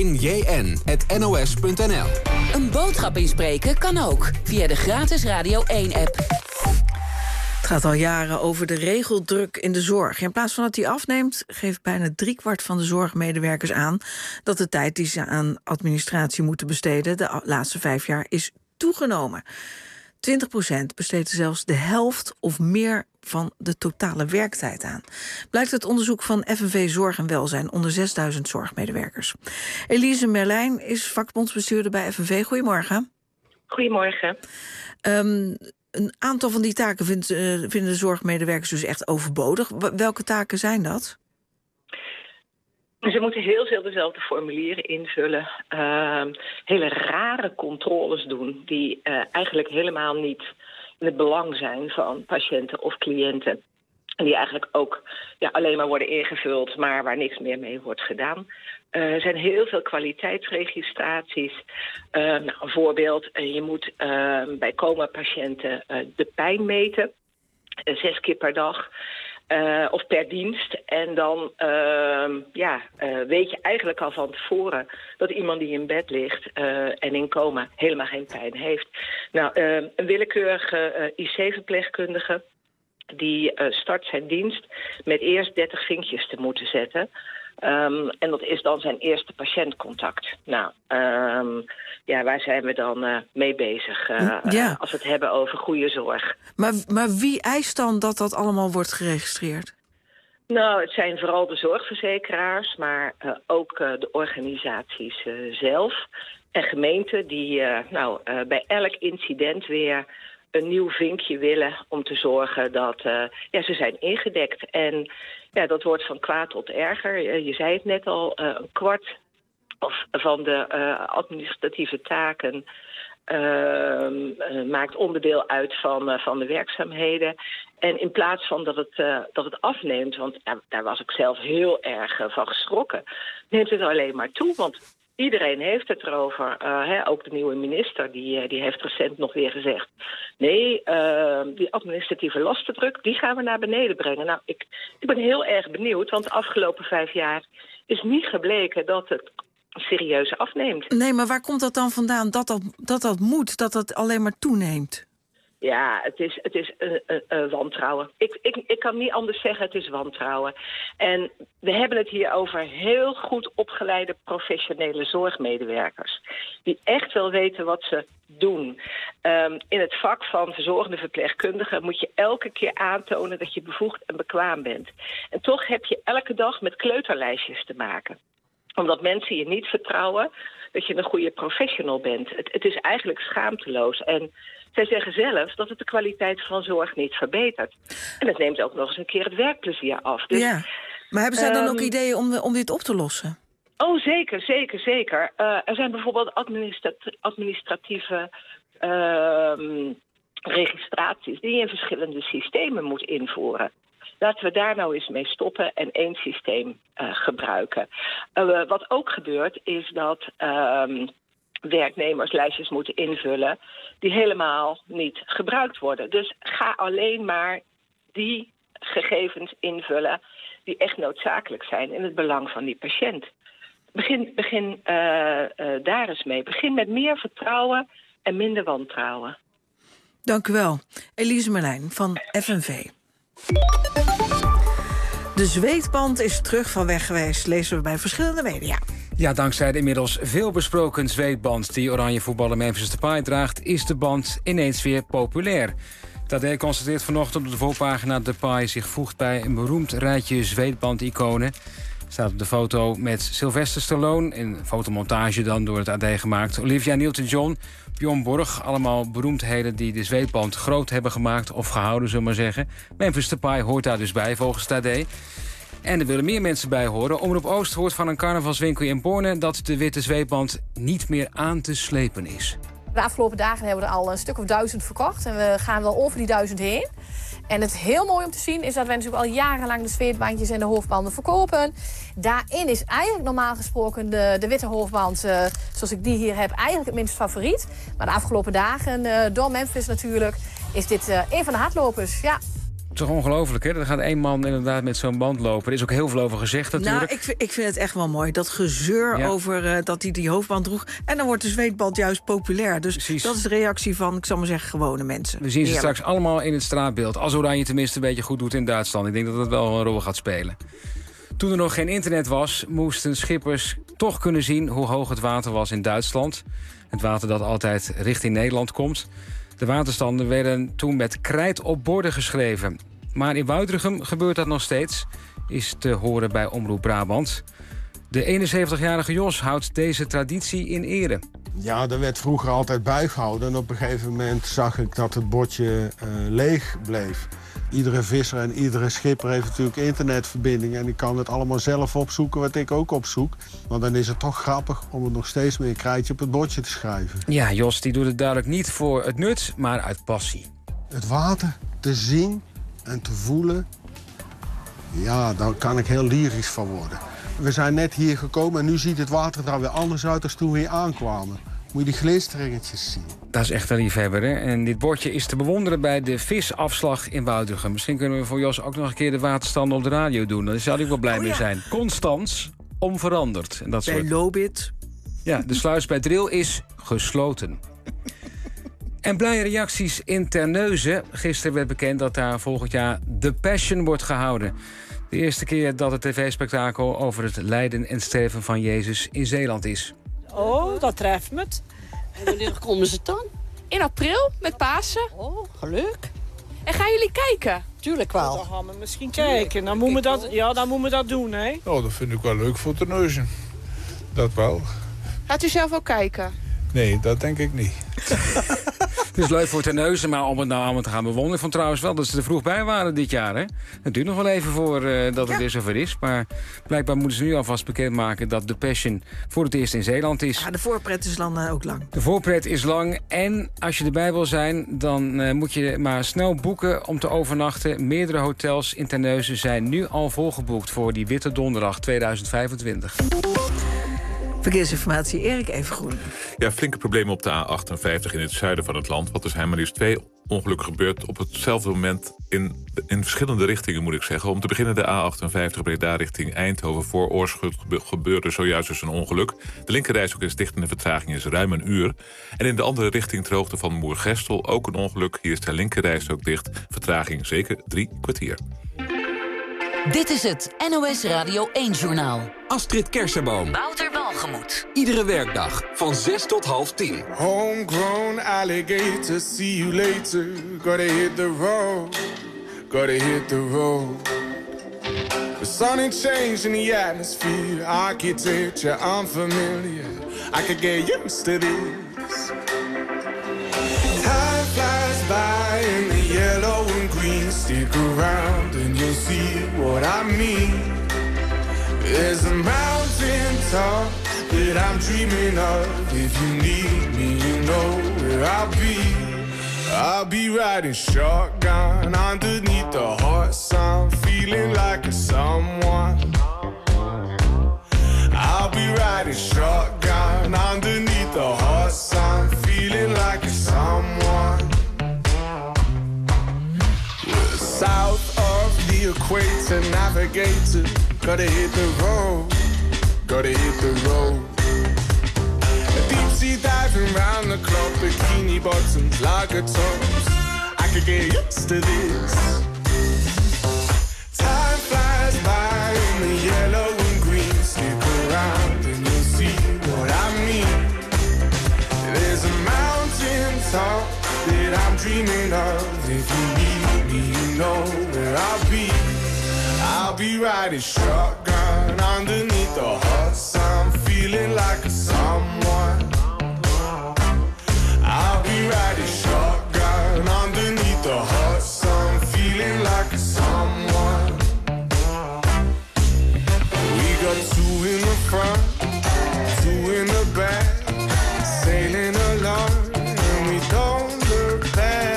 r1jn@nos.nl. Een boodschap inspreken kan ook via de gratis Radio 1-app. Het gaat al jaren over de regeldruk in de zorg. In plaats van dat die afneemt, geeft bijna 3/4 van de zorgmedewerkers aan dat de tijd die ze aan administratie moeten besteden de laatste 5 jaar is toegenomen. 20% besteedt zelfs de helft of meer van de totale werktijd aan. Blijkt uit onderzoek van FNV Zorg en Welzijn onder 6000 zorgmedewerkers. Elise Merlijn is vakbondsbestuurder bij FNV. Goedemorgen. Goedemorgen. Een aantal van die taken vinden de zorgmedewerkers dus echt overbodig. Welke taken zijn dat? Ze moeten heel veel dezelfde formulieren invullen. Hele rare controles doen die eigenlijk helemaal niet in het belang zijn van patiënten of cliënten. En die eigenlijk ook alleen maar worden ingevuld, maar waar niks meer mee wordt gedaan. Er zijn heel veel kwaliteitsregistraties. Een voorbeeld, je moet bij coma-patiënten de pijn meten. 6 keer per dag. Of per dienst. En dan weet je eigenlijk al van tevoren dat iemand die in bed ligt en in coma helemaal geen pijn heeft. Nou, een willekeurige IC-verpleegkundige die start zijn dienst met eerst 30 vinkjes te moeten zetten. En dat is dan zijn eerste patiëntcontact. Nou, waar zijn we dan mee bezig als we het hebben over goede zorg? Maar wie eist dan dat dat allemaal wordt geregistreerd? Nou, het zijn vooral de zorgverzekeraars, maar ook de organisaties zelf. En gemeenten die bij elk incident weer een nieuw vinkje willen om te zorgen dat ze zijn ingedekt. En dat wordt van kwaad tot erger. Je zei het net al, een kwart van de administratieve taken maakt onderdeel uit van de werkzaamheden. En in plaats van dat het afneemt, want daar was ik zelf heel erg van geschrokken, neemt het alleen maar toe. Want iedereen heeft het erover. Ook de nieuwe minister die heeft recent nog weer gezegd, nee, die administratieve lastendruk, die gaan we naar beneden brengen. Nou, ik ben heel erg benieuwd, want de afgelopen 5 jaar is niet gebleken dat het serieus afneemt. Nee, maar waar komt dat dan vandaan dat moet, dat dat alleen maar toeneemt? Ja, het is wantrouwen. Ik kan niet anders zeggen, het is wantrouwen. En we hebben het hier over heel goed opgeleide professionele zorgmedewerkers. Die echt wel weten wat ze doen. In het vak van verzorgende verpleegkundigen moet je elke keer aantonen dat je bevoegd en bekwaam bent. En toch heb je elke dag met kleuterlijstjes te maken. Omdat mensen je niet vertrouwen dat je een goede professional bent. Het is eigenlijk schaamteloos. En zij zeggen zelf dat het de kwaliteit van zorg niet verbetert. En het neemt ook nog eens een keer het werkplezier af. Dus, ja, maar hebben zij dan ook ideeën om dit op te lossen? Oh, zeker. Er zijn bijvoorbeeld administratieve registraties die je in verschillende systemen moet invoeren. Laten we daar nou eens mee stoppen en één systeem gebruiken. Wat ook gebeurt is dat werknemers lijstjes moeten invullen die helemaal niet gebruikt worden. Dus ga alleen maar die gegevens invullen die echt noodzakelijk zijn in het belang van die patiënt. Begin daar eens mee. Begin met meer vertrouwen en minder wantrouwen. Dank u wel. Elise Merlijn van FNV. De zweetband is terug van weg geweest, lezen we bij verschillende media. Ja, dankzij de inmiddels veelbesproken zweetband die oranje voetballer Memphis Depay draagt, is de band ineens weer populair. Tadé constateert vanochtend op de voorpagina dat Depay zich voegt bij een beroemd rijtje zweetband-iconen. Staat op de foto met Sylvester Stallone, een fotomontage dan door het AD gemaakt. Olivia Newton-John, Bjorn Borg, allemaal beroemdheden die de zweetband groot hebben gemaakt of gehouden, zullen we maar zeggen. Memphis Depay hoort daar dus bij, volgens het AD. En er willen meer mensen bij horen. Omroep Oost hoort van een carnavalswinkel in Borne dat de witte zweetband niet meer aan te slepen is. De afgelopen dagen hebben we er al een stuk of 1000 verkocht. En we gaan wel over die 1000 heen. En het heel mooi om te zien is dat we natuurlijk al jarenlang de zweetbandjes en de hoofdbanden verkopen. Daarin is eigenlijk normaal gesproken de witte hoofdband, zoals ik die hier heb, eigenlijk het minst favoriet. Maar de afgelopen dagen, door Memphis natuurlijk, is dit een van de hardlopers. Ja. Het is toch ongelooflijk, hè? Er gaat één man inderdaad met zo'n band lopen. Er is ook heel veel over gezegd natuurlijk. Nou, ik vind het echt wel mooi. Dat gezeur over dat hij die hoofdband droeg. En dan wordt de zweetband juist populair. Dus precies. Dat is de reactie van, ik zal maar zeggen, gewone mensen. We zien ze straks allemaal in het straatbeeld. Als Oranje tenminste een beetje goed doet in Duitsland. Ik denk dat dat wel een rol gaat spelen. Toen er nog geen internet was, moesten schippers toch kunnen zien hoe hoog het water was in Duitsland. Het water dat altijd richting Nederland komt. De waterstanden werden toen met krijt op borden geschreven. Maar in Woudrichem gebeurt dat nog steeds, is te horen bij Omroep Brabant. De 71-jarige Jos houdt deze traditie in ere. Ja, er werd vroeger altijd bijgehouden. En op een gegeven moment zag ik dat het bordje leeg bleef. Iedere visser en iedere schipper heeft natuurlijk internetverbinding. En die kan het allemaal zelf opzoeken, wat ik ook opzoek. Want dan is het toch grappig om er nog steeds meer krijtje op het bordje te schrijven. Ja, Jos die doet het duidelijk niet voor het nut, maar uit passie. Het water te zien en te voelen, ja, daar kan ik heel lyrisch van worden. We zijn net hier gekomen en nu ziet het water er weer anders uit dan toen we hier aankwamen. Moet je die glinsteringetjes zien. Dat is echt een liefhebber, hè? En dit bordje is te bewonderen bij de visafslag in Woudrichem. Misschien kunnen we voor Jos ook nog een keer de waterstanden op de radio doen. Daar zou ik wel blij mee zijn. Constans, onveranderd. En dat bij Lobit. Ja, de sluis bij Driel is gesloten. En blije reacties in Terneuzen. Gisteren werd bekend dat daar volgend jaar The Passion wordt gehouden. De eerste keer dat het tv-spektakel over het lijden en sterven van Jezus in Zeeland is. Oh, dat treft me het. En wanneer komen ze dan? In april, met Pasen. Oh, geluk. En gaan jullie kijken? Tuurlijk wel. Dan gaan we misschien kijken. Dan moeten we dat doen, hè? Oh, dat vind ik wel leuk voor Terneuzen. Dat wel. Gaat u zelf ook kijken? Nee, dat denk ik niet. Het is leuk voor Terneuzen, maar om het nou allemaal te gaan bewonderen. Ik vond trouwens wel dat ze er vroeg bij waren dit jaar. Hè? Het duurt nog wel even voordat het weer zover is. Maar blijkbaar moeten ze nu alvast bekendmaken dat The Passion voor het eerst in Zeeland is. Ja, de voorpret is dan ook lang. De voorpret is lang. En als je erbij wil zijn, dan moet je maar snel boeken om te overnachten. Meerdere hotels in Terneuzen zijn nu al volgeboekt voor die Witte Donderdag 2025. Verkeersinformatie, Erik Evengroen. Ja, flinke problemen op de A58 in het zuiden van het land. Want er zijn maar liefst 2 ongeluk gebeurt op hetzelfde moment in verschillende richtingen, moet ik zeggen. Om te beginnen de A58 Breda richting Eindhoven. Voor Oorschot gebeurde zojuist dus een ongeluk. De linkerrijstrook is dicht en de vertraging is ruim een uur. En in de andere richting ter hoogte van Moergestel ook een ongeluk. Hier is de linkerrijstrook dicht. Vertraging zeker 3 kwartier. Dit is het NOS Radio 1-journaal. Astrid Kersenboom. Wouter Walgemoed. Iedere werkdag van 6 tot 9:30. Homegrown alligator, see you later. Gotta hit the road, gotta hit the road. The sun ain't changing the atmosphere, architecture unfamiliar. I could get used to this. Time flies by in the yellow and green. Stick around and you'll see what I mean. There's a mountain top that I'm dreaming of. If you need me, you know where I'll be. I'll be riding shotgun underneath the hot sun, feeling like a someone. I'll be riding shotgun underneath the hot sun, feeling like a someone. We're south of the equator, navigator. Gotta hit the road, gotta hit the road. Deep sea diving round the clock, bikini bottoms, lager tops. I could get used to this. Time flies by in the yellow and green. Stick around and you'll see what I mean. There's a mountain top that I'm dreaming of. If you need me, you know where I'll be. I'll be riding shotgun underneath the hot sun, feeling like a someone. I'll be riding shotgun underneath the hot sun, feeling like a someone. We got 2 in the front, 2 in the back, sailing along, and we don't look back.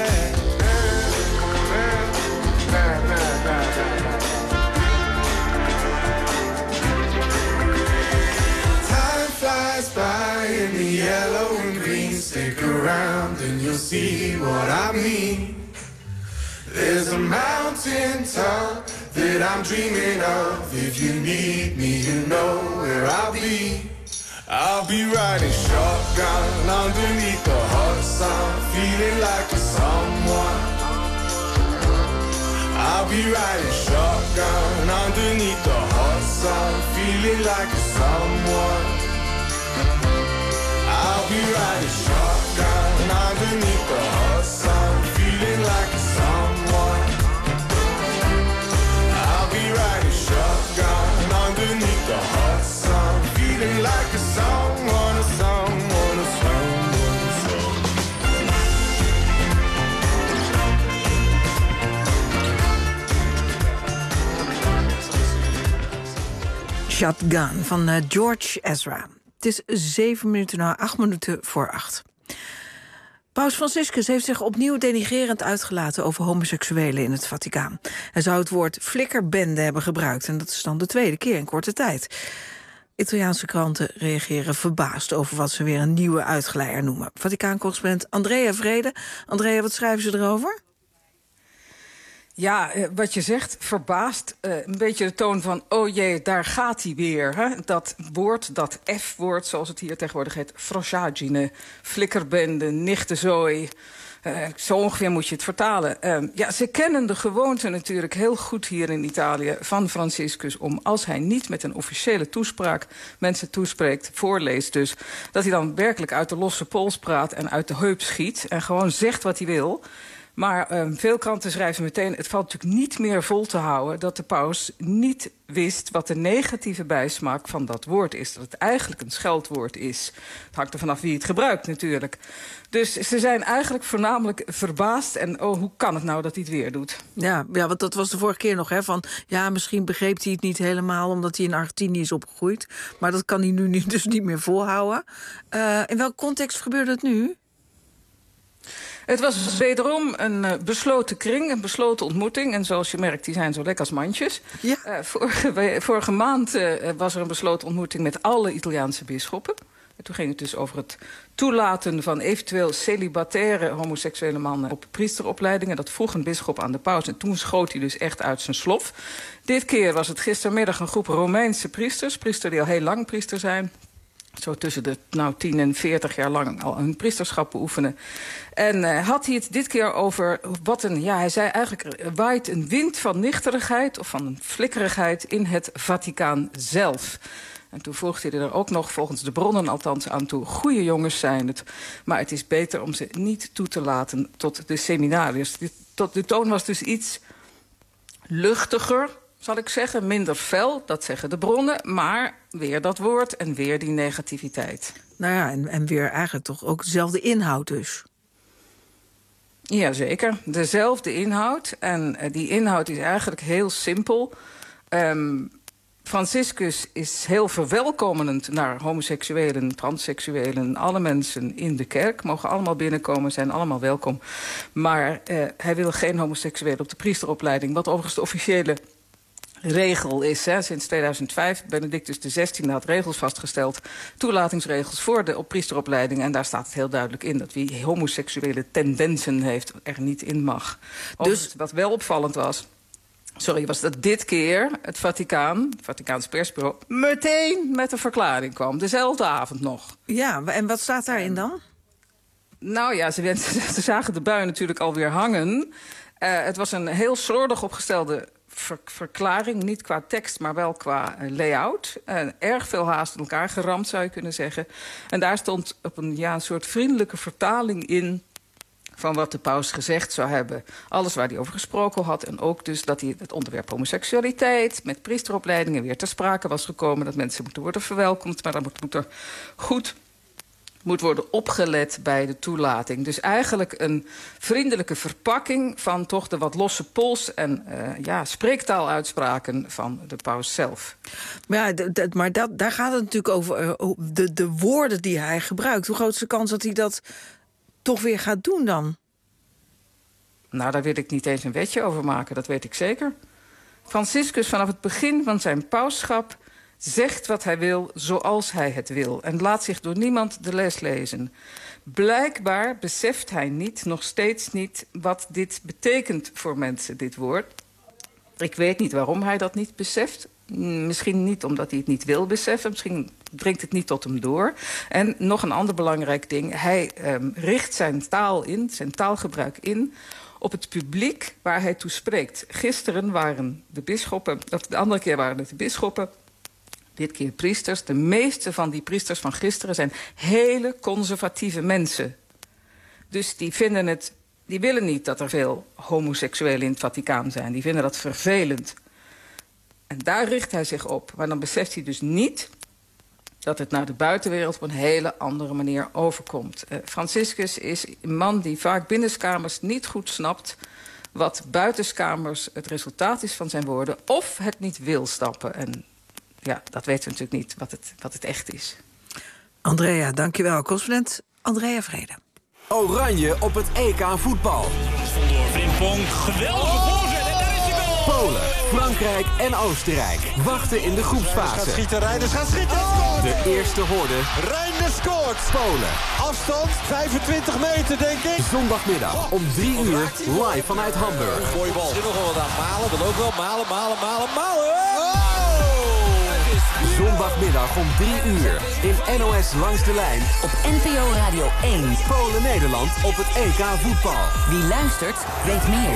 By in the yellow and green, stick around and you'll see what I mean. There's a mountain top that I'm dreaming of. If you need me, you know where I'll be. I'll be riding shotgun underneath the hot sun, feeling like a someone. I'll be riding shotgun underneath the hot sun, feeling like a someone. I'll be riding shotgun underneath the hot sun, feeling like a someone. I'll be riding shotgun underneath the hot sun, feeling like a someone, a someone, a someone, a someone. Shotgun van George Ezra. Het is 8 minuten voor 8. Paus Franciscus heeft zich opnieuw denigrerend uitgelaten over homoseksuelen in het Vaticaan. Hij zou het woord flikkerbende hebben gebruikt en dat is dan de 2e keer in korte tijd. Italiaanse kranten reageren verbaasd over wat ze weer een nieuwe uitglijder noemen. Vaticaan-correspondent Andrea Vrede. Andrea, wat schrijven ze erover? Ja, wat je zegt, verbaasd. Een beetje de toon van, oh jee, daar gaat hij weer. Hè? Dat woord, dat F-woord, zoals het hier tegenwoordig heet, frosciagine, flikkerbende, nichtenzooi. Zo ongeveer moet je het vertalen. Ja, ze kennen de gewoonte natuurlijk heel goed hier in Italië van Franciscus om, als hij niet met een officiële toespraak mensen toespreekt, voorleest dus, dat hij dan werkelijk uit de losse pols praat en uit de heup schiet en gewoon zegt wat hij wil. Maar veel kranten schrijven meteen, het valt natuurlijk niet meer vol te houden dat de paus niet wist wat de negatieve bijsmaak van dat woord is. Dat het eigenlijk een scheldwoord is. Het hangt er vanaf wie het gebruikt natuurlijk. Dus ze zijn eigenlijk voornamelijk verbaasd. En oh, hoe kan het nou dat hij het weer doet? Ja, want dat was de vorige keer nog, hè? Van ja, misschien begreep hij het niet helemaal omdat hij in Argentinië is opgegroeid. Maar dat kan hij nu dus niet meer volhouden. In welke context gebeurde het nu? Het was wederom een besloten kring, een besloten ontmoeting. En zoals je merkt, die zijn zo lekker als mandjes. Ja. Vorige maand was er een besloten ontmoeting met alle Italiaanse bisschoppen. En toen ging het dus over het toelaten van eventueel celibataire homoseksuele mannen op priesteropleidingen. Dat vroeg een bisschop aan de paus en toen schoot hij dus echt uit zijn slof. Dit keer was het gistermiddag een groep Romeinse priesters die al heel lang priester zijn. Zo tussen de 10 en 40 jaar lang al hun priesterschap beoefenen. En had hij het dit keer over hij zei eigenlijk, waait een wind van nichterigheid of van flikkerigheid in het Vaticaan zelf. En toen voegde hij er ook nog, volgens de bronnen althans, aan toe, goede jongens zijn het, maar het is beter om ze niet toe te laten tot de seminariërs. De toon was dus iets luchtiger, zal ik zeggen, minder fel, dat zeggen de bronnen, maar weer dat woord en weer die negativiteit. Nou ja, en weer eigenlijk toch ook dezelfde inhoud dus. Jazeker, dezelfde inhoud. En die inhoud is eigenlijk heel simpel. Franciscus is heel verwelkomend naar homoseksuelen, transseksuelen, alle mensen in de kerk. Mogen allemaal binnenkomen, zijn allemaal welkom. Maar hij wil geen homoseksuelen op de priesteropleiding, wat overigens de officiële regel is. Sinds 2005, Benedictus XVI had regels vastgesteld, toelatingsregels voor op priesteropleidingen. En daar staat het heel duidelijk in dat wie homoseksuele tendensen heeft er niet in mag. Dus wat wel opvallend was dat dit keer het Vaticaans persbureau, meteen met een verklaring kwam. Dezelfde avond nog. Ja, en wat staat daarin dan? Nou ja, ze zagen de bui natuurlijk alweer hangen. Het was een heel slordig opgestelde verklaring, niet qua tekst, maar wel qua layout. Erg veel haast in elkaar geramd, zou je kunnen zeggen. En daar stond op een soort vriendelijke vertaling in van wat de paus gezegd zou hebben. Alles waar hij over gesproken had. En ook dus dat hij het onderwerp homoseksualiteit met priesteropleidingen weer ter sprake was gekomen. Dat mensen moeten worden verwelkomd, maar dan moet worden opgelet bij de toelating. Dus eigenlijk een vriendelijke verpakking van toch de wat losse pols en spreektaaluitspraken van de paus zelf. Maar daar gaat het natuurlijk over de woorden die hij gebruikt. Hoe groot is de kans dat hij dat toch weer gaat doen dan? Nou, daar wil ik niet eens een wetje over maken, dat weet ik zeker. Franciscus vanaf het begin van zijn pausschap zegt wat hij wil, zoals hij het wil. En laat zich door niemand de les lezen. Blijkbaar beseft hij nog steeds niet wat dit betekent voor mensen, dit woord. Ik weet niet waarom hij dat niet beseft. Misschien niet omdat hij het niet wil beseffen. Misschien dringt het niet tot hem door. En nog een ander belangrijk ding. Hij richt zijn taalgebruik in op het publiek waar hij toe spreekt. Gisteren waren de bisschoppen, of de andere keer waren het de bisschoppen, dit keer priesters. De meeste van die priesters van gisteren zijn hele conservatieve mensen. Dus die willen niet dat er veel homoseksuelen in het Vaticaan zijn. Die vinden dat vervelend. En daar richt hij zich op. Maar dan beseft hij dus niet dat het naar de buitenwereld op een hele andere manier overkomt. Franciscus is een man die vaak binnenskamers niet goed snapt wat buitenskamers het resultaat is van zijn woorden, of het niet wil stappen. En ja, dat weten we natuurlijk niet wat het echt is. Andrea, dankjewel. Correspondent Andrea Vrede. Oranje op het EK voetbal. Frimpong, geweldige voorzet en daar is de goal! Polen, Frankrijk en Oostenrijk wachten in de groepsfase. Reinders gaat schieten! De eerste horde. Reinders scoort! Polen. Afstand 25 meter, denk ik. Zondagmiddag om 3 uur live vanuit Hamburg. Mooie bal. Er zit nog wel wat aan. Malen wil ook wel. Malen! Zondagmiddag om 3 uur in NOS Langs de Lijn. Op NPO Radio 1. Polen-Nederland op het EK voetbal. Wie luistert, weet meer.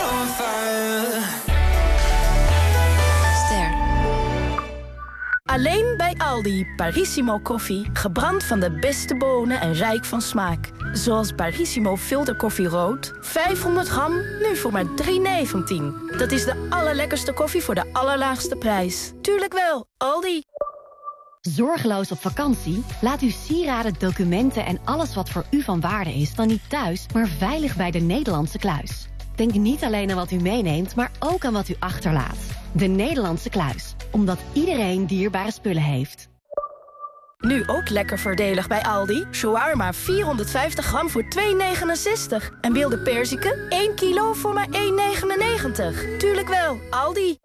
Ster. Alleen bij Aldi. Parissimo koffie. Gebrand van de beste bonen en rijk van smaak. Zoals Parissimo filterkoffie rood. 500 gram, nu voor maar €3,19. Dat is de allerlekkerste koffie voor de allerlaagste prijs. Tuurlijk wel, Aldi. Zorgeloos op vakantie? Laat uw sieraden, documenten en alles wat voor u van waarde is dan niet thuis, maar veilig bij de Nederlandse Kluis. Denk niet alleen aan wat u meeneemt, maar ook aan wat u achterlaat. De Nederlandse Kluis. Omdat iedereen dierbare spullen heeft. Nu ook lekker voordelig bij Aldi. Shawarma 450 gram voor €2,69. En wilde perziken 1 kilo voor maar €1,99. Tuurlijk wel, Aldi.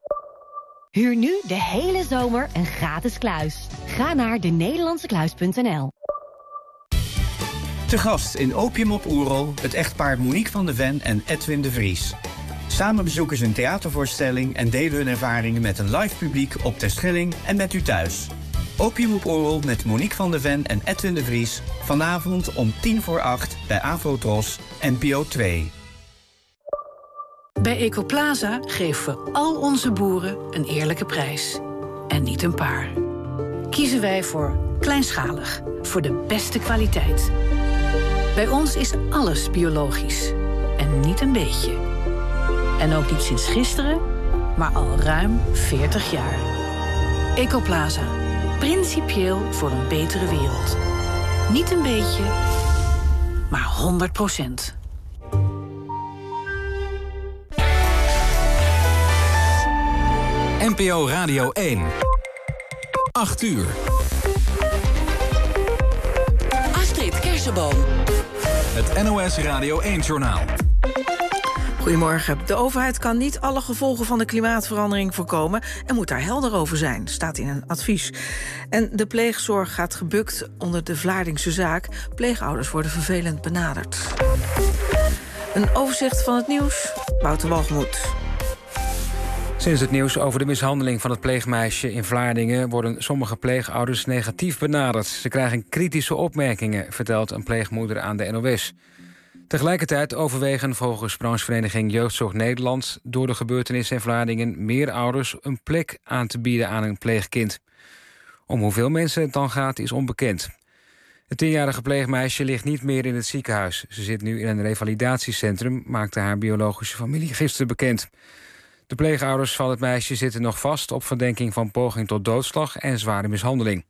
Huur nu de hele zomer een gratis kluis. Ga naar denederlandsekluis.nl. Te gast in Opium op Oerol het echtpaar Monique van de Ven en Edwin de Vries. Samen bezoeken ze een theatervoorstelling en delen hun ervaringen met een live publiek op Terschelling en met u thuis. Opium op Oerol met Monique van de Ven en Edwin de Vries. Vanavond om 7:50 bij Avotros, NPO 2. Bij Ecoplaza geven we al onze boeren een eerlijke prijs. En niet een paar. Kiezen wij voor kleinschalig, voor de beste kwaliteit. Bij ons is alles biologisch. En niet een beetje. En ook niet sinds gisteren, maar al ruim 40 jaar. Ecoplaza. Principieel voor een betere wereld. Niet een beetje, maar 100%. NPO Radio 1. 8 uur. Astrid Kersenboom. Het NOS Radio 1-journaal. Goedemorgen. De overheid kan niet alle gevolgen van de klimaatverandering voorkomen en moet daar helder over zijn, staat in een advies. En de pleegzorg gaat gebukt onder de Vlaardingse zaak. Pleegouders worden vervelend benaderd. Een overzicht van het nieuws. Wouter Walgemoed. Sinds het nieuws over de mishandeling van het pleegmeisje in Vlaardingen worden sommige pleegouders negatief benaderd. Ze krijgen kritische opmerkingen, vertelt een pleegmoeder aan de NOS. Tegelijkertijd overwegen volgens branchevereniging Jeugdzorg Nederland door de gebeurtenissen in Vlaardingen meer ouders een plek aan te bieden aan een pleegkind. Om hoeveel mensen het dan gaat is onbekend. Het 10-jarige pleegmeisje ligt niet meer in het ziekenhuis. Ze zit nu in een revalidatiecentrum, maakte haar biologische familie gisteren bekend. De pleegouders van het meisje zitten nog vast op verdenking van poging tot doodslag en zware mishandeling.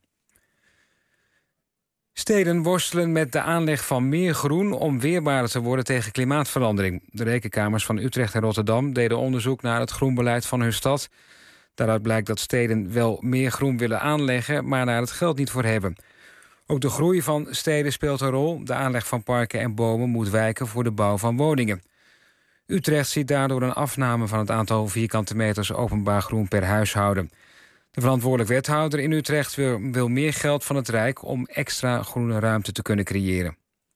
Steden worstelen met de aanleg van meer groen om weerbaarder te worden tegen klimaatverandering. De rekenkamers van Utrecht en Rotterdam deden onderzoek naar het groenbeleid van hun stad. Daaruit blijkt dat steden wel meer groen willen aanleggen, maar daar het geld niet voor hebben. Ook de groei van steden speelt een rol. De aanleg van parken en bomen moet wijken voor de bouw van woningen. Utrecht ziet daardoor een afname van het aantal vierkante meters openbaar groen per huishouden. De verantwoordelijk wethouder in Utrecht wil meer geld van het Rijk om extra groene ruimte te kunnen creëren.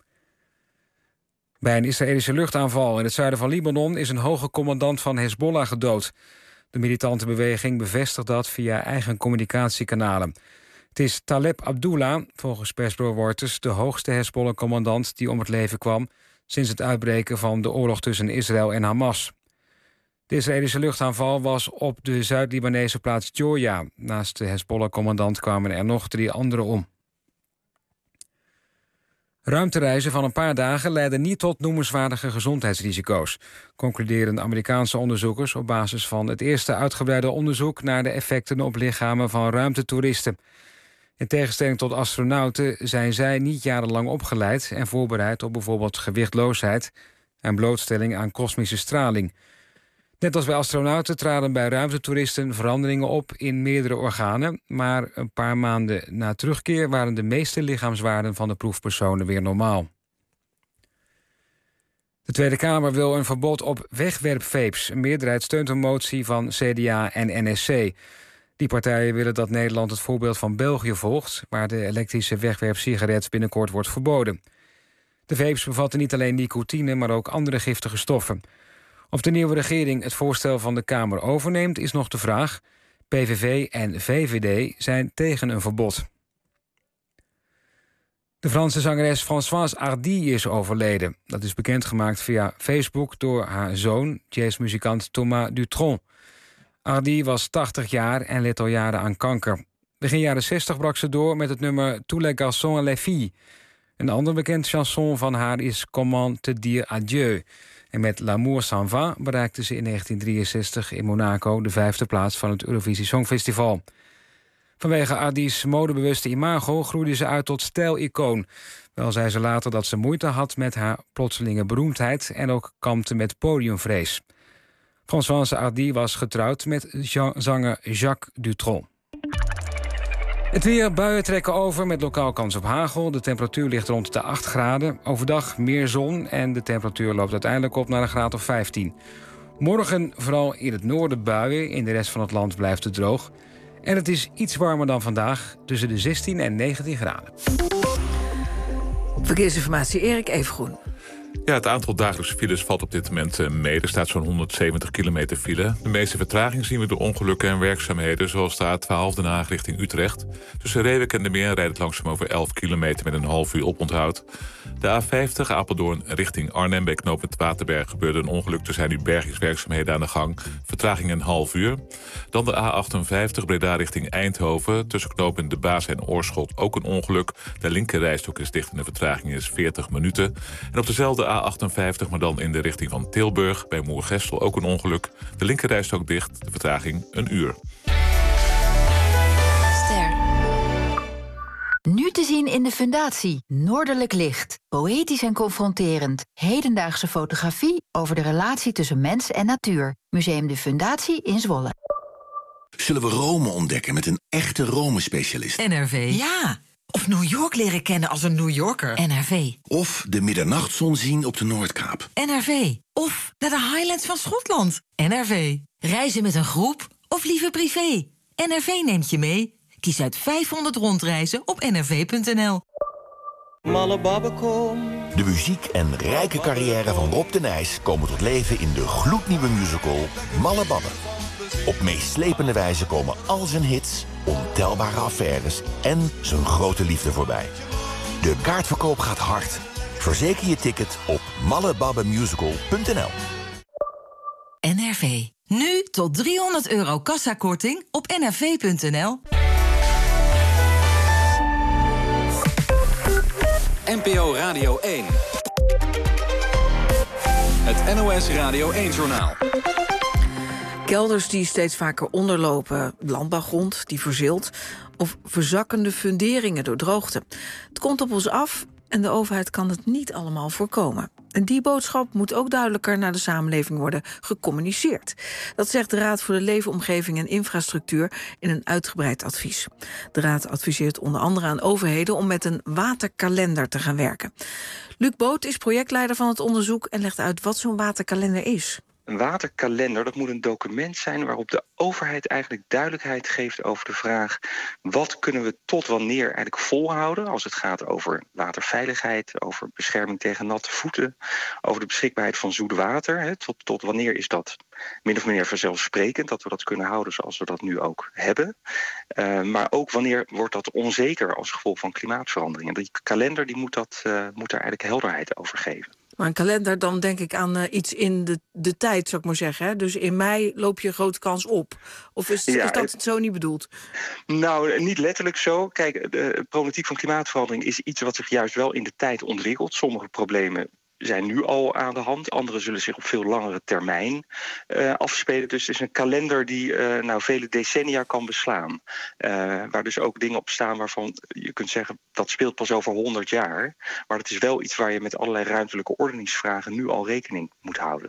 Bij een Israëlische luchtaanval in het zuiden van Libanon is een hoge commandant van Hezbollah gedood. De militante beweging bevestigt dat via eigen communicatiekanalen. Het is Taleb Abdullah, volgens persbureau Reuters, de hoogste Hezbollah-commandant die om het leven kwam sinds het uitbreken van de oorlog tussen Israël en Hamas. De Israëlische luchtaanval was op de Zuid-Libanese plaats Joya. Naast de Hezbollah-commandant kwamen er nog 3 anderen om. Ruimtereizen van een paar dagen leiden niet tot noemenswaardige gezondheidsrisico's, concluderen Amerikaanse onderzoekers op basis van het eerste uitgebreide onderzoek naar de effecten op lichamen van ruimtetoeristen. In tegenstelling tot astronauten zijn zij niet jarenlang opgeleid en voorbereid op bijvoorbeeld gewichtloosheid en blootstelling aan kosmische straling. Net als bij astronauten traden bij ruimtetoeristen veranderingen op in meerdere organen, maar een paar maanden na terugkeer waren de meeste lichaamswaarden van de proefpersonen weer normaal. De Tweede Kamer wil een verbod op wegwerpvapes. Een meerderheid steunt een motie van CDA en NSC. Die partijen willen dat Nederland het voorbeeld van België volgt, waar de elektrische wegwerpsigaret binnenkort wordt verboden. De vapes bevatten niet alleen nicotine, maar ook andere giftige stoffen. Of de nieuwe regering het voorstel van de Kamer overneemt, is nog de vraag. PVV en VVD zijn tegen een verbod. De Franse zangeres Françoise Hardy is overleden. Dat is bekendgemaakt via Facebook door haar zoon, jazzmuzikant Thomas Dutronc. Hardy was 80 jaar en leed al jaren aan kanker. Begin jaren 60 brak ze door met het nummer Tous les garçons et les filles. Een ander bekend chanson van haar is Comment te dire adieu. En met L'amour s'en va bereikte ze in 1963 in Monaco de 5e plaats van het Eurovisie Songfestival. Vanwege Hardy's modebewuste imago groeide ze uit tot stijlicoon. Wel zei ze later dat ze moeite had met haar plotselinge beroemdheid en ook kampte met podiumvrees. Françoise Hardy was getrouwd met zanger Jacques Dutronc. Het weer, buien trekken over met lokaal kans op hagel. De temperatuur ligt rond de 8 graden. Overdag meer zon en de temperatuur loopt uiteindelijk op naar een graad of 15. Morgen vooral in het noorden buien. In de rest van het land blijft het droog. En het is iets warmer dan vandaag, tussen de 16 en 19 graden. Verkeersinformatie, Erik Evengroen. Ja, het aantal dagelijkse files valt op dit moment mee. Er staat zo'n 170 kilometer file. De meeste vertraging zien we door ongelukken en werkzaamheden, zoals de A12 Den Haag richting Utrecht. Tussen Reewijk en De Meer rijdt het langzaam over 11 kilometer met een half uur oponthoud. De A50 Apeldoorn richting Arnhem bij knooppunt Waterberg gebeurde een ongeluk. Er zijn nu bergingswerkzaamheden aan de gang. Vertraging een half uur. Dan de A58 Breda richting Eindhoven. Tussen knooppunt De Baas en Oorschot ook een ongeluk. De linkerrijstok is dicht en de vertraging is 40 minuten. En op dezelfde A58, maar dan in de richting van Tilburg. Bij Moergestel ook een ongeluk. De linkerrijstok dicht, de vertraging een uur. Ster. Nu te zien in de Fundatie. Noordelijk licht. Poëtisch en confronterend. Hedendaagse fotografie over de relatie tussen mens en natuur. Museum de Fundatie in Zwolle. Zullen we Rome ontdekken met een echte Rome-specialist? NRV. Ja. Of New York leren kennen als een New Yorker. NRV. Of de middernachtzon zien op de Noordkaap. NRV. Of naar de Highlands van Schotland. NRV. Reizen met een groep of liever privé. NRV neemt je mee. Kies uit 500 rondreizen op nrv.nl. Malle Babbekom. De muziek en rijke carrière van Rob de Nijs komen tot leven in de gloednieuwe musical Malle Babbe. Op meeslepende wijze komen al zijn hits, ontelbare affaires en zijn grote liefde voorbij. De kaartverkoop gaat hard. Verzeker je ticket op mallebabbemusical.nl. NRV. Nu tot €300 kassakorting op nrv.nl. NPO Radio 1. Het NOS Radio 1-journaal. Kelders die steeds vaker onderlopen, landbouwgrond die verzilt of verzakkende funderingen door droogte. Het komt op ons af en de overheid kan het niet allemaal voorkomen. En die boodschap moet ook duidelijker naar de samenleving worden gecommuniceerd. Dat zegt de Raad voor de Leefomgeving en Infrastructuur in een uitgebreid advies. De Raad adviseert onder andere aan overheden om met een waterkalender te gaan werken. Luc Boot is projectleider van het onderzoek en legt uit wat zo'n waterkalender is. Een waterkalender, dat moet een document zijn waarop de overheid eigenlijk duidelijkheid geeft over de vraag: wat kunnen we tot wanneer eigenlijk volhouden als het gaat over waterveiligheid, over bescherming tegen natte voeten, over de beschikbaarheid van zoet water. Hè. Tot wanneer is dat min of meer vanzelfsprekend dat we dat kunnen houden zoals we dat nu ook hebben. Maar ook wanneer wordt dat onzeker als gevolg van klimaatverandering. En die kalender die moet daar eigenlijk helderheid over geven. Maar een kalender, dan denk ik aan iets in de tijd, zou ik maar zeggen. Hè? Dus in mei loop je een grote kans op. Of is dat zo niet bedoeld? Nou, niet letterlijk zo. Kijk, de problematiek van klimaatverandering is iets wat zich juist wel in de tijd ontwikkelt. Sommige problemen zijn nu al aan de hand. Andere zullen zich op veel langere termijn afspelen. Dus het is een kalender die vele decennia kan beslaan. Waar dus ook dingen op staan waarvan je kunt zeggen dat speelt pas over 100 jaar. Maar het is wel iets waar je met allerlei ruimtelijke ordeningsvragen nu al rekening moet houden.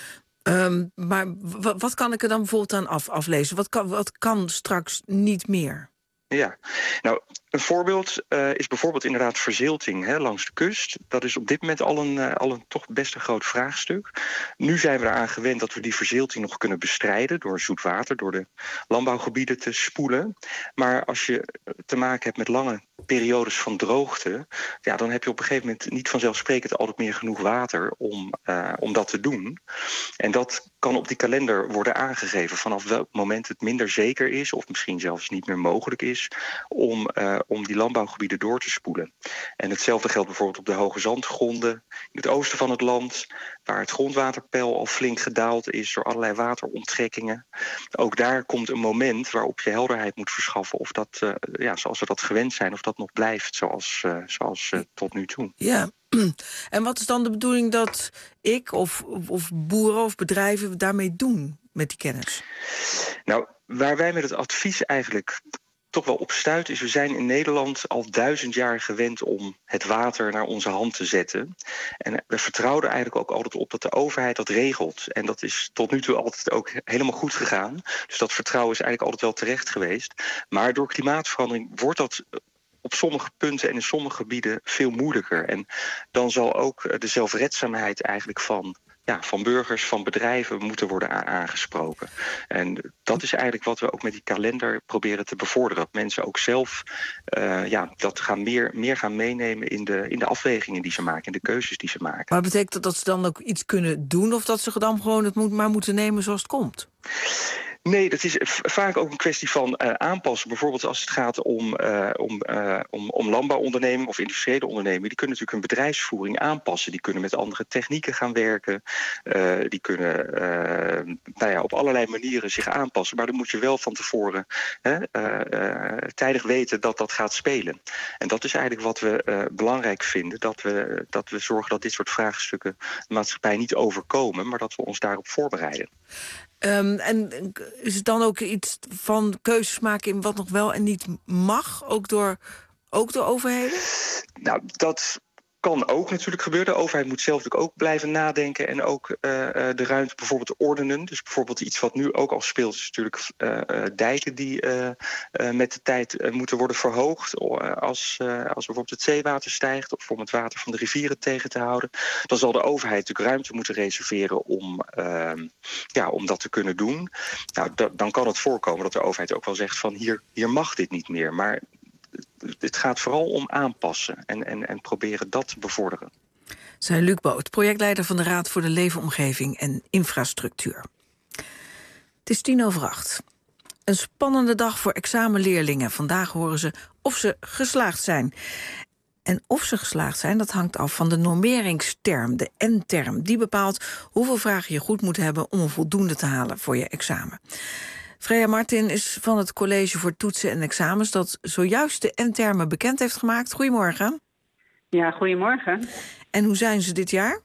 Maar wat kan ik er dan bijvoorbeeld aan aflezen? Wat kan straks niet meer? Ja, nou, een voorbeeld is bijvoorbeeld inderdaad verzilting langs de kust. Dat is op dit moment al een toch best een groot vraagstuk. Nu zijn we eraan gewend dat we die verzilting nog kunnen bestrijden door zoet water, door de landbouwgebieden te spoelen. Maar als je te maken hebt met lange periodes van droogte, ja, dan heb je op een gegeven moment niet vanzelfsprekend altijd meer genoeg water om dat te doen. En dat kan op die kalender worden aangegeven vanaf welk moment het minder zeker is, of misschien zelfs niet meer mogelijk is, om die landbouwgebieden door te spoelen. En hetzelfde geldt bijvoorbeeld op de hoge zandgronden in het oosten van het land, waar het grondwaterpeil al flink gedaald is door allerlei wateronttrekkingen. Ook daar komt een moment waarop je helderheid moet verschaffen of dat, zoals we dat gewend zijn, of dat nog blijft zoals tot nu toe. Ja, en wat is dan de bedoeling dat ik of boeren of bedrijven daarmee doen met die kennis? Nou, waar wij met het advies eigenlijk toch wel op stuit is, we zijn in Nederland al 1000 jaar gewend om het water naar onze hand te zetten. En we vertrouwden eigenlijk ook altijd op dat de overheid dat regelt. En dat is tot nu toe altijd ook helemaal goed gegaan. Dus dat vertrouwen is eigenlijk altijd wel terecht geweest. Maar door klimaatverandering wordt dat op sommige punten en in sommige gebieden veel moeilijker. En dan zal ook de zelfredzaamheid eigenlijk van van burgers, van bedrijven moeten worden aangesproken. En dat is eigenlijk wat we ook met die kalender proberen te bevorderen. Dat mensen ook zelf dat meer gaan meenemen in de afwegingen die ze maken, in de keuzes die ze maken. Maar betekent dat ze dan ook iets kunnen doen, of dat ze dan gewoon het maar moeten nemen zoals het komt? Nee, dat is vaak ook een kwestie van aanpassen. Bijvoorbeeld als het gaat om landbouwondernemingen of industriële ondernemingen. Die kunnen natuurlijk hun bedrijfsvoering aanpassen. Die kunnen met andere technieken gaan werken. Die kunnen op allerlei manieren zich aanpassen. Maar dan moet je wel van tevoren tijdig weten dat dat gaat spelen. En dat is eigenlijk wat we belangrijk vinden. Dat we zorgen dat dit soort vraagstukken de maatschappij niet overkomen. Maar dat we ons daarop voorbereiden. En is het dan ook iets van keuzes maken in wat nog wel en niet mag, ook door overheden? Nou, dat kan ook natuurlijk gebeuren. De overheid moet zelf natuurlijk ook blijven nadenken en ook de ruimte bijvoorbeeld ordenen. Dus bijvoorbeeld iets wat nu ook al speelt is natuurlijk dijken die met de tijd moeten worden verhoogd. Als bijvoorbeeld het zeewater stijgt of om het water van de rivieren tegen te houden. Dan zal de overheid natuurlijk ruimte moeten reserveren om dat te kunnen doen. Nou, dan kan het voorkomen dat de overheid ook wel zegt van hier mag dit niet meer. Maar het gaat vooral om aanpassen en proberen dat te bevorderen. Zei Luc Boot, projectleider van de Raad voor de Leefomgeving en Infrastructuur. Het is 7:10. Een spannende dag voor examenleerlingen. Vandaag horen ze of ze geslaagd zijn. En of ze geslaagd zijn, dat hangt af van de normeringsterm, de N-term. Die bepaalt hoeveel vragen je goed moet hebben om een voldoende te halen voor je examen. Freya Martin is van het College voor Toetsen en Examens dat zojuist de N-termen bekend heeft gemaakt. Goedemorgen. Ja, goedemorgen. En hoe zijn ze dit jaar?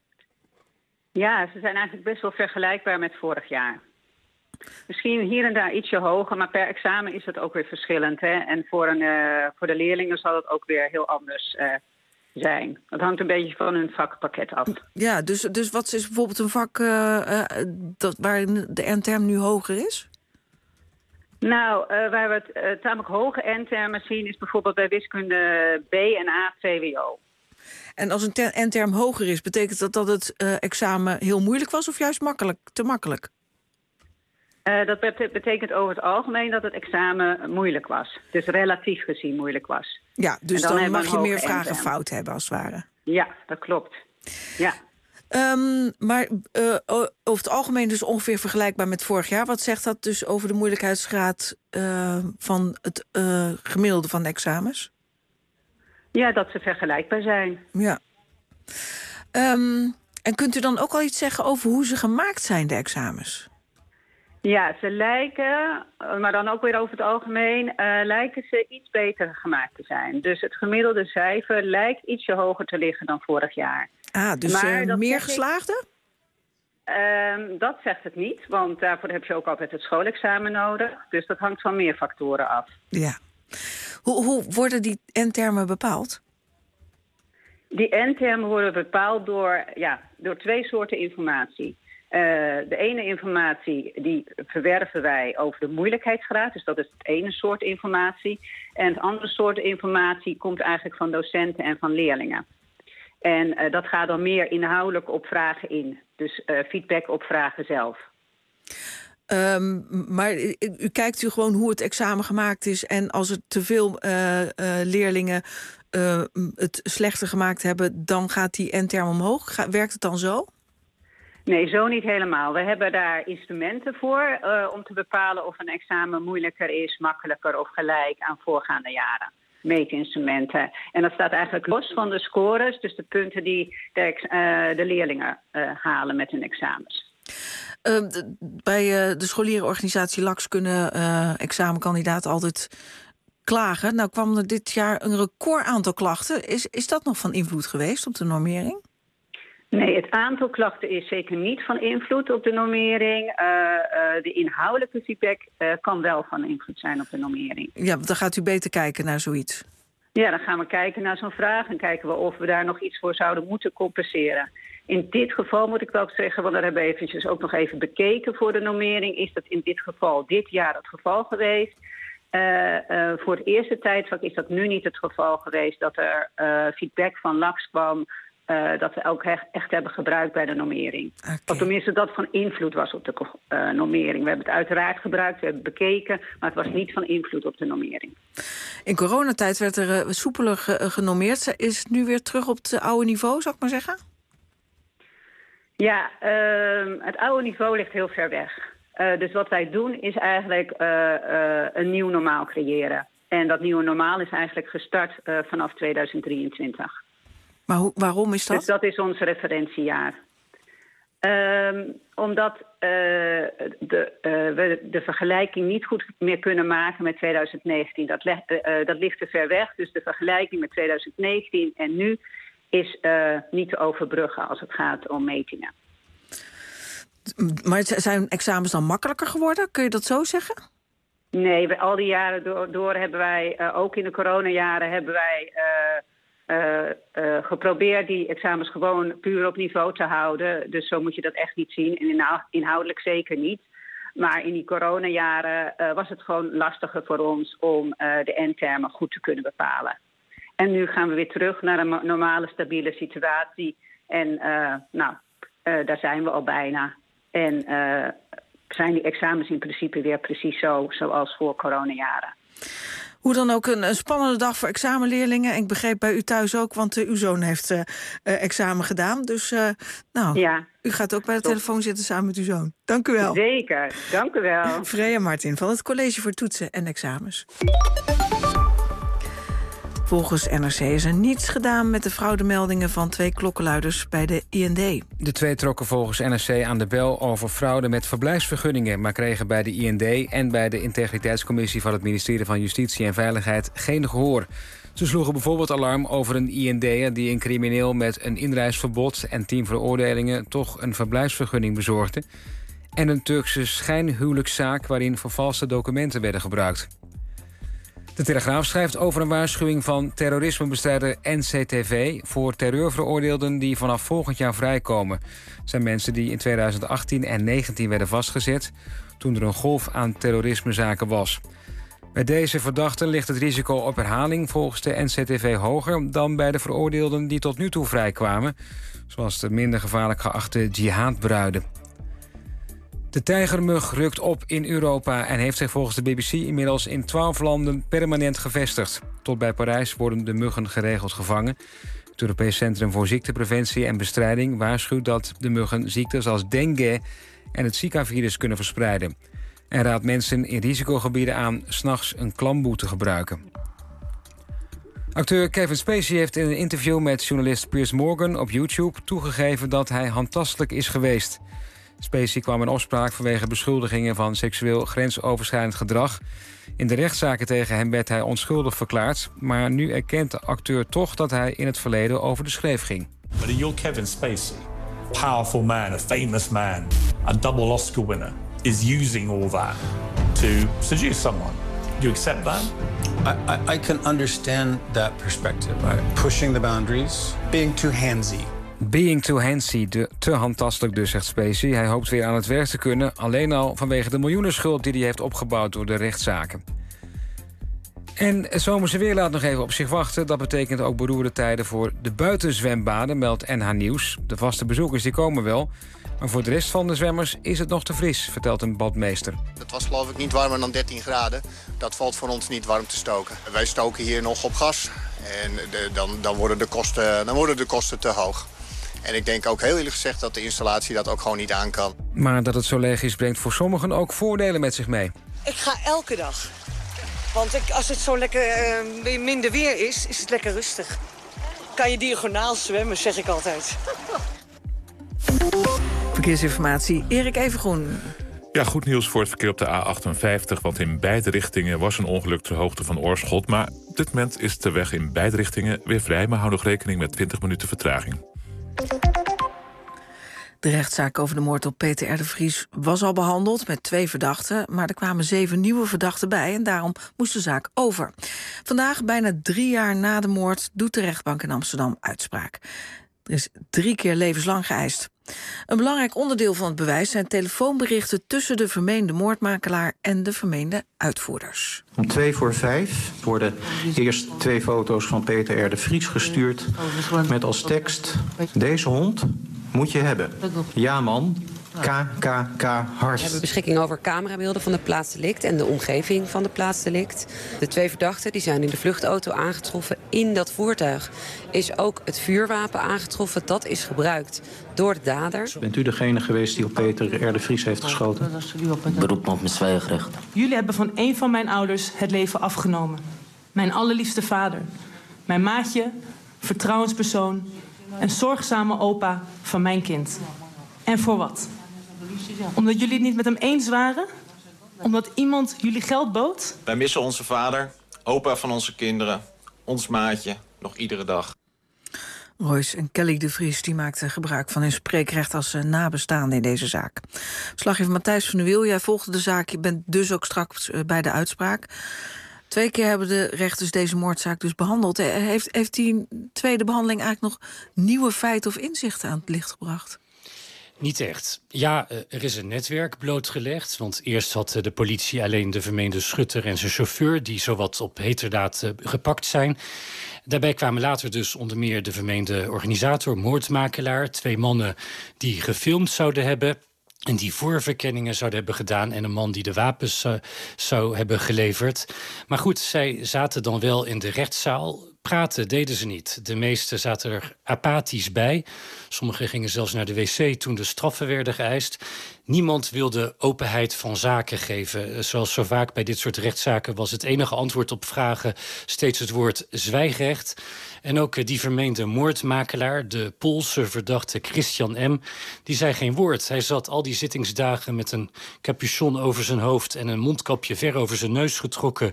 Ja, ze zijn eigenlijk best wel vergelijkbaar met vorig jaar. Misschien hier en daar ietsje hoger, maar per examen is het ook weer verschillend. Hè? En voor de leerlingen zal het ook weer heel anders zijn. Dat hangt een beetje van hun vakpakket af. Ja, dus wat is bijvoorbeeld een vak waar de N-term nu hoger is? Nou, waar we het tamelijk hoge N-termen zien is bijvoorbeeld bij wiskunde B en A, VWO. En als een N-term hoger is, betekent dat het examen heel moeilijk was of juist te makkelijk? Dat betekent over het algemeen dat het examen moeilijk was. Dus relatief gezien moeilijk was. Ja, dus dan mag je meer vragen fout hebben als het ware. Ja, dat klopt. Ja. Maar over het algemeen dus ongeveer vergelijkbaar met vorig jaar. Wat zegt dat dus over de moeilijkheidsgraad van het gemiddelde van de examens? Ja, dat ze vergelijkbaar zijn. Ja. En kunt u dan ook al iets zeggen over hoe ze gemaakt zijn, de examens? Ja, ze lijken, maar dan ook weer over het algemeen, lijken ze iets beter gemaakt te zijn. Dus het gemiddelde cijfer lijkt ietsje hoger te liggen dan vorig jaar. Ah, dus meer geslaagden? Dat zegt het niet, want daarvoor heb je ook altijd het schoolexamen nodig. Dus dat hangt van meer factoren af. Ja. Hoe worden die N-termen bepaald? Die N-termen worden bepaald door 2 soorten informatie. De ene informatie die verwerven wij over de moeilijkheidsgraad. Dus dat is het ene soort informatie. En het andere soort informatie komt eigenlijk van docenten en van leerlingen. En dat gaat dan meer inhoudelijk op vragen in. Dus feedback op vragen zelf. Maar u kijkt gewoon hoe het examen gemaakt is. En als er te veel leerlingen het slechter gemaakt hebben, dan gaat die N-term omhoog. Werkt het dan zo? Nee, zo niet helemaal. We hebben daar instrumenten voor om te bepalen of een examen moeilijker is, makkelijker of gelijk aan voorgaande jaren. Meetinstrumenten. En dat staat eigenlijk los van de scores, dus de punten die de leerlingen halen met hun examens. Bij de scholierenorganisatie LAX kunnen examenkandidaten altijd klagen. Nou kwam er dit jaar een record aantal klachten. Is dat nog van invloed geweest op de normering? Nee, het aantal klachten is zeker niet van invloed op de normering. De inhoudelijke feedback kan wel van invloed zijn op de normering. Ja, dan gaat u beter kijken naar zoiets. Ja, dan gaan we kijken naar zo'n vraag en kijken we of we daar nog iets voor zouden moeten compenseren. In dit geval moet ik wel zeggen, want daar hebben we eventjes ook nog even bekeken voor de normering, is dat in dit geval dit jaar het geval geweest. Voor het eerste tijdvak is dat nu niet het geval geweest dat er feedback van LAX kwam dat we ook echt hebben gebruikt bij de normering. Okay. Of tenminste dat van invloed was op de normering. We hebben het uiteraard gebruikt, we hebben het bekeken, maar het was niet van invloed op de normering. In coronatijd werd er soepeler genormeerd. Is het nu weer terug op het oude niveau, zou ik maar zeggen? Ja, het oude niveau ligt heel ver weg. Dus wat wij doen is eigenlijk een nieuw normaal creëren. En dat nieuwe normaal is eigenlijk gestart vanaf 2023. Maar waarom is dat? Dus dat is ons referentiejaar. Omdat we de vergelijking niet goed meer kunnen maken met 2019. Dat ligt te ver weg. Dus de vergelijking met 2019 en nu is niet te overbruggen als het gaat om metingen. Maar zijn examens dan makkelijker geworden? Kun je dat zo zeggen? Nee, al die jaren door hebben wij, ook in de coronajaren, hebben wij geprobeerd die examens gewoon puur op niveau te houden. Dus zo moet je dat echt niet zien. En inhoudelijk zeker niet. Maar in die coronajaren was het gewoon lastiger voor ons om de eindtermen goed te kunnen bepalen. En nu gaan we weer terug naar een normale, stabiele situatie. En daar zijn we al bijna. En zijn die examens in principe weer precies zoals voor coronajaren. Hoe dan ook een spannende dag voor examenleerlingen. Ik begreep bij u thuis ook, want uw zoon heeft examen gedaan. Dus ja, u gaat ook bij de telefoon zitten samen met uw zoon. Dank u wel. Zeker, dank u wel. Freya Martin van het College voor Toetsen en Examens. Volgens NRC is er niets gedaan met de fraudemeldingen van 2 klokkenluiders bij de IND. De 2 trokken volgens NRC aan de bel over fraude met verblijfsvergunningen, maar kregen bij de IND en bij de Integriteitscommissie van het ministerie van Justitie en Veiligheid geen gehoor. Ze sloegen bijvoorbeeld alarm over een IND'er die een crimineel met een inreisverbod en 10 veroordelingen toch een verblijfsvergunning bezorgde. En een Turkse schijnhuwelijkszaak waarin vervalste documenten werden gebruikt. De Telegraaf schrijft over een waarschuwing van terrorismebestrijder NCTV voor terreurveroordeelden die vanaf volgend jaar vrijkomen. Het zijn mensen die in 2018 en 2019 werden vastgezet toen er een golf aan terrorismezaken was. Bij deze verdachten ligt het risico op herhaling volgens de NCTV hoger dan bij de veroordeelden die tot nu toe vrijkwamen, zoals de minder gevaarlijk geachte jihadbruiden. De tijgermug rukt op in Europa en heeft zich volgens de BBC inmiddels in 12 landen permanent gevestigd. Tot bij Parijs worden de muggen geregeld gevangen. Het Europees Centrum voor Ziektepreventie en Bestrijding waarschuwt dat de muggen ziektes als dengue en het Zika-virus kunnen verspreiden. En raadt mensen in risicogebieden aan 's nachts een klamboe te gebruiken. Acteur Kevin Spacey heeft in een interview met journalist Piers Morgan op YouTube toegegeven dat hij handtastelijk is geweest. Spacey kwam in opspraak vanwege beschuldigingen van seksueel grensoverschrijdend gedrag. In de rechtszaken tegen hem werd hij onschuldig verklaard, maar nu erkent de acteur toch dat hij in het verleden over de schreef ging. But you're Kevin Spacey, powerful man, a famous man, a double Oscar winner, is using all that to seduce someone. Do you accept that? I can understand that perspective. Pushing the boundaries, being too handsy. Being too handsy, te handtastelijk dus, zegt Spacey. Hij hoopt weer aan het werk te kunnen, alleen al vanwege de miljoenenschuld die hij heeft opgebouwd door de rechtszaken. En het zomerse weer laat nog even op zich wachten. Dat betekent ook beroerde tijden voor de buitenzwembaden, meldt NH Nieuws. De vaste bezoekers die komen wel, maar voor de rest van de zwemmers is het nog te fris, vertelt een badmeester. Het was geloof ik niet warmer dan 13 graden. Dat valt voor ons niet warm te stoken. Wij stoken hier nog op gas en dan worden de kosten te hoog. En ik denk ook heel eerlijk gezegd dat de installatie dat ook gewoon niet aan kan. Maar dat het zo leeg is, brengt voor sommigen ook voordelen met zich mee. Ik ga elke dag. Want als het zo lekker minder weer is het lekker rustig. Kan je diagonaal zwemmen, zeg ik altijd. Verkeersinformatie, Erik Evengroen. Ja, goed nieuws voor het verkeer op de A58... want in beide richtingen was een ongeluk ter hoogte van Oorschot. Maar op dit moment is de weg in beide richtingen weer vrij... maar hou nog rekening met 20 minuten vertraging. De rechtszaak over de moord op Peter R. de Vries was al behandeld met 2 verdachten... maar er kwamen 7 nieuwe verdachten bij en daarom moest de zaak over. Vandaag, bijna 3 jaar na de moord, doet de rechtbank in Amsterdam uitspraak. Er is 3 keer levenslang geëist. Een belangrijk onderdeel van het bewijs zijn telefoonberichten tussen de vermeende moordmakelaar en de vermeende uitvoerders. Om 4:45 worden eerst 2 foto's van Peter R. de Vries gestuurd met als tekst: deze hond moet je hebben. Ja man, KKK hard. We hebben beschikking over camerabeelden van de plaatsdelict en de omgeving van de plaatsdelict. De 2 verdachten die zijn in de vluchtauto aangetroffen. In dat voertuig is ook het vuurwapen aangetroffen. Dat is gebruikt door de dader. Bent u degene geweest die op Peter R. de Vries heeft geschoten? Beroep me op mijn zwijgrecht. Jullie hebben van een van mijn ouders het leven afgenomen. Mijn allerliefste vader. Mijn maatje, vertrouwenspersoon en zorgzame opa van mijn kind. En voor wat? Omdat jullie het niet met hem eens waren? Omdat iemand jullie geld bood? Wij missen onze vader, opa van onze kinderen, ons maatje, nog iedere dag. Royce en Kelly de Vries die maakten gebruik van hun spreekrecht als nabestaande in deze zaak. Verslaggever Matthijs van der Wiel, jij volgde de zaak. Je bent dus ook straks bij de uitspraak. 2 keer hebben de rechters deze moordzaak dus behandeld. Heeft die tweede behandeling eigenlijk nog nieuwe feiten of inzichten aan het licht gebracht? Niet echt. Ja, er is een netwerk blootgelegd. Want eerst had de politie alleen de vermeende schutter en zijn chauffeur, die zowat op heterdaad gepakt zijn. Daarbij kwamen later dus onder meer de vermeende organisator, moordmakelaar, 2 mannen die gefilmd zouden hebben en die voorverkenningen zouden hebben gedaan en een man die de wapens zou hebben geleverd. Maar goed, zij zaten dan wel in de rechtszaal. Praten deden ze niet. De meesten zaten er apathisch bij. Sommigen gingen zelfs naar de wc toen de straffen werden geëist. Niemand wilde openheid van zaken geven. Zoals zo vaak bij dit soort rechtszaken was het enige antwoord op vragen steeds het woord zwijgrecht. En ook die vermeende moordmakelaar, de Poolse verdachte Christian M., die zei geen woord. Hij zat al die zittingsdagen met een capuchon over zijn hoofd en een mondkapje ver over zijn neus getrokken.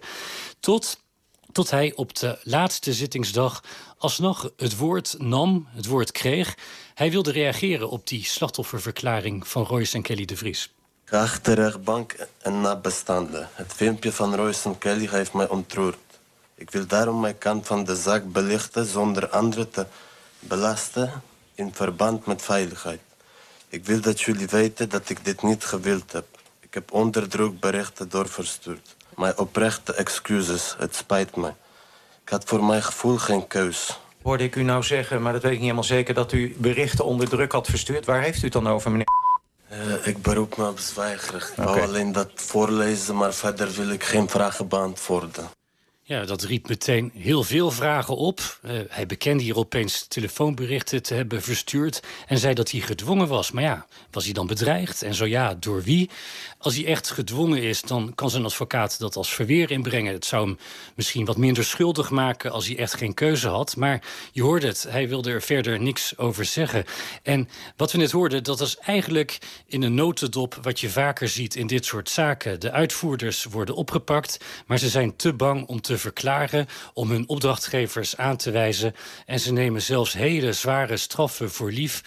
Tot hij op de laatste zittingsdag alsnog het woord nam, het woord kreeg. Hij wilde reageren op die slachtofferverklaring van Royce en Kelly de Vries. Geachte rechtbank en nabestaanden. Het filmpje van Royce en Kelly heeft mij ontroerd. Ik wil daarom mijn kant van de zaak belichten zonder anderen te belasten in verband met veiligheid. Ik wil dat jullie weten dat ik dit niet gewild heb. Ik heb onder druk berichten doorverstuurd. Mijn oprechte excuses, het spijt me. Ik had voor mijn gevoel geen keus. Hoorde ik u nou zeggen, maar dat weet ik niet helemaal zeker, dat u berichten onder druk had verstuurd. Waar heeft u het dan over, meneer? Ik beroep me op zwijgrecht. Ik wou alleen dat voorlezen, maar verder wil ik geen vragen beantwoorden. Ja, dat riep meteen heel veel vragen op. Hij bekende hier opeens telefoonberichten te hebben verstuurd en zei dat hij gedwongen was. Maar ja, was hij dan bedreigd? En zo ja, door wie? Als hij echt gedwongen is, dan kan zijn advocaat dat als verweer inbrengen. Het zou hem misschien wat minder schuldig maken als hij echt geen keuze had. Maar je hoorde het, hij wilde er verder niks over zeggen. En wat we net hoorden, dat is eigenlijk in een notendop wat je vaker ziet in dit soort zaken. De uitvoerders worden opgepakt, maar ze zijn te bang om te verklaren, om hun opdrachtgevers aan te wijzen. En ze nemen zelfs hele zware straffen voor lief.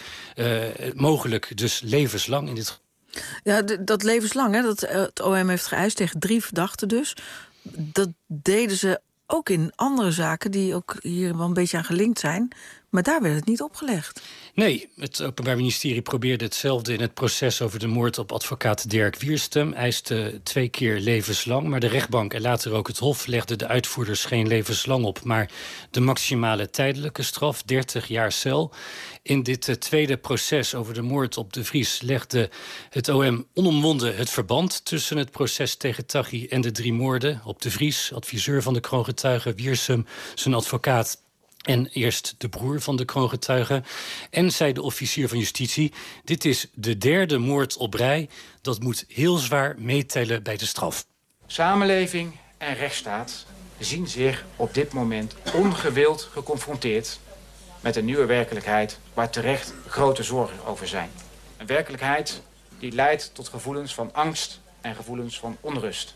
Mogelijk dus levenslang in dit. Ja, dat levenslang, hè, dat het OM heeft geëist tegen 3 verdachten dus. Dat deden ze ook in andere zaken die ook hier wel een beetje aan gelinkt zijn. Maar daar werd het niet opgelegd. Nee, het Openbaar Ministerie probeerde hetzelfde in het proces over de moord op advocaat Dirk Wierstum. Eiste 2 keer levenslang, maar de rechtbank en later ook het Hof legden de uitvoerders geen levenslang op, maar de maximale tijdelijke straf, 30 jaar cel. In dit tweede proces over de moord op de Vries legde het OM onomwonden het verband tussen het proces tegen Taghi en de 3 moorden op de Vries, adviseur van de kroongetuige, Wiersum, zijn advocaat en eerst de broer van de kroongetuige. En zei de officier van justitie: dit is de 3e moord op rij. Dat moet heel zwaar meetellen bij de straf. Samenleving en rechtsstaat zien zich op dit moment ongewild geconfronteerd met een nieuwe werkelijkheid waar terecht grote zorgen over zijn. Een werkelijkheid die leidt tot gevoelens van angst en gevoelens van onrust.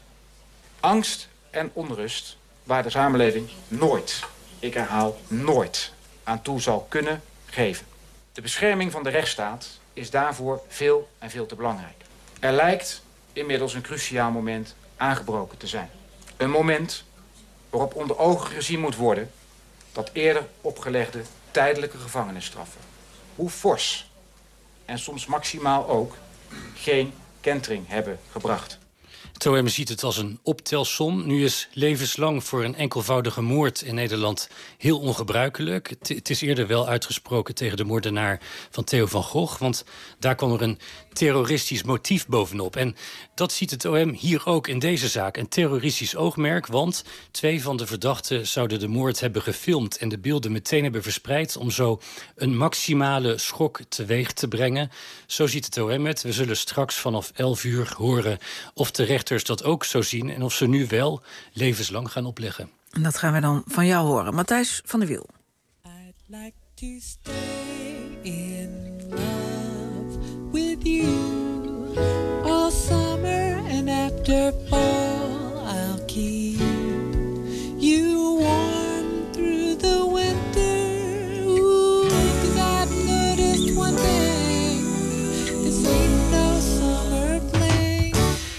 Angst en onrust waar de samenleving nooit, ik herhaal nooit, aan toe zal kunnen geven. De bescherming van de rechtsstaat is daarvoor veel en veel te belangrijk. Er lijkt inmiddels een cruciaal moment aangebroken te zijn. Een moment waarop onder ogen gezien moet worden dat eerder opgelegde tijdelijke gevangenisstraffen, hoe fors en soms maximaal ook geen kentering hebben gebracht. Het OM ziet het als een optelsom. Nu is levenslang voor een enkelvoudige moord in Nederland heel ongebruikelijk. Het is eerder wel uitgesproken tegen de moordenaar van Theo van Gogh, want daar kwam er een terroristisch motief bovenop. En dat ziet het OM hier ook in deze zaak. Een terroristisch oogmerk, want 2 van de verdachten zouden de moord hebben gefilmd en de beelden meteen hebben verspreid om zo een maximale schok teweeg te brengen. Zo ziet het OM het. We zullen straks vanaf 11 uur horen of de rechters dat ook zo zien en of ze nu wel levenslang gaan opleggen. En dat gaan we dan van jou horen. Matthijs van der Wiel. I'd like to stay in love with you all summer and after fall I'll keep you warm through the winter. Ooh, 'cause I've noticed one thing, this ain't no summer fling.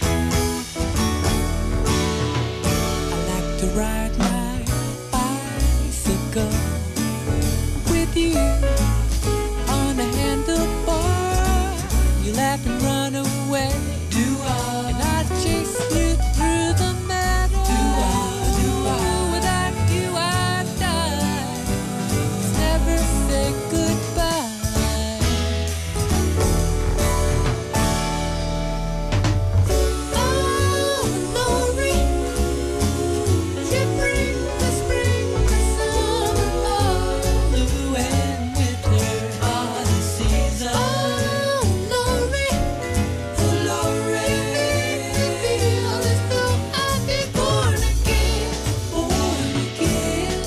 I like to ride my bicycle with you on a handlebar. You laugh and run away. Do I? And I chase you through the meadow. Do I? Without you I die. Let's never say goodbye. Oh, Lori, you bring the spring, the summer, fall, blue and winter are the seasons. Oh, Lori, you make me feel as though I've been born again, born again.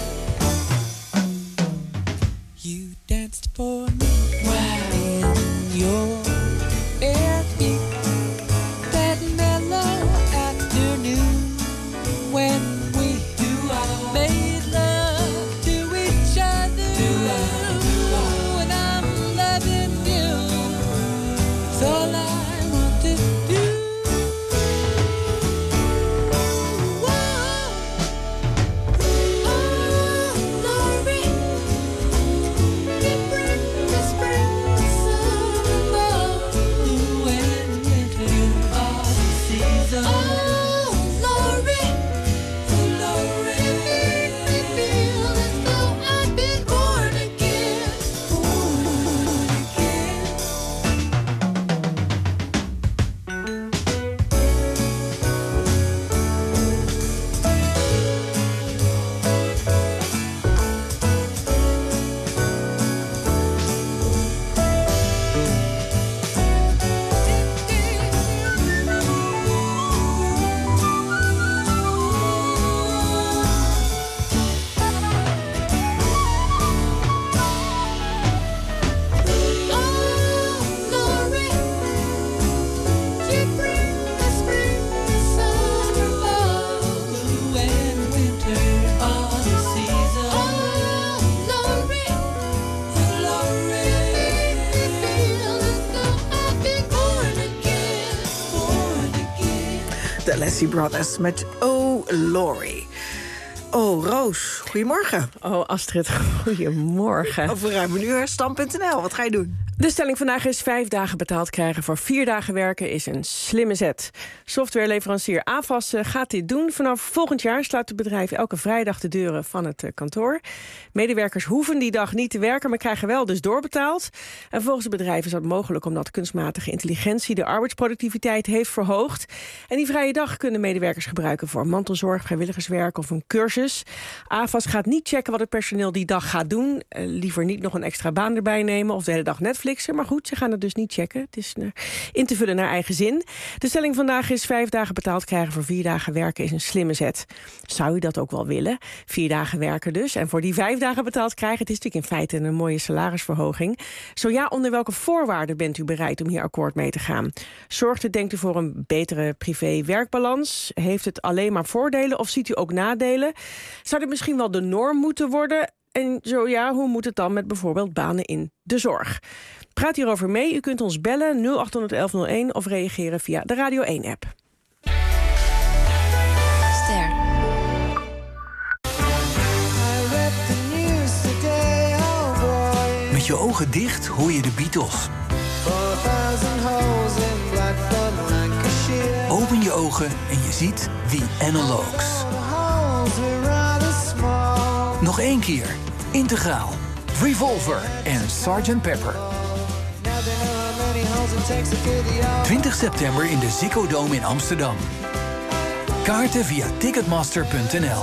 You danced for me in your bare feet that mellow afternoon when we made love to each other. And I'm loving you. It's all I want to do. Whoa. Oh, Lori, you bring the spring, the summer, fall, blue and winter are the seasons. Oh, Lori, you make me feel as though I've been born again, born again. Oh, Lori, you bring the spring, the summer, fall, blue and winter are the seasons. Oh, Lori, you make me feel as though I've been born again, born again. De Leslie Brothers met Oh, Lori. Oh, Roos, goedemorgen. Oh, Astrid, goedemorgen. Over ruim een uur, Stand.nl. Wat ga je doen? De stelling vandaag is 5 dagen betaald krijgen voor 4 dagen werken is een slimme zet. Softwareleverancier AVAS gaat dit doen. Vanaf volgend jaar sluit het bedrijf elke vrijdag de deuren van het kantoor. Medewerkers hoeven die dag niet te werken, maar krijgen wel dus doorbetaald. En volgens het bedrijf is dat mogelijk omdat kunstmatige intelligentie de arbeidsproductiviteit heeft verhoogd. En die vrije dag kunnen medewerkers gebruiken voor mantelzorg, vrijwilligerswerk of een cursus. AVAS gaat niet checken wat het personeel die dag gaat doen. Liever niet nog een extra baan erbij nemen of de hele dag Netflixen. Maar goed, ze gaan het dus niet checken. Het is in te vullen naar eigen zin. De stelling vandaag is 5 dagen betaald krijgen voor 4 dagen werken is een slimme zet. Zou u dat ook wel willen? 4 dagen werken dus. En voor die 5 dagen betaald krijgen, het is natuurlijk in feite een mooie salarisverhoging. Zo ja, onder welke voorwaarden bent u bereid om hier akkoord mee te gaan? Zorgt het, denkt u, voor een betere privé-werkbalans? Heeft het alleen maar voordelen of ziet u ook nadelen? Zou dit misschien wel de norm moeten worden? En zo ja, hoe moet het dan met bijvoorbeeld banen in de zorg? Praat hierover mee. U kunt ons bellen 0800 1101 of reageren via de Radio 1-app. Ster. Met je ogen dicht hoor je de Beatles. Open je ogen en je ziet The Analogues. Nog 1 keer. Integraal. Revolver en Sgt. Pepper. 20 september in de Ziggo Dome in Amsterdam. Kaarten via ticketmaster.nl.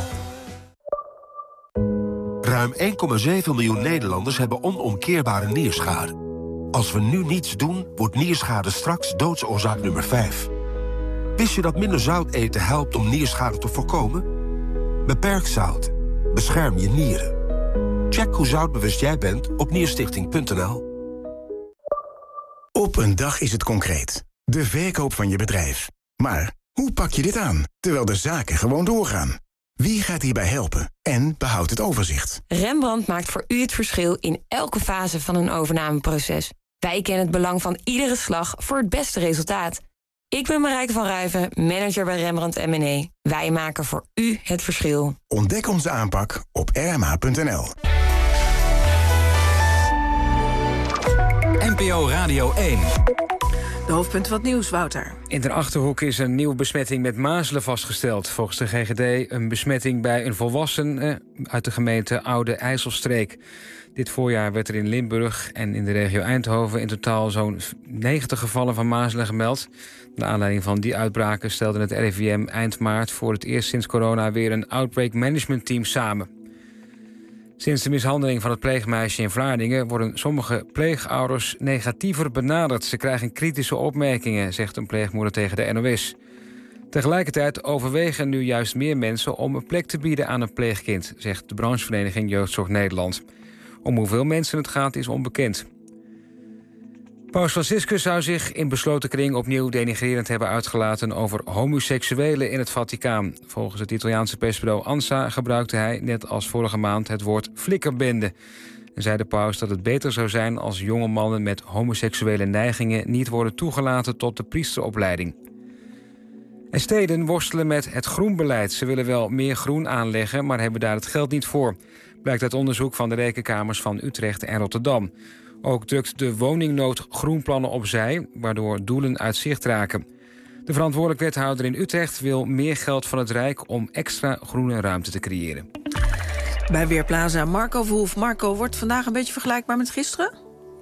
Ruim 1,7 miljoen Nederlanders hebben onomkeerbare nierschade. Als we nu niets doen, wordt nierschade straks doodsoorzaak nummer 5. Wist je dat minder zout eten helpt om nierschade te voorkomen? Beperk zout. Bescherm je nieren. Check hoe zoutbewust jij bent op nierstichting.nl. Op een dag is het concreet. De verkoop van je bedrijf. Maar hoe pak je dit aan, terwijl de zaken gewoon doorgaan? Wie gaat hierbij helpen en behoudt het overzicht? Rembrandt maakt voor u het verschil in elke fase van een overnameproces. Wij kennen het belang van iedere slag voor het beste resultaat. Ik ben Marijke van Ruiven, manager bij Rembrandt M&A. Wij maken voor u het verschil. Ontdek onze aanpak op rma.nl. NPO Radio 1. De hoofdpunten van het nieuws, Wouter. In de Achterhoek is een nieuwe besmetting met mazelen vastgesteld. Volgens de GGD een besmetting bij een volwassene uit de gemeente Oude IJsselstreek. Dit voorjaar werd er in Limburg en in de regio Eindhoven in totaal zo'n 90 gevallen van mazelen gemeld. Naar aanleiding van die uitbraken stelde het RIVM eind maart voor het eerst sinds corona weer een outbreak management team samen. Sinds de mishandeling van het pleegmeisje in Vlaardingen worden sommige pleegouders negatiever benaderd. Ze krijgen kritische opmerkingen, zegt een pleegmoeder tegen de NOS. Tegelijkertijd overwegen nu juist meer mensen om een plek te bieden aan een pleegkind, zegt de branchevereniging Jeugdzorg Nederland. Om hoeveel mensen het gaat is onbekend. Paus Franciscus zou zich in besloten kring opnieuw denigrerend hebben uitgelaten over homoseksuelen in het Vaticaan. Volgens het Italiaanse persbureau ANSA gebruikte hij, net als vorige maand, het woord flikkerbende. En zei de paus dat het beter zou zijn als jonge mannen met homoseksuele neigingen niet worden toegelaten tot de priesteropleiding. En steden worstelen met het groenbeleid. Ze willen wel meer groen aanleggen, maar hebben daar het geld niet voor. Blijkt uit onderzoek van de rekenkamers van Utrecht en Rotterdam. Ook drukt de woningnood groenplannen opzij, waardoor doelen uit zicht raken. De verantwoordelijk wethouder in Utrecht wil meer geld van het Rijk om extra groene ruimte te creëren. Bij Weerplaza Marco Verhoef. Marco, wordt vandaag een beetje vergelijkbaar met gisteren?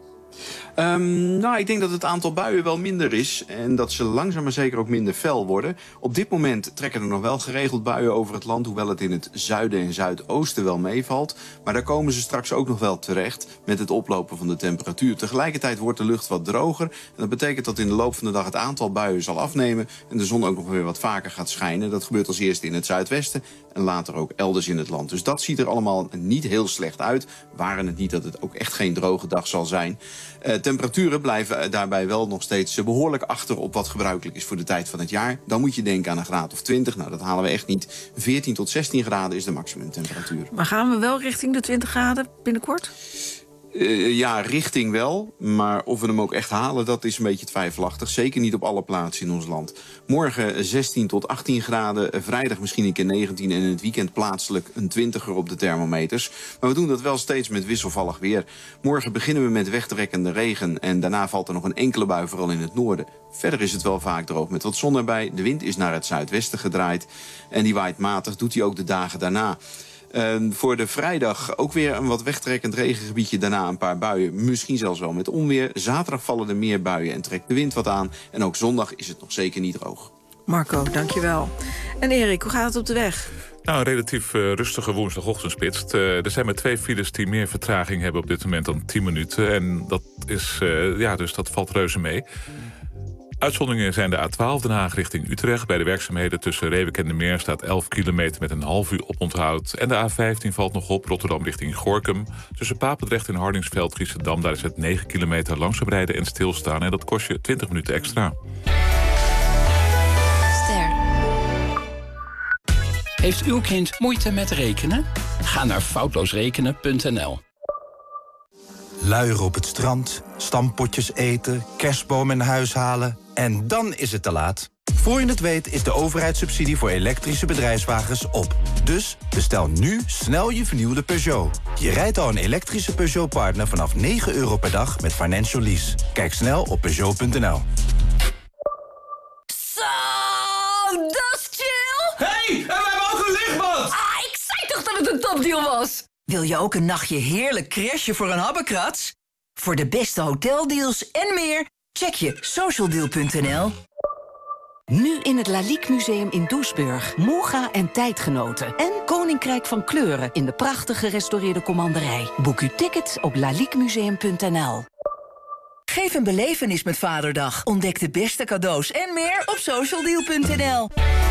Nou, ik denk dat het aantal buien wel minder is en dat ze langzaam maar zeker ook minder fel worden. Op dit moment trekken er nog wel geregeld buien over het land, hoewel het in het zuiden en zuidoosten wel meevalt. Maar daar komen ze straks ook nog wel terecht met het oplopen van de temperatuur. Tegelijkertijd wordt de lucht wat droger en dat betekent dat in de loop van de dag het aantal buien zal afnemen en de zon ook nog weer wat vaker gaat schijnen. Dat gebeurt als eerste in het zuidwesten en later ook elders in het land. Dus dat ziet er allemaal niet heel slecht uit, waren het niet dat het ook echt geen droge dag zal zijn. Temperaturen blijven daarbij wel nog steeds behoorlijk achter op wat gebruikelijk is voor de tijd van het jaar. Dan moet je denken aan een graad of 20. Nou, dat halen we echt niet. 14 tot 16 graden is de maximumtemperatuur. Maar gaan we wel richting de 20 graden binnenkort? Ja, richting wel. Maar of we hem ook echt halen, dat is een beetje twijfelachtig. Zeker niet op alle plaatsen in ons land. Morgen 16 tot 18 graden. Vrijdag misschien een keer 19 en in het weekend plaatselijk een 20er op de thermometers. Maar we doen dat wel steeds met wisselvallig weer. Morgen beginnen we met wegtrekkende regen. En daarna valt er nog een enkele bui, vooral in het noorden. Verder is het wel vaak droog met wat zon erbij. De wind is naar het zuidwesten gedraaid. En die waait matig, doet hij ook de dagen daarna. Voor de vrijdag ook weer een wat wegtrekkend regengebiedje. Daarna een paar buien, misschien zelfs wel met onweer. Zaterdag vallen er meer buien en trekt de wind wat aan. En ook zondag is het nog zeker niet droog. Marco, dankjewel. En Erik, hoe gaat het op de weg? Nou, een relatief rustige woensdagochtendspits. Er zijn maar 2 files die meer vertraging hebben op dit moment dan 10 minuten. En dat is, dus dat valt reuze mee. Uitzonderingen zijn de A12 Den Haag richting Utrecht. Bij de werkzaamheden tussen Reewijk en de Meer staat 11 kilometer met een half uur oponthoud. En de A15 valt nog op, Rotterdam richting Gorinchem. Tussen Papendrecht en Hardingsveld, Giessendam, daar is het 9 kilometer langzaam rijden en stilstaan. En dat kost je 20 minuten extra. Ster. Heeft uw kind moeite met rekenen? Ga naar foutloosrekenen.nl. Luieren op het strand, stampotjes eten, kerstboom in huis halen. En dan is het te laat. Voor je het weet is de overheidssubsidie voor elektrische bedrijfswagens op. Dus bestel nu snel je vernieuwde Peugeot. Je rijdt al een elektrische Peugeot Partner vanaf €9 per dag met Financial Lease. Kijk snel op Peugeot.nl. Zo! topdeal was. Wil je ook een nachtje heerlijk crashen voor een habbekrats? Voor de beste hoteldeals en meer, check je socialdeal.nl. Nu in het Lalique Museum in Doesburg. Moga en tijdgenoten. En Koninkrijk van Kleuren in de prachtig gerestaureerde commanderij. Boek uw ticket op laliquemuseum.nl. Geef een belevenis met Vaderdag. Ontdek de beste cadeaus en meer op socialdeal.nl.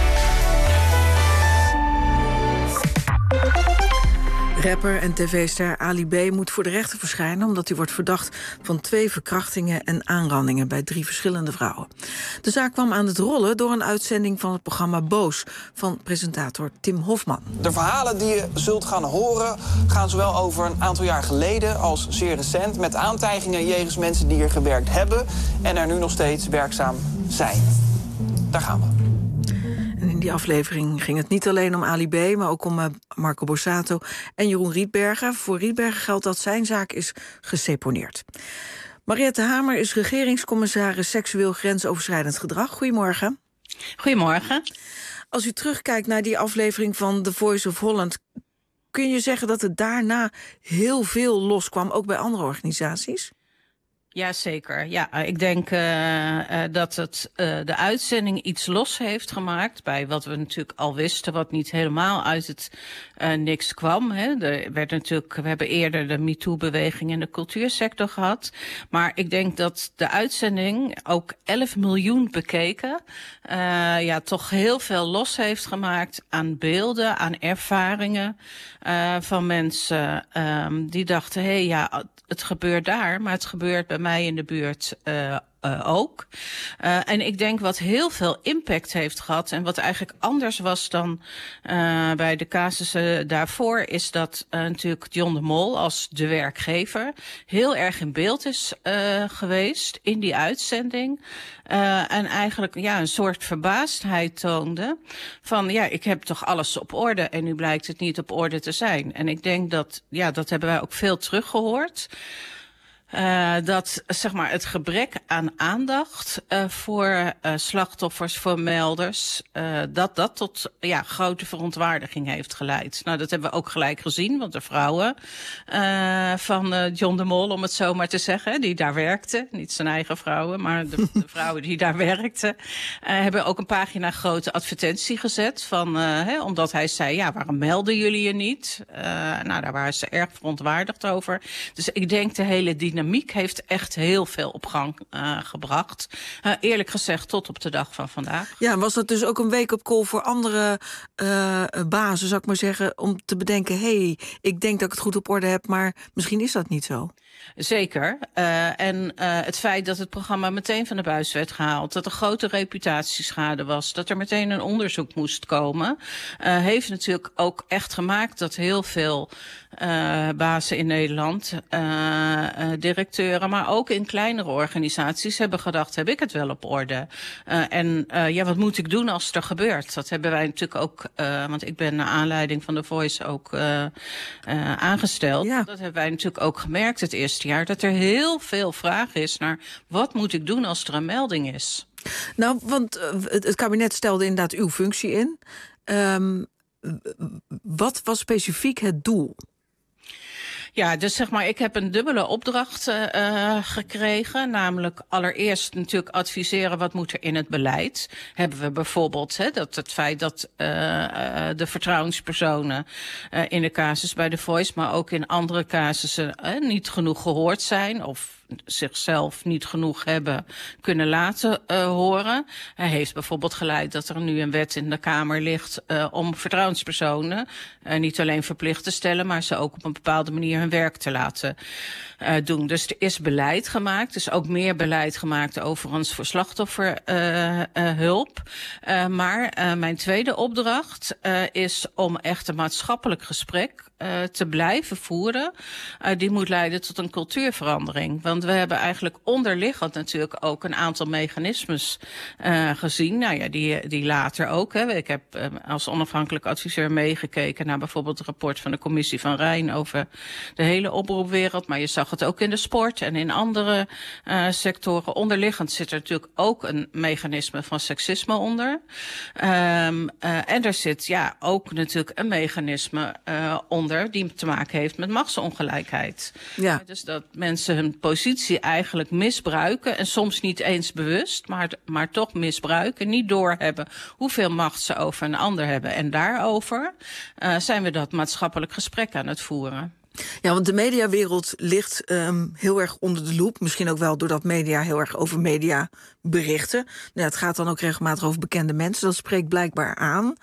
Rapper en tv-ster Ali B. moet voor de rechter verschijnen omdat hij wordt verdacht van 2 verkrachtingen en aanrandingen bij 3 verschillende vrouwen. De zaak kwam aan het rollen door een uitzending van het programma Boos van presentator Tim Hofman. De verhalen die je zult gaan horen gaan zowel over een aantal jaar geleden als zeer recent, met aantijgingen jegens mensen die hier gewerkt hebben en er nu nog steeds werkzaam zijn. Daar gaan we. En in die aflevering ging het niet alleen om Ali B., maar ook om Marco Borsato en Jeroen Rietbergen. Voor Rietbergen geldt dat zijn zaak is geseponeerd. Mariette Hamer is regeringscommissaris seksueel grensoverschrijdend gedrag. Goedemorgen. Goedemorgen. Als u terugkijkt naar die aflevering van The Voice of Holland, kun je zeggen dat er daarna heel veel loskwam, ook bij andere organisaties? Jazeker. Ja, ik denk dat het de uitzending iets los heeft gemaakt bij wat we natuurlijk al wisten, wat niet helemaal uit het niks kwam. Hè. Er werd natuurlijk, we hebben eerder de MeToo-beweging in de cultuursector gehad. Maar ik denk dat de uitzending ook 11 miljoen bekeken, toch heel veel los heeft gemaakt aan beelden, aan ervaringen van mensen die dachten, het gebeurt daar, maar het gebeurt bij mij in de buurt ook. En ik denk wat heel veel impact heeft gehad en wat eigenlijk anders was dan bij de casussen daarvoor, is dat natuurlijk John de Mol als de werkgever heel erg in beeld is geweest in die uitzending. En eigenlijk een soort verbaasdheid toonde van ik heb toch alles op orde en nu blijkt het niet op orde te zijn. En ik denk dat hebben wij ook veel teruggehoord. Dat zeg maar het gebrek aan aandacht voor slachtoffers, voor melders, dat tot grote verontwaardiging heeft geleid. Nou, dat hebben we ook gelijk gezien, want de vrouwen van John de Mol, om het zo maar te zeggen, die daar werkten, niet zijn eigen vrouwen, maar de vrouwen die daar werkten, hebben ook een pagina grote advertentie gezet van, omdat hij zei, waarom melden jullie je niet? Daar waren ze erg verontwaardigd over. Dus ik denk de hele dynamiek heeft echt heel veel op gang gebracht. Eerlijk gezegd, tot op de dag van vandaag. Ja, was dat dus ook een wake-up call voor andere bazen, zou ik maar zeggen, om te bedenken, ik denk dat ik het goed op orde heb, maar misschien is dat niet zo? Zeker. En het feit dat het programma meteen van de buis werd gehaald, dat er grote reputatieschade was, dat er meteen een onderzoek moest komen, heeft natuurlijk ook echt gemaakt dat heel veel bazen in Nederland, directeuren, maar ook in kleinere organisaties hebben gedacht, heb ik het wel op orde? Wat moet ik doen als het er gebeurt? Dat hebben wij natuurlijk ook, want ik ben naar aanleiding van The Voice ook aangesteld. Ja. Dat hebben wij natuurlijk ook gemerkt het eerste jaar, dat er heel veel vraag is naar wat moet ik doen als er een melding is? Nou, want het kabinet stelde inderdaad uw functie in. Wat was specifiek het doel? Ja, dus zeg maar, ik heb een dubbele opdracht gekregen. Namelijk allereerst natuurlijk adviseren wat moet er in het beleid. Hebben we bijvoorbeeld het feit dat de vertrouwenspersonen in de casus bij The Voice, maar ook in andere casussen niet genoeg gehoord zijn of zichzelf niet genoeg hebben kunnen laten horen. Hij heeft bijvoorbeeld geleid dat er nu een wet in de Kamer ligt om vertrouwenspersonen niet alleen verplicht te stellen, maar ze ook op een bepaalde manier hun werk te laten doen. Dus er is beleid gemaakt. Dus ook meer beleid gemaakt overigens voor slachtofferhulp. Maar mijn tweede opdracht is om echt een maatschappelijk gesprek te blijven voeren. Die moet leiden tot een cultuurverandering. Want we hebben eigenlijk onderliggend natuurlijk ook een aantal mechanismes gezien. Nou ja, die later ook. Ik heb als onafhankelijk adviseur meegekeken naar bijvoorbeeld het rapport van de Commissie van Rijn over de hele oproepwereld. Maar je zag het ook in de sport en in andere sectoren. Onderliggend zit er natuurlijk ook een mechanisme van seksisme onder. En er zit ook natuurlijk een mechanisme onder ander die te maken heeft met machtsongelijkheid. Ja. Dus dat mensen hun positie eigenlijk misbruiken en soms niet eens bewust, maar toch misbruiken, niet doorhebben hoeveel macht ze over een ander hebben. En daarover zijn we dat maatschappelijk gesprek aan het voeren. Ja, want de mediawereld ligt heel erg onder de loep. Misschien ook wel doordat media heel erg over media berichten. Nou, het gaat dan ook regelmatig over bekende mensen. Dat spreekt blijkbaar aan.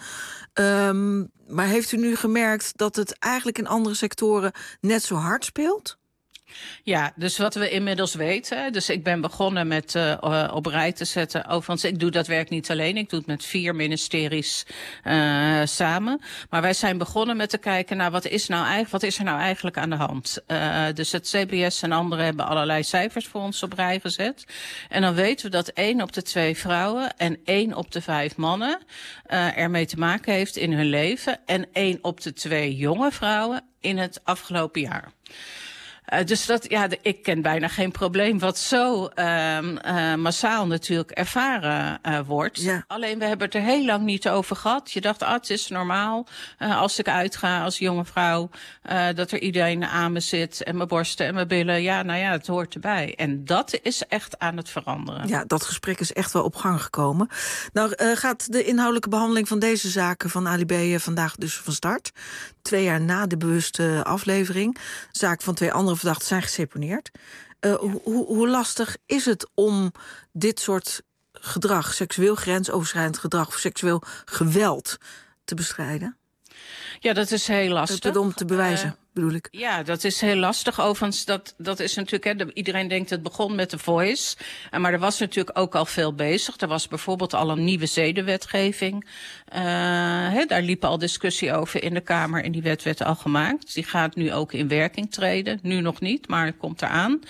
Maar heeft u nu gemerkt dat het eigenlijk in andere sectoren net zo hard speelt? Ja, dus wat we inmiddels weten. Dus ik ben begonnen met op rij te zetten. Overigens, ik doe dat werk niet alleen. Ik doe het met 4 ministeries samen. Maar wij zijn begonnen met te kijken naar wat is er nou eigenlijk aan de hand. Dus het CBS en anderen hebben allerlei cijfers voor ons op rij gezet. En dan weten we dat 1 op de 2 vrouwen en 1 op de 5 mannen ermee te maken heeft in hun leven. En 1 op de 2 jonge vrouwen in het afgelopen jaar. Dus ik ken bijna geen probleem wat zo massaal natuurlijk ervaren wordt. Ja. Alleen we hebben het er heel lang niet over gehad. Je dacht, het is normaal als ik uitga als jonge vrouw, dat er iedereen aan me zit en mijn borsten en mijn billen. Ja, het hoort erbij. En dat is echt aan het veranderen. Ja, dat gesprek is echt wel op gang gekomen. Nou gaat de inhoudelijke behandeling van deze zaken van Ali B. vandaag dus van start. 2 jaar na de bewuste aflevering. Zaken van 2 andere verdachten zijn geseponeerd. Hoe lastig is het om dit soort gedrag, seksueel grensoverschrijdend gedrag of seksueel geweld te bestrijden? Ja, dat is heel lastig. Om te bewijzen, bedoel ik. Ja, dat is heel lastig. Overigens, dat is natuurlijk, iedereen denkt het begon met The Voice. Maar er was natuurlijk ook al veel bezig. Er was bijvoorbeeld al een nieuwe zedenwetgeving. Daar liep al discussie over in de Kamer en die wet werd al gemaakt. Die gaat nu ook in werking treden. Nu nog niet, maar het komt eraan.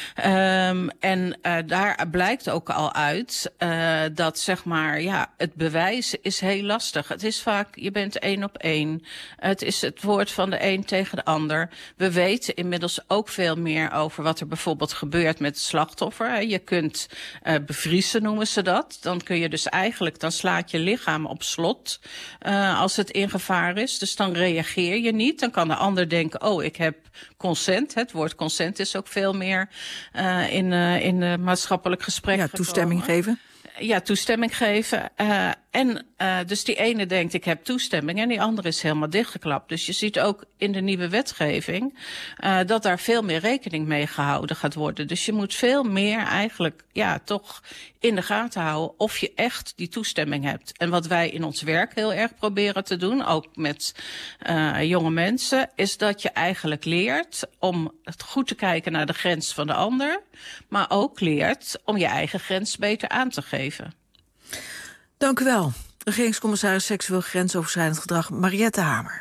Daar blijkt ook al uit dat het bewijzen is heel lastig. Het is vaak, je bent 1 op 1. Het is het woord van de een tegen de ander. We weten inmiddels ook veel meer over wat er bijvoorbeeld gebeurt met het slachtoffer. Je kunt bevriezen, noemen ze dat. Dan kun je dus eigenlijk, dan slaat je lichaam op slot als het in gevaar is. Dus dan reageer je niet. Dan kan de ander denken, ik heb consent. Het woord consent is ook veel meer in de maatschappelijk gesprek gekomen. Toestemming geven. Ja, toestemming geven. Dus die ene denkt, ik heb toestemming en die andere is helemaal dichtgeklapt. Dus je ziet ook in de nieuwe wetgeving dat daar veel meer rekening mee gehouden gaat worden. Dus je moet veel meer eigenlijk toch in de gaten houden of je echt die toestemming hebt. En wat wij in ons werk heel erg proberen te doen, ook met jonge mensen, is dat je eigenlijk leert om goed te kijken naar de grens van de ander, maar ook leert om je eigen grens beter aan te geven. Dank u wel. Regeringscommissaris seksueel grensoverschrijdend gedrag Mariette Hamer.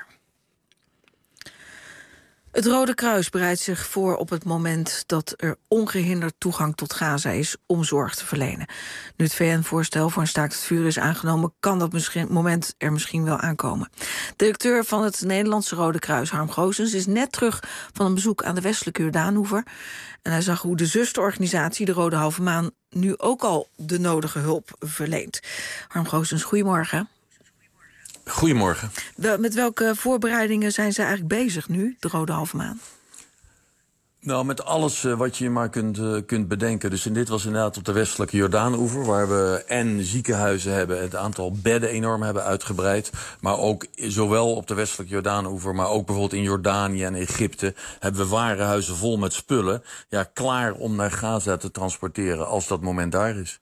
Het Rode Kruis bereidt zich voor op het moment dat er ongehinderd toegang tot Gaza is om zorg te verlenen. Nu het VN-voorstel voor een staakt het vuren is aangenomen, kan dat moment er misschien wel aankomen. Directeur van het Nederlandse Rode Kruis, Harm Goossens, is net terug van een bezoek aan de westelijke Jordaanoever. En hij zag hoe de zusterorganisatie, de Rode Halve Maan, nu ook al de nodige hulp verleent. Harm Goossens, goedemorgen. Goedemorgen. Met welke voorbereidingen zijn ze eigenlijk bezig nu, de Rode Halve Maan? Nou, met alles wat je maar kunt bedenken. Dus dit was inderdaad op de westelijke Jordaanoever, waar we en ziekenhuizen hebben, het aantal bedden enorm hebben uitgebreid. Maar ook zowel op de westelijke Jordaanoever, maar ook bijvoorbeeld in Jordanië en Egypte hebben we warenhuizen vol met spullen, klaar om naar Gaza te transporteren als dat moment daar is.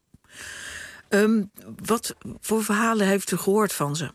Wat voor verhalen heeft u gehoord van ze?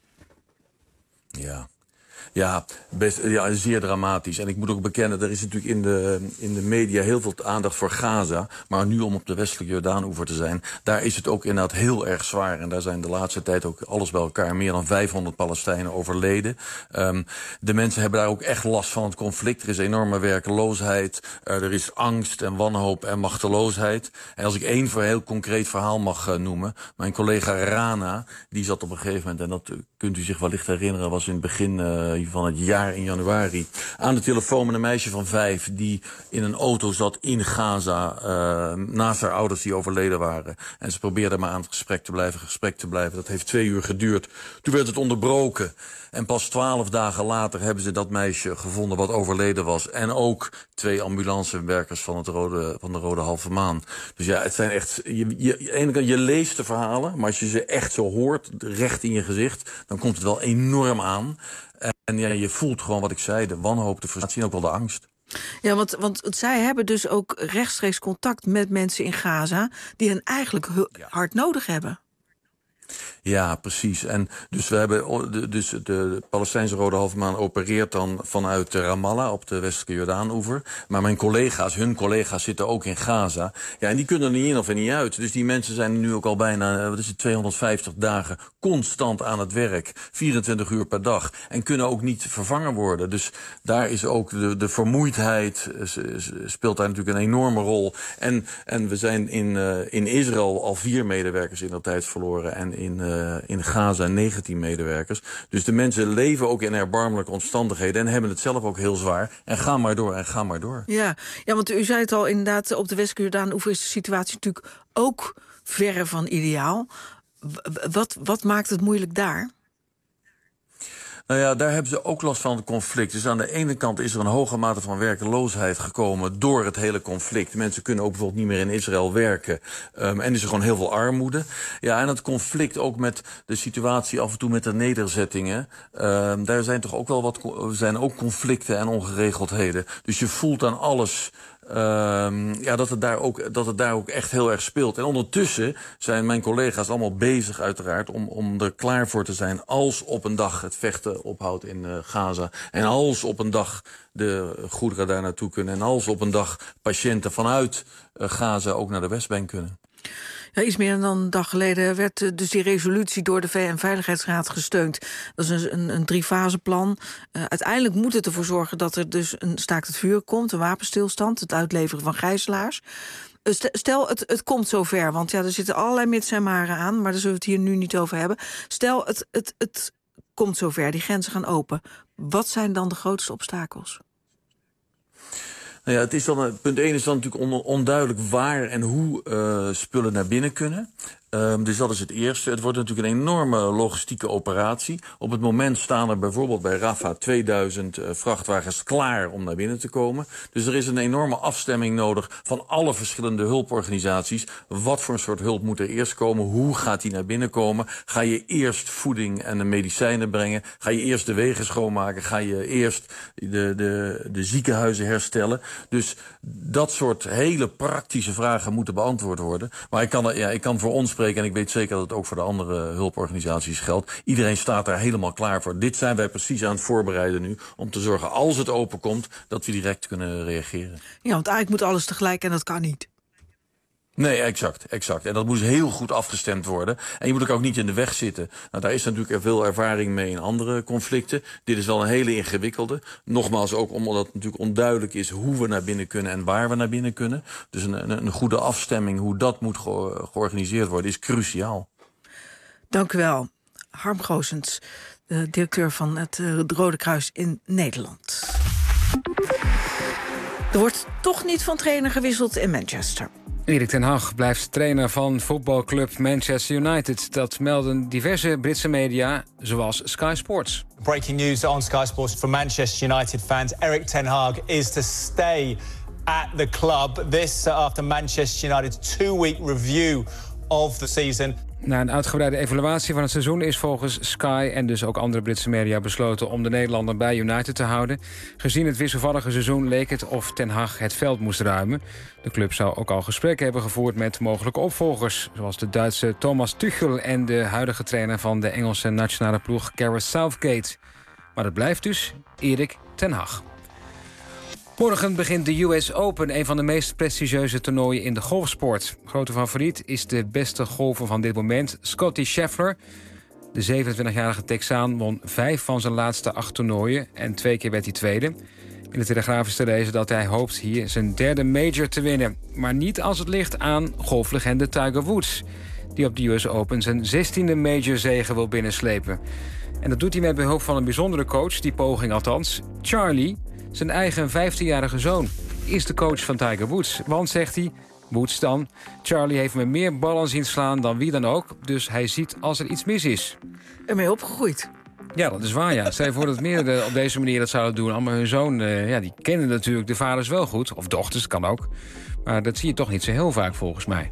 Ja, zeer dramatisch. En ik moet ook bekennen, er is natuurlijk in de media heel veel aandacht voor Gaza. Maar nu om op de westelijke Jordaanoever te zijn, daar is het ook inderdaad heel erg zwaar. En daar zijn de laatste tijd ook alles bij elkaar meer dan 500 Palestijnen overleden. De mensen hebben daar ook echt last van het conflict. Er is enorme werkeloosheid, er is angst en wanhoop en machteloosheid. En als ik één heel concreet verhaal mag noemen. Mijn collega Rana, die zat op een gegeven moment, en dat kunt u zich wellicht herinneren, was in begin van het jaar in januari. Aan de telefoon met een meisje van 5 die in een auto zat in Gaza, naast haar ouders die overleden waren. En ze probeerde maar aan het gesprek te blijven. Dat heeft 2 uur geduurd. Toen werd het onderbroken. En pas 12 dagen later hebben ze dat meisje gevonden wat overleden was. En ook 2 ambulancewerkers van de Rode Halve Maan. Dus ja, het zijn echt... Aan de ene kant, je leest de verhalen, maar als je ze echt zo hoort, recht in je gezicht, dan komt het wel enorm aan. En ja, je voelt gewoon wat ik zei, de wanhoop, de frustratie en ook wel de angst. Ja, want zij hebben dus ook rechtstreeks contact met mensen in Gaza die hen eigenlijk hard nodig hebben. Ja, precies. En dus we hebben de Palestijnse Rode Halve Maan opereert dan vanuit Ramallah op de westelijke Jordaanoever. Maar hun collega's zitten ook in Gaza. Ja, en die kunnen er niet in of er niet uit. Dus die mensen zijn nu ook al bijna 250 dagen constant aan het werk. 24 uur per dag. En kunnen ook niet vervangen worden. Dus daar is ook de vermoeidheid speelt daar natuurlijk een enorme rol. En we zijn in Israël al 4 medewerkers in dat tijd verloren. En in Gaza 19 medewerkers. Dus de mensen leven ook in erbarmelijke omstandigheden en hebben het zelf ook heel zwaar. En ga maar door. Ja, want u zei het al, inderdaad, op de westelijke Jordaanoever is de situatie natuurlijk ook verre van ideaal. Wat maakt het moeilijk daar? Nou ja, daar hebben ze ook last van het conflict. Dus aan de ene kant is er een hoge mate van werkeloosheid gekomen door het hele conflict. Mensen kunnen ook bijvoorbeeld niet meer in Israël werken. En is er gewoon heel veel armoede. Ja, en het conflict ook met de situatie af en toe met de nederzettingen. Daar zijn toch ook wel zijn ook conflicten en ongeregeldheden. Dus je voelt aan alles dat het daar ook echt heel erg speelt. En ondertussen zijn mijn collega's allemaal bezig uiteraard om er klaar voor te zijn als op een dag het vechten ophoudt in Gaza. En als op een dag de goederen daar naartoe kunnen. En als op een dag patiënten vanuit Gaza ook naar de Westbank kunnen. Ja, iets meer dan een dag geleden werd dus die resolutie door de VN-veiligheidsraad gesteund. Dat is een 3-faseplan. Uiteindelijk moet het ervoor zorgen dat er dus een staakt het vuur komt, een wapenstilstand, het uitleveren van gijzelaars. Stel, het komt zover, want ja, er zitten allerlei mits en maren aan, maar daar zullen we het hier nu niet over hebben. Stel, het komt zover, die grenzen gaan open. Wat zijn dan de grootste obstakels? Nou ja, het is dan, punt 1 is dan natuurlijk onduidelijk waar en hoe spullen naar binnen kunnen. Dus dat is het eerste. Het wordt natuurlijk een enorme logistieke operatie. Op het moment staan er bijvoorbeeld bij Rafah 2000 vrachtwagens klaar om naar binnen te komen. Dus er is een enorme afstemming nodig van alle verschillende hulporganisaties. Wat voor een soort hulp moet er eerst komen? Hoe gaat die naar binnen komen? Ga je eerst voeding en de medicijnen brengen? Ga je eerst de wegen schoonmaken? Ga je eerst de ziekenhuizen herstellen? Dus dat soort hele praktische vragen moeten beantwoord worden. Maar ik kan voor ons spreken, en ik weet zeker dat het ook voor de andere hulporganisaties geldt. Iedereen staat daar helemaal klaar voor. Dit zijn wij precies aan het voorbereiden nu, om te zorgen als het open komt, dat we direct kunnen reageren. Ja, want eigenlijk moet alles tegelijk en dat kan niet. Nee, exact. En dat moet heel goed afgestemd worden. En je moet ook niet in de weg zitten. Nou, daar is natuurlijk veel ervaring mee in andere conflicten. Dit is wel een hele ingewikkelde. Nogmaals, ook omdat het natuurlijk onduidelijk is hoe we naar binnen kunnen en waar we naar binnen kunnen. Dus een goede afstemming, hoe dat moet georganiseerd worden, is cruciaal. Dank u wel. Harm Goossens, de directeur van het Rode Kruis in Nederland. Er wordt toch niet van trainer gewisseld in Manchester. Erik ten Hag blijft trainer van voetbalclub Manchester United. Dat melden diverse Britse media, zoals Sky Sports. Breaking news on Sky Sports for Manchester United fans. Erik ten Hag is to stay at the club. This after Manchester United's 2-week review of the season. Na een uitgebreide evaluatie van het seizoen is volgens Sky en dus ook andere Britse media besloten om de Nederlander bij United te houden. Gezien het wisselvallige seizoen leek het of Ten Hag het veld moest ruimen. De club zou ook al gesprekken hebben gevoerd met mogelijke opvolgers, zoals de Duitse Thomas Tuchel en de huidige trainer van de Engelse nationale ploeg Gareth Southgate. Maar het blijft dus Erik ten Hag. Morgen begint de US Open, een van de meest prestigieuze toernooien in de golfsport. Grote favoriet is de beste golfer van dit moment, Scottie Scheffler. De 27-jarige Texaan won 5 van zijn laatste 8 toernooien en 2 keer werd hij tweede. In de Telegraaf is te lezen dat hij hoopt hier zijn 3e major te winnen. Maar niet als het ligt aan golflegende Tiger Woods, die op de US Open zijn 16e major zege wil binnenslepen. En dat doet hij met behulp van een bijzondere coach, die poging althans. Charlie, zijn eigen 15-jarige zoon, is de coach van Tiger Woods. Want, zegt hij, Woods dan, Charlie heeft me meer ballen zien slaan dan wie dan ook, dus hij ziet als er iets mis is. Ermee opgegroeid. Ja, dat is waar, ja. Stel je voor dat meerdere op deze manier dat zouden doen. Allemaal hun zoon, die kennen natuurlijk de vaders wel goed. Of dochters, kan ook. Maar dat zie je toch niet zo heel vaak, volgens mij.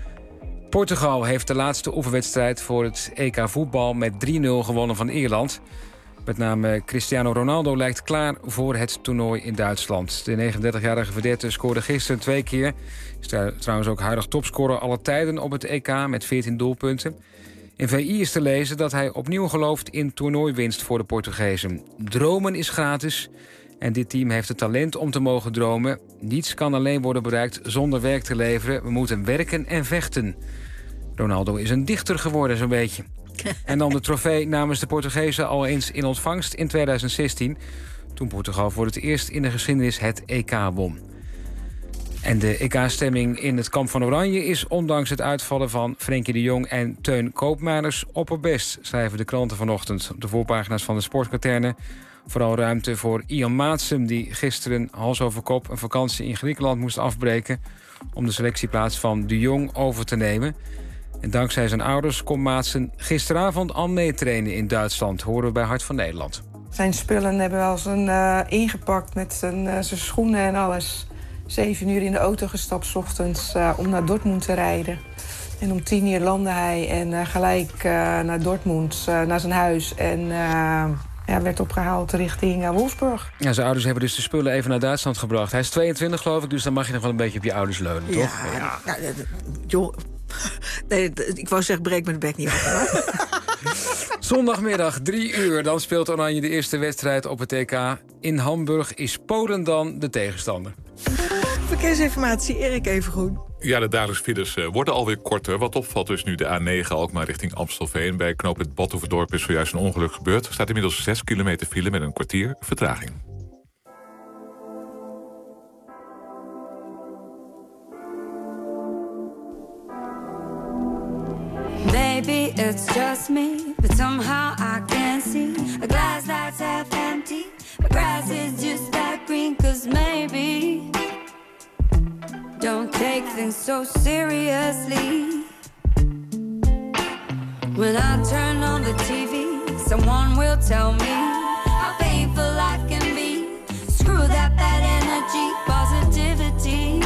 Portugal heeft de laatste oefenwedstrijd voor het EK voetbal met 3-0 gewonnen van Ierland. Met name Cristiano Ronaldo lijkt klaar voor het toernooi in Duitsland. De 39-jarige vedette scoorde gisteren 2 keer. Is trouwens ook huidig topscorer aller tijden op het EK met 14 doelpunten. In VI is te lezen dat hij opnieuw gelooft in toernooiwinst voor de Portugezen. Dromen is gratis en dit team heeft het talent om te mogen dromen. Niets kan alleen worden bereikt zonder werk te leveren. We moeten werken en vechten. Ronaldo is een dichter geworden, zo'n beetje. En dan de trofee namens de Portugezen al eens in ontvangst in 2016... toen Portugal voor het eerst in de geschiedenis het EK won. En de EK-stemming in het kamp van Oranje is ondanks het uitvallen van Frenkie de Jong en Teun Koopmeiners opperbest, schrijven de kranten vanochtend op de voorpagina's van de sportkaterne. Vooral ruimte voor Ian Maatsem, die gisteren hals over kop een vakantie in Griekenland moest afbreken om de selectieplaats van de Jong over te nemen. En dankzij zijn ouders kon Maatsem gisteravond al meetrainen in Duitsland, horen we bij Hart van Nederland. Zijn spullen hebben we als ingepakt met zijn schoenen en alles. 7 uur in de auto gestapt 's ochtends om naar Dortmund te rijden. En om 10 uur landde hij en gelijk naar Dortmund, naar zijn huis. En werd opgehaald richting Wolfsburg. Ja, zijn ouders hebben dus de spullen even naar Duitsland gebracht. Hij is 22, geloof ik, dus dan mag je nog wel een beetje op je ouders leunen, toch? Ja, joh. Nee, ik wou zeggen, breek mijn bek niet af. Zondagmiddag, 3 uur, dan speelt Oranje de eerste wedstrijd op het EK. In Hamburg is Polen dan de tegenstander. Verkeersinformatie, Erik Evengroen. Ja, de dagelijkse files worden alweer korter. Wat opvalt is nu de A9 Alkmaar richting Amstelveen. Bij knooppunt Badhoevedorp is zojuist een ongeluk gebeurd. Er staat inmiddels 6 kilometer file met een kwartier vertraging. Maybe it's just me, but somehow I can't see a glass that's half empty. The grass is just that green, 'cause maybe don't take things so seriously. When I turn on the TV, someone will tell me how painful life can be. Screw that bad energy, positivity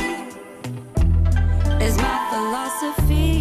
is my philosophy.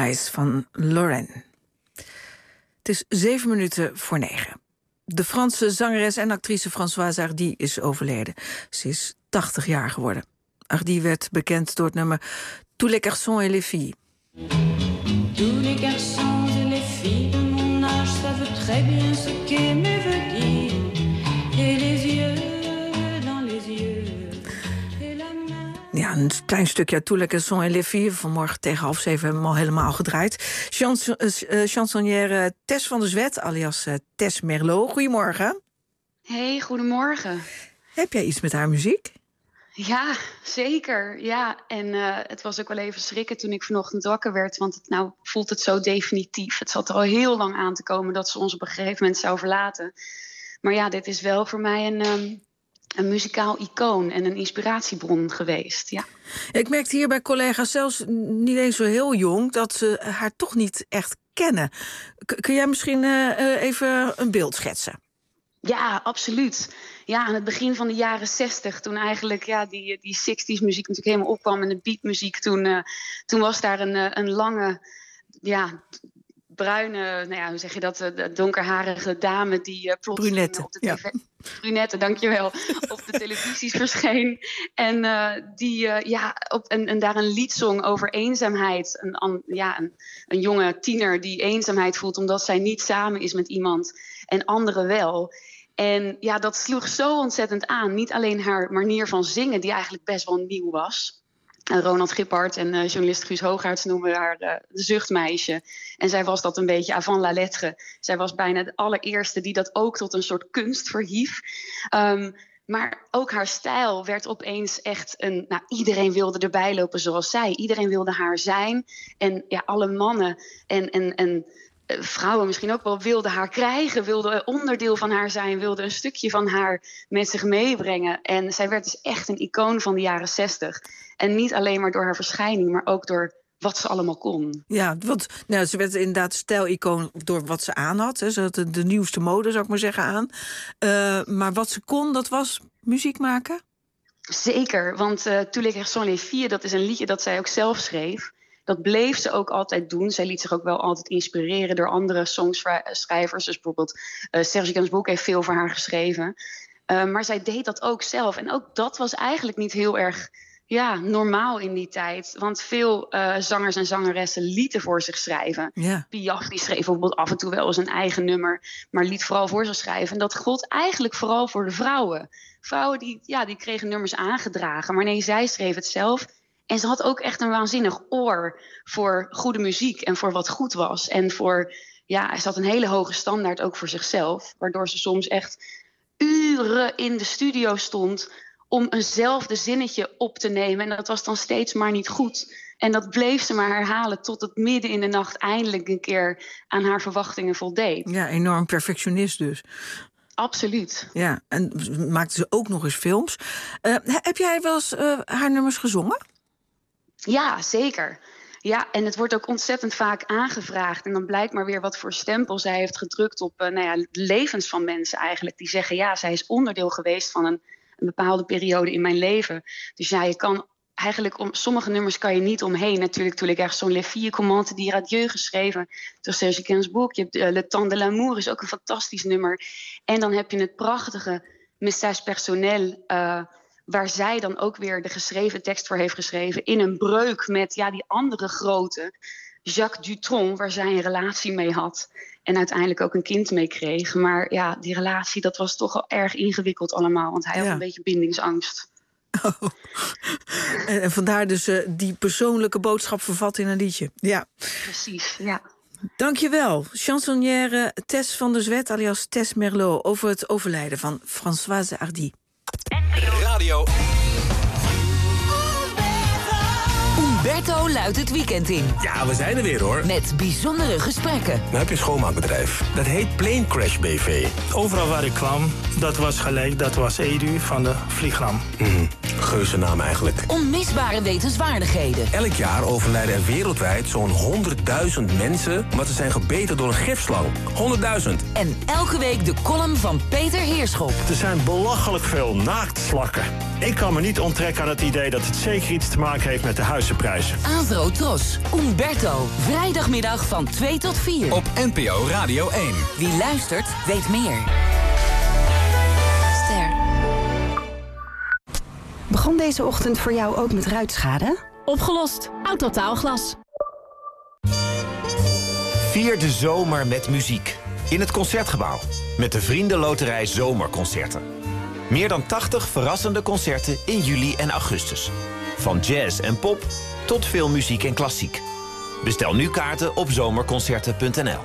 Eyes van Lorraine. Het is 9:07. De Franse zangeres en actrice Françoise Hardy is overleden. Ze is 80 jaar geworden. Hardy werd bekend door het nummer Tous les garçons et les filles. Tous les garçons et les filles de mon âge savent très bien ce qu'aimer veut dire. Et les yeux dans les yeux. Ja, een klein stukje uit Tous les garçons et les filles. Vanmorgen tegen 6:30 hebben we hem al helemaal gedraaid. Chansonnière Tess van der Zwet, alias Tess Merlot. Goedemorgen. Hey, goedemorgen. Heb jij iets met haar muziek? Ja, zeker. Ja, en het was ook wel even schrikken toen ik vanochtend wakker werd. Want voelt het zo definitief. Het zat er al heel lang aan te komen dat ze ons op een gegeven moment zou verlaten. Maar ja, dit is wel voor mij een muzikaal icoon en een inspiratiebron geweest. Ja. Ik merkte hier bij collega's, zelfs niet eens zo heel jong, dat ze haar toch niet echt kennen. Kun jij misschien even een beeld schetsen? Ja, absoluut. Ja, aan het begin van de jaren 60, toen eigenlijk die 60s muziek natuurlijk helemaal opkwam en de beatmuziek, toen was daar een lange, bruine, hoe zeg je dat, de donkerharige dame die plots brunette, op de tv... Ja. Brunette, dankjewel, op de televisies verscheen. En en daar een lied zong over eenzaamheid. Een jonge tiener die eenzaamheid voelt omdat zij niet samen is met iemand en anderen wel. En ja, dat sloeg zo ontzettend aan. Niet alleen haar manier van zingen, die eigenlijk best wel nieuw was. Ronald Gippard en journalist Guus Hoogaerts noemen haar de zuchtmeisje. En zij was dat een beetje avant la lettre. Zij was bijna de allereerste die dat ook tot een soort kunst verhief. Maar ook haar stijl werd opeens echt iedereen wilde erbij lopen zoals zij. Iedereen wilde haar zijn. En ja, alle mannen en vrouwen misschien ook wel wilden haar krijgen, wilden onderdeel van haar zijn, wilden een stukje van haar met zich meebrengen. En zij werd dus echt een icoon van de jaren 60. En niet alleen maar door haar verschijning, maar ook door wat ze allemaal kon. Ja, want ze werd inderdaad stijlicoon door wat ze aan had. Hè. Ze had de nieuwste mode, zou ik maar zeggen, aan. Maar wat ze kon, dat was muziek maken? Zeker, want Tous les garçons et les filles, dat is een liedje dat zij ook zelf schreef. Dat bleef ze ook altijd doen. Zij liet zich ook wel altijd inspireren door andere songschrijvers. Dus bijvoorbeeld Serge Gainsbourg heeft veel voor haar geschreven. Maar zij deed dat ook zelf. En ook dat was eigenlijk niet heel erg normaal in die tijd. Want veel zangers en zangeressen lieten voor zich schrijven. Ja. Piaf die schreef bijvoorbeeld af en toe wel eens een eigen nummer, maar liet vooral voor zich schrijven. En dat gold eigenlijk vooral voor de vrouwen. Vrouwen die kregen nummers aangedragen. Maar nee, zij schreef het zelf. En ze had ook echt een waanzinnig oor voor goede muziek en voor wat goed was. En ze had een hele hoge standaard ook voor zichzelf. Waardoor ze soms echt uren in de studio stond om eenzelfde zinnetje op te nemen. En dat was dan steeds maar niet goed. En dat bleef ze maar herhalen tot het midden in de nacht eindelijk een keer aan haar verwachtingen voldeed. Ja, enorm perfectionist dus. Absoluut. Ja, en maakte ze ook nog eens films. Heb jij wel eens haar nummers gezongen? Ja, zeker. Ja, en het wordt ook ontzettend vaak aangevraagd. En dan blijkt maar weer wat voor stempel zij heeft gedrukt op de levens van mensen eigenlijk. Die zeggen, zij is onderdeel geweest van een bepaalde periode in mijn leven. Dus ja, je kan eigenlijk sommige nummers kan je niet omheen. Natuurlijk, Tous les garçons, les filles, Comment te dire adieu, geschreven door Serge Gainsbourg. Je hebt Le temps de l'amour, is ook een fantastisch nummer. En dan heb je het prachtige Message personnel, waar zij dan ook weer de geschreven tekst voor heeft geschreven, in een breuk met die andere grote, Jacques Dutronc, waar zij een relatie mee had. En uiteindelijk ook een kind mee kreeg. Maar ja, die relatie, dat was toch al erg ingewikkeld allemaal. Want hij had een beetje bindingsangst. Oh. En vandaar dus die persoonlijke boodschap vervat in een liedje. Ja. Precies, ja. Dankjewel, chansonnière Tess van der Zwet, alias Tess Merlot, over het overlijden van Françoise Hardy. Radio. Umberto luidt het weekend in. Ja, we zijn er weer hoor. Met bijzondere gesprekken. Dan heb je een schoonmaakbedrijf. Dat heet Plane Crash BV. Overal waar ik kwam, dat was gelijk, dat was Edu van de Vliegram. Geuzennaam eigenlijk. Onmisbare wetenswaardigheden. Elk jaar overlijden er wereldwijd zo'n 100.000 mensen... omdat ze zijn gebeten door een gifslang. 100.000. En elke week de column van Peter Heerschop. Er zijn belachelijk veel naaktslakken. Ik kan me niet onttrekken aan het idee dat het zeker iets te maken heeft met de huizenprijzen. Avro Tros, Umberto. Vrijdagmiddag van 2 tot 4. Op NPO Radio 1. Wie luistert, weet meer. Ster. Begon deze ochtend voor jou ook met ruitschade? Opgelost. Autotaalglas. Vier de zomer met muziek. In het Concertgebouw. Met de Vriendenloterij Zomerconcerten. Meer dan 80 verrassende concerten in juli en augustus. Van jazz en pop tot veel muziek en klassiek. Bestel nu kaarten op zomerconcerten.nl.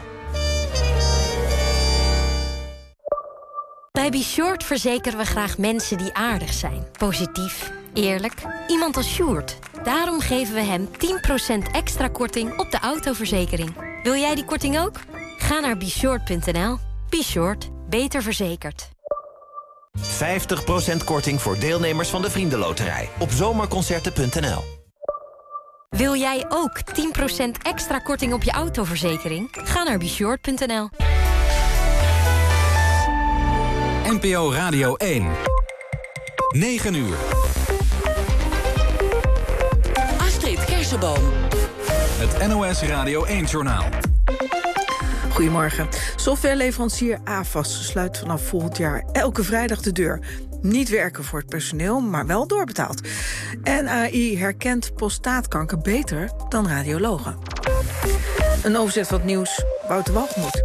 Bij Be Short verzekeren we graag mensen die aardig zijn. Positief, eerlijk, iemand als Sjoerd. Daarom geven we hem 10% extra korting op de autoverzekering. Wil jij die korting ook? Ga naar BeShort.nl. Be Short, beter verzekerd. 50% korting voor deelnemers van de Vriendenloterij op zomerconcerten.nl. Wil jij ook 10% extra korting op je autoverzekering? Ga naar BeShort.nl. NPO Radio 1. 9 uur. Astrid Kersenboom. Het NOS Radio 1-journaal. Goedemorgen. Softwareleverancier AVAS sluit vanaf volgend jaar elke vrijdag de deur. Niet werken voor het personeel, maar wel doorbetaald. En AI herkent prostaatkanker beter dan radiologen. Een overzet van het nieuws, Wouter Walgemoed.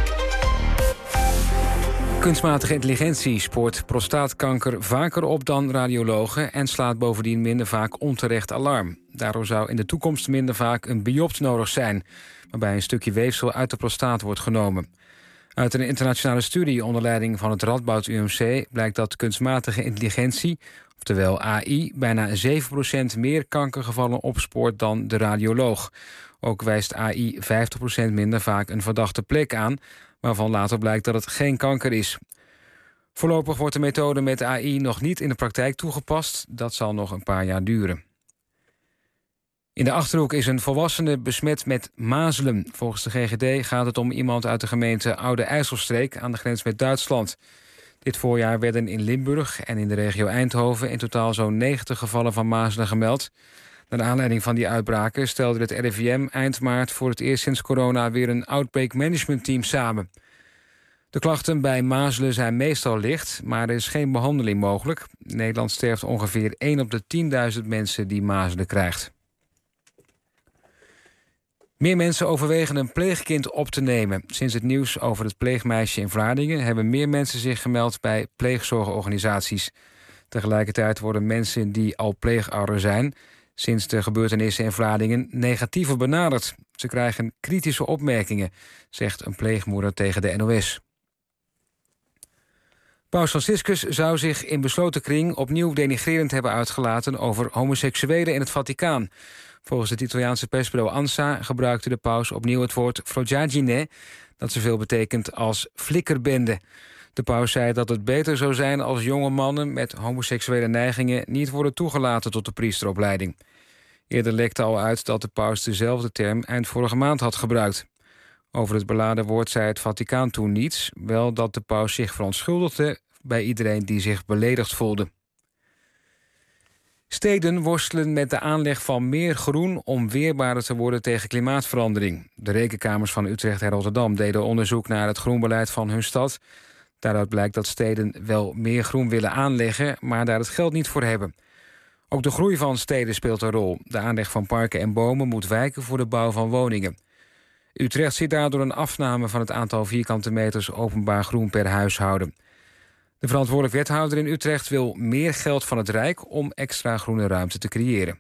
Kunstmatige intelligentie spoort prostaatkanker vaker op dan radiologen en slaat bovendien minder vaak onterecht alarm. Daardoor zou in de toekomst minder vaak een biopt nodig zijn, waarbij een stukje weefsel uit de prostaat wordt genomen. Uit een internationale studie onder leiding van het Radboud UMC blijkt dat kunstmatige intelligentie, oftewel AI, bijna 7% meer kankergevallen opspoort dan de radioloog. Ook wijst AI 50% minder vaak een verdachte plek aan, waarvan later blijkt dat het geen kanker is. Voorlopig wordt de methode met AI nog niet in de praktijk toegepast. Dat zal nog een paar jaar duren. In de Achterhoek is een volwassene besmet met mazelen. Volgens de GGD gaat het om iemand uit de gemeente Oude IJsselstreek aan de grens met Duitsland. Dit voorjaar werden in Limburg en in de regio Eindhoven in totaal zo'n 90 gevallen van mazelen gemeld. Naar aanleiding van die uitbraken stelde het RIVM eind maart voor het eerst sinds corona weer een outbreak management team samen. De klachten bij mazelen zijn meestal licht, maar er is geen behandeling mogelijk. In Nederland sterft ongeveer 1 op de 10.000 mensen die mazelen krijgt. Meer mensen overwegen een pleegkind op te nemen. Sinds het nieuws over het pleegmeisje in Vlaardingen hebben meer mensen zich gemeld bij pleegzorgorganisaties. Tegelijkertijd worden mensen die al pleegouder zijn sinds de gebeurtenissen in Vlaardingen negatiever benaderd. Ze krijgen kritische opmerkingen, zegt een pleegmoeder tegen de NOS. Paus Franciscus zou zich in besloten kring opnieuw denigrerend hebben uitgelaten over homoseksuelen in het Vaticaan. Volgens het Italiaanse persbureau ANSA gebruikte de paus opnieuw het woord Frojagine, dat zoveel betekent als flikkerbende. De paus zei dat het beter zou zijn als jonge mannen met homoseksuele neigingen niet worden toegelaten tot de priesteropleiding. Eerder lekte al uit dat de paus dezelfde term eind vorige maand had gebruikt. Over het beladen woord zei het Vaticaan toen niets, wel dat de paus zich verontschuldigde bij iedereen die zich beledigd voelde. Steden worstelen met de aanleg van meer groen om weerbaarder te worden tegen klimaatverandering. De rekenkamers van Utrecht en Rotterdam deden onderzoek naar het groenbeleid van hun stad. Daaruit blijkt dat steden wel meer groen willen aanleggen, maar daar het geld niet voor hebben. Ook de groei van steden speelt een rol. De aanleg van parken en bomen moet wijken voor de bouw van woningen. Utrecht ziet daardoor een afname van het aantal vierkante meters openbaar groen per huishouden. De verantwoordelijk wethouder in Utrecht wil meer geld van het Rijk om extra groene ruimte te creëren.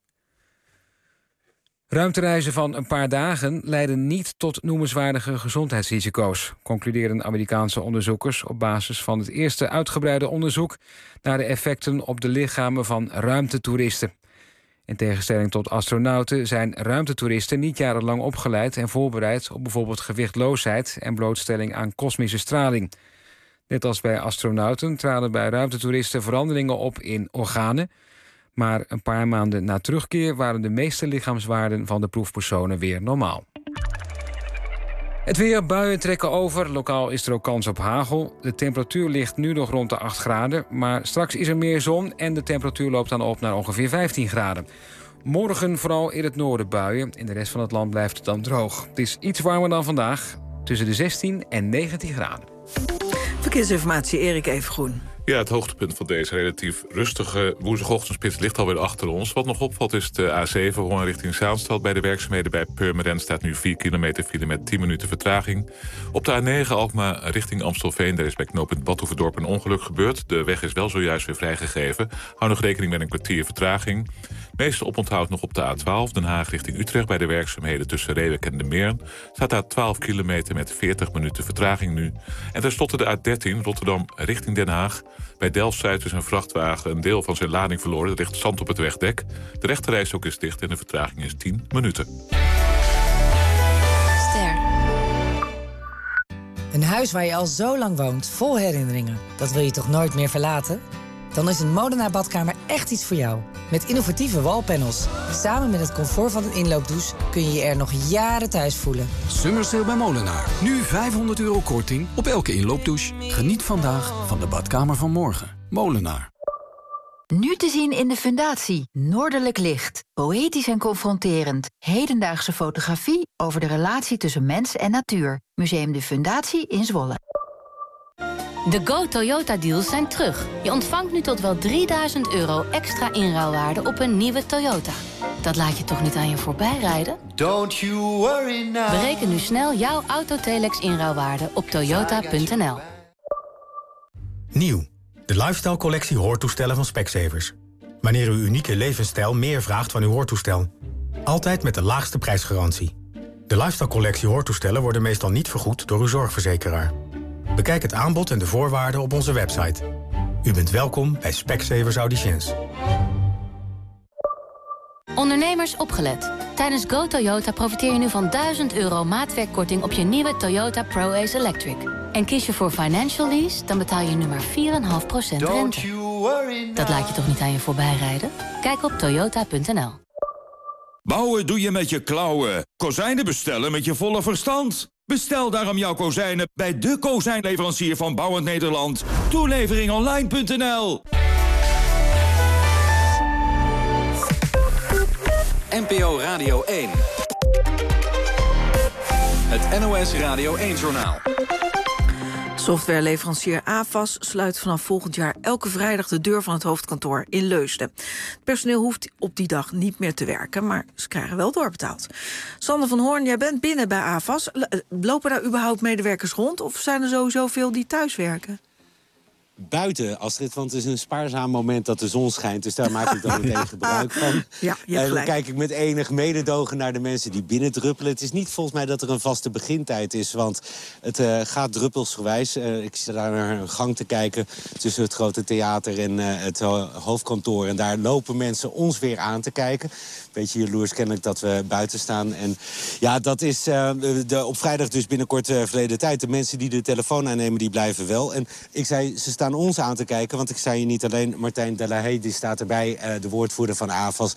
Ruimtereizen van een paar dagen leiden niet tot noemenswaardige gezondheidsrisico's, concluderen Amerikaanse onderzoekers op basis van het eerste uitgebreide onderzoek naar de effecten op de lichamen van ruimtetoeristen. In tegenstelling tot astronauten zijn ruimtetoeristen niet jarenlang opgeleid en voorbereid op bijvoorbeeld gewichtloosheid en blootstelling aan kosmische straling. Net als bij astronauten traden bij ruimtetoeristen veranderingen op in organen. Maar een paar maanden na terugkeer waren de meeste lichaamswaarden van de proefpersonen weer normaal. Het weer, buien trekken over. Lokaal is er ook kans op hagel. De temperatuur ligt nu nog rond de 8 graden. Maar straks is er meer zon en de temperatuur loopt dan op naar ongeveer 15 graden. Morgen vooral in het noorden buien. In de rest van het land blijft het dan droog. Het is iets warmer dan vandaag. Tussen de 16 en 19 graden. Verkeersinformatie, Erik Evengroen. Ja, het hoogtepunt van deze relatief rustige woensdagochtendspits ligt alweer achter ons. Wat nog opvalt is de A7 Hoorn richting Zaanstad. Bij de werkzaamheden bij Purmerend staat nu 4 kilometer file met 10 minuten vertraging. Op de A9 Alkmaar richting Amstelveen. Daar is bij knooppunt Badhoevedorp een ongeluk gebeurd. De weg is wel zojuist weer vrijgegeven. Hou nog rekening met een kwartier vertraging. Meeste oponthoud nog op de A12 Den Haag richting Utrecht. Bij de werkzaamheden tussen Reewijk en de Meern staat daar 12 kilometer met 40 minuten vertraging nu. En tenslotte de A13 Rotterdam richting Den Haag. Bij Delft-Zuid is een vrachtwagen een deel van zijn lading verloren. Er ligt zand op het wegdek. De rechterrijstrook is dicht en de vertraging is 10 minuten. Ster. Een huis waar je al zo lang woont, vol herinneringen. Dat wil je toch nooit meer verlaten? Dan is een Molenaar badkamer echt iets voor jou. Met innovatieve wallpanels. Samen met het comfort van een inloopdouche kun je je er nog jaren thuis voelen. Summer Sale bij Molenaar. Nu €500 korting op elke inloopdouche. Geniet vandaag van de badkamer van morgen. Molenaar. Nu te zien in de Fundatie. Noordelijk licht. Poëtisch en confronterend. Hedendaagse fotografie over de relatie tussen mens en natuur. Museum de Fundatie in Zwolle. De Go Toyota deals zijn terug. Je ontvangt nu tot wel €3000 extra inruilwaarde op een nieuwe Toyota. Dat laat je toch niet aan je voorbij rijden? Don't you worry now. Bereken nu snel jouw Autotelex inruilwaarde op toyota.nl. Nieuw. De Lifestyle collectie hoortoestellen van Specsavers. Wanneer uw unieke levensstijl meer vraagt van uw hoortoestel. Altijd met de laagste prijsgarantie. De Lifestyle collectie hoortoestellen worden meestal niet vergoed door uw zorgverzekeraar. Bekijk het aanbod en de voorwaarden op onze website. U bent welkom bij Specsavers Auditions. Ondernemers opgelet. Tijdens Go Toyota profiteer je nu van €1000 maatwerkkorting op je nieuwe Toyota Pro-Ace Electric. En kies je voor financial lease, dan betaal je nu maar 4,5% rente. Dat laat je toch niet aan je voorbij rijden? Kijk op toyota.nl. Bouwen doe je met je klauwen. Kozijnen bestellen met je volle verstand. Bestel daarom jouw kozijnen bij de kozijnleverancier van Bouwend Nederland. Toeleveringonline.nl. NPO Radio 1. Het NOS Radio 1-journaal. Softwareleverancier AVAS sluit vanaf volgend jaar elke vrijdag de deur van het hoofdkantoor in Leusden. Het personeel hoeft op die dag niet meer te werken, maar ze krijgen wel doorbetaald. Sander van Hoorn, jij bent binnen bij AVAS. Lopen daar überhaupt medewerkers rond of zijn er sowieso veel die thuis werken? Buiten, Astrid, want het is een spaarzaam moment dat de zon schijnt. Dus daar maak ik dan meteen gebruik van. Ja, en dan kijk ik met enig mededogen naar de mensen die binnendruppelen. Het is niet volgens mij dat er een vaste begintijd is. Want het gaat druppelsgewijs. Ik zit daar naar een gang te kijken tussen het grote theater en het hoofdkantoor. En daar lopen mensen ons weer aan te kijken. Beetje jaloers kennelijk dat we buiten staan. En ja, dat is op vrijdag dus binnenkort verleden tijd. De mensen die de telefoon aannemen, die blijven wel. En ik zei, ze staan ons aan te kijken, want ik zei je niet alleen. Martijn Delahaye, die staat erbij, de woordvoerder van AVAS.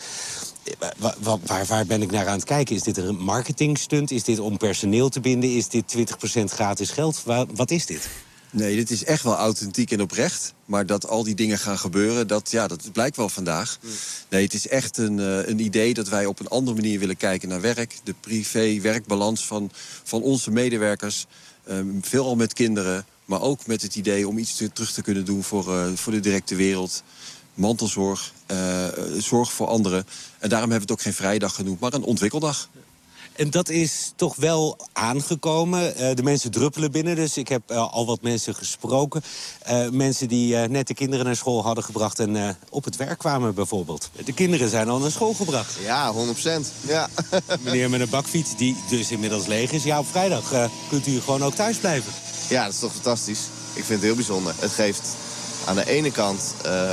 Waar ben ik naar aan het kijken? Is dit een marketingstunt? Is dit om personeel te binden? Is dit 20% gratis geld? Wat is dit? Nee, dit is echt wel authentiek en oprecht. Maar dat al die dingen gaan gebeuren, dat blijkt wel vandaag. Nee, het is echt een idee dat wij op een andere manier willen kijken naar werk. De privé-werkbalans van onze medewerkers. Veelal met kinderen, maar ook met het idee om iets terug te kunnen doen voor de directe wereld. Mantelzorg, zorg voor anderen. En daarom hebben we het ook geen vrijdag genoemd, maar een ontwikkeldag. En dat is toch wel aangekomen. De mensen druppelen binnen, dus ik heb al wat mensen gesproken. Mensen die net de kinderen naar school hadden gebracht en op het werk kwamen bijvoorbeeld. De kinderen zijn al naar school gebracht. Ja, 100%. Ja. Meneer met een bakfiets, die dus inmiddels leeg is. Ja, op vrijdag kunt u gewoon ook thuis blijven. Ja, dat is toch fantastisch. Ik vind het heel bijzonder. Het geeft aan de ene kant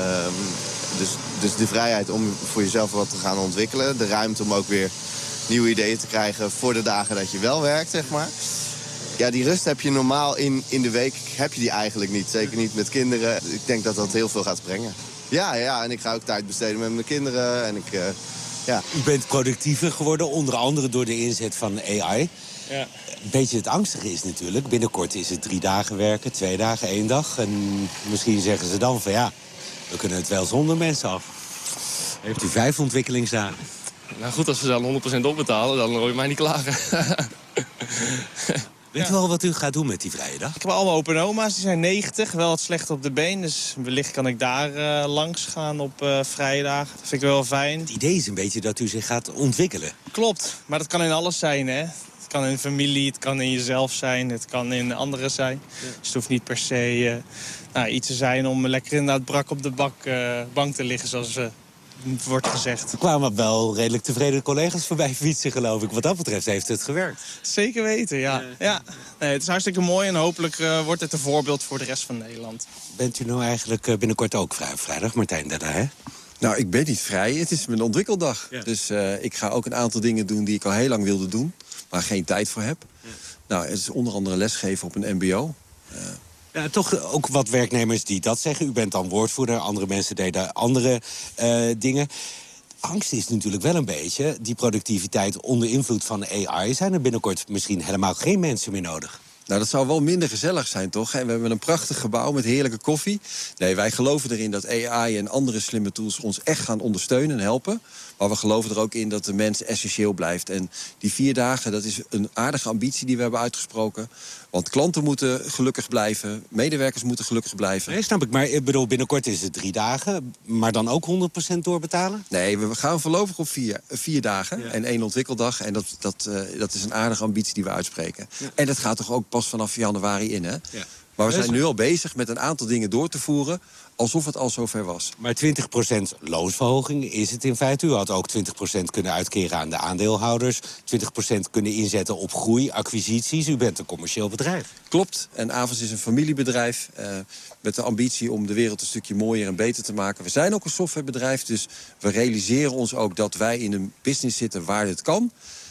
dus de vrijheid om voor jezelf wat te gaan ontwikkelen. De ruimte om ook weer nieuwe ideeën te krijgen voor de dagen dat je wel werkt, zeg maar. Ja, die rust heb je normaal in de week, heb je die eigenlijk niet. Zeker niet met kinderen. Ik denk dat dat heel veel gaat brengen. Ja, en ik ga ook tijd besteden met mijn kinderen. En ja. U bent productiever geworden, onder andere door de inzet van AI. Ja. Een beetje het angstige is natuurlijk. Binnenkort is het 3 dagen werken, 2 dagen, 1 dag. En misschien zeggen ze dan van ja, we kunnen het wel zonder mensen af. Heeft u 5 ontwikkelingsdagen? Nou goed, als we dan 100% opbetalen, dan hoor je mij niet klagen. Weet u al wat u gaat doen met die vrije dag? Ik heb allemaal open oma's, die zijn 90, wel wat slecht op de been. Dus wellicht kan ik daar langs gaan op vrije dagen. Dat vind ik wel fijn. Het idee is een beetje dat u zich gaat ontwikkelen. Klopt, maar dat kan in alles zijn, hè. Het kan in familie, het kan in jezelf zijn, het kan in anderen zijn. Ja. Dus het hoeft niet per se iets te zijn om lekker inderdaad brak op de bank te liggen, zoals wordt gezegd. Er kwamen wel redelijk tevreden collega's voorbij fietsen, geloof ik. Wat dat betreft heeft het gewerkt. Zeker weten, ja. Nee, het is hartstikke mooi en hopelijk wordt het een voorbeeld voor de rest van Nederland. Bent u nou eigenlijk binnenkort ook vrij op vrijdag, Martijn Dada, hè? Nou, ik ben niet vrij. Het is mijn ontwikkeldag. Ja. Dus ik ga ook een aantal dingen doen die ik al heel lang wilde doen, maar geen tijd voor heb. Ja. Nou, het is onder andere lesgeven op een mbo. Ja, toch ook wat werknemers die dat zeggen. U bent dan woordvoerder, andere mensen deden andere dingen. Angst is natuurlijk wel een beetje die productiviteit onder invloed van AI. Zijn er binnenkort misschien helemaal geen mensen meer nodig? Nou, dat zou wel minder gezellig zijn, toch? En we hebben een prachtig gebouw met heerlijke koffie. Nee, wij geloven erin dat AI en andere slimme tools ons echt gaan ondersteunen en helpen. Maar we geloven er ook in dat de mens essentieel blijft. En die 4 dagen, dat is een aardige ambitie die we hebben uitgesproken. Want klanten moeten gelukkig blijven, medewerkers moeten gelukkig blijven. Nee, snap ik. Maar ik bedoel, binnenkort is het 3 dagen, maar dan ook 100% doorbetalen? Nee, we gaan voorlopig op 4 dagen en 1 ontwikkeldag. En dat is een aardige ambitie die we uitspreken. Ja. En dat gaat toch ook pas vanaf januari in, hè? Ja. Maar we zijn nu al bezig met een aantal dingen door te voeren, alsof het al zover was. Maar 20% loonsverhoging is het in feite. U had ook 20% kunnen uitkeren aan de aandeelhouders. 20% kunnen inzetten op groei, acquisities. U bent een commercieel bedrijf. Klopt. En Avans is een familiebedrijf met de ambitie om de wereld een stukje mooier en beter te maken. We zijn ook een softwarebedrijf, dus we realiseren ons ook dat wij in een business zitten waar het kan.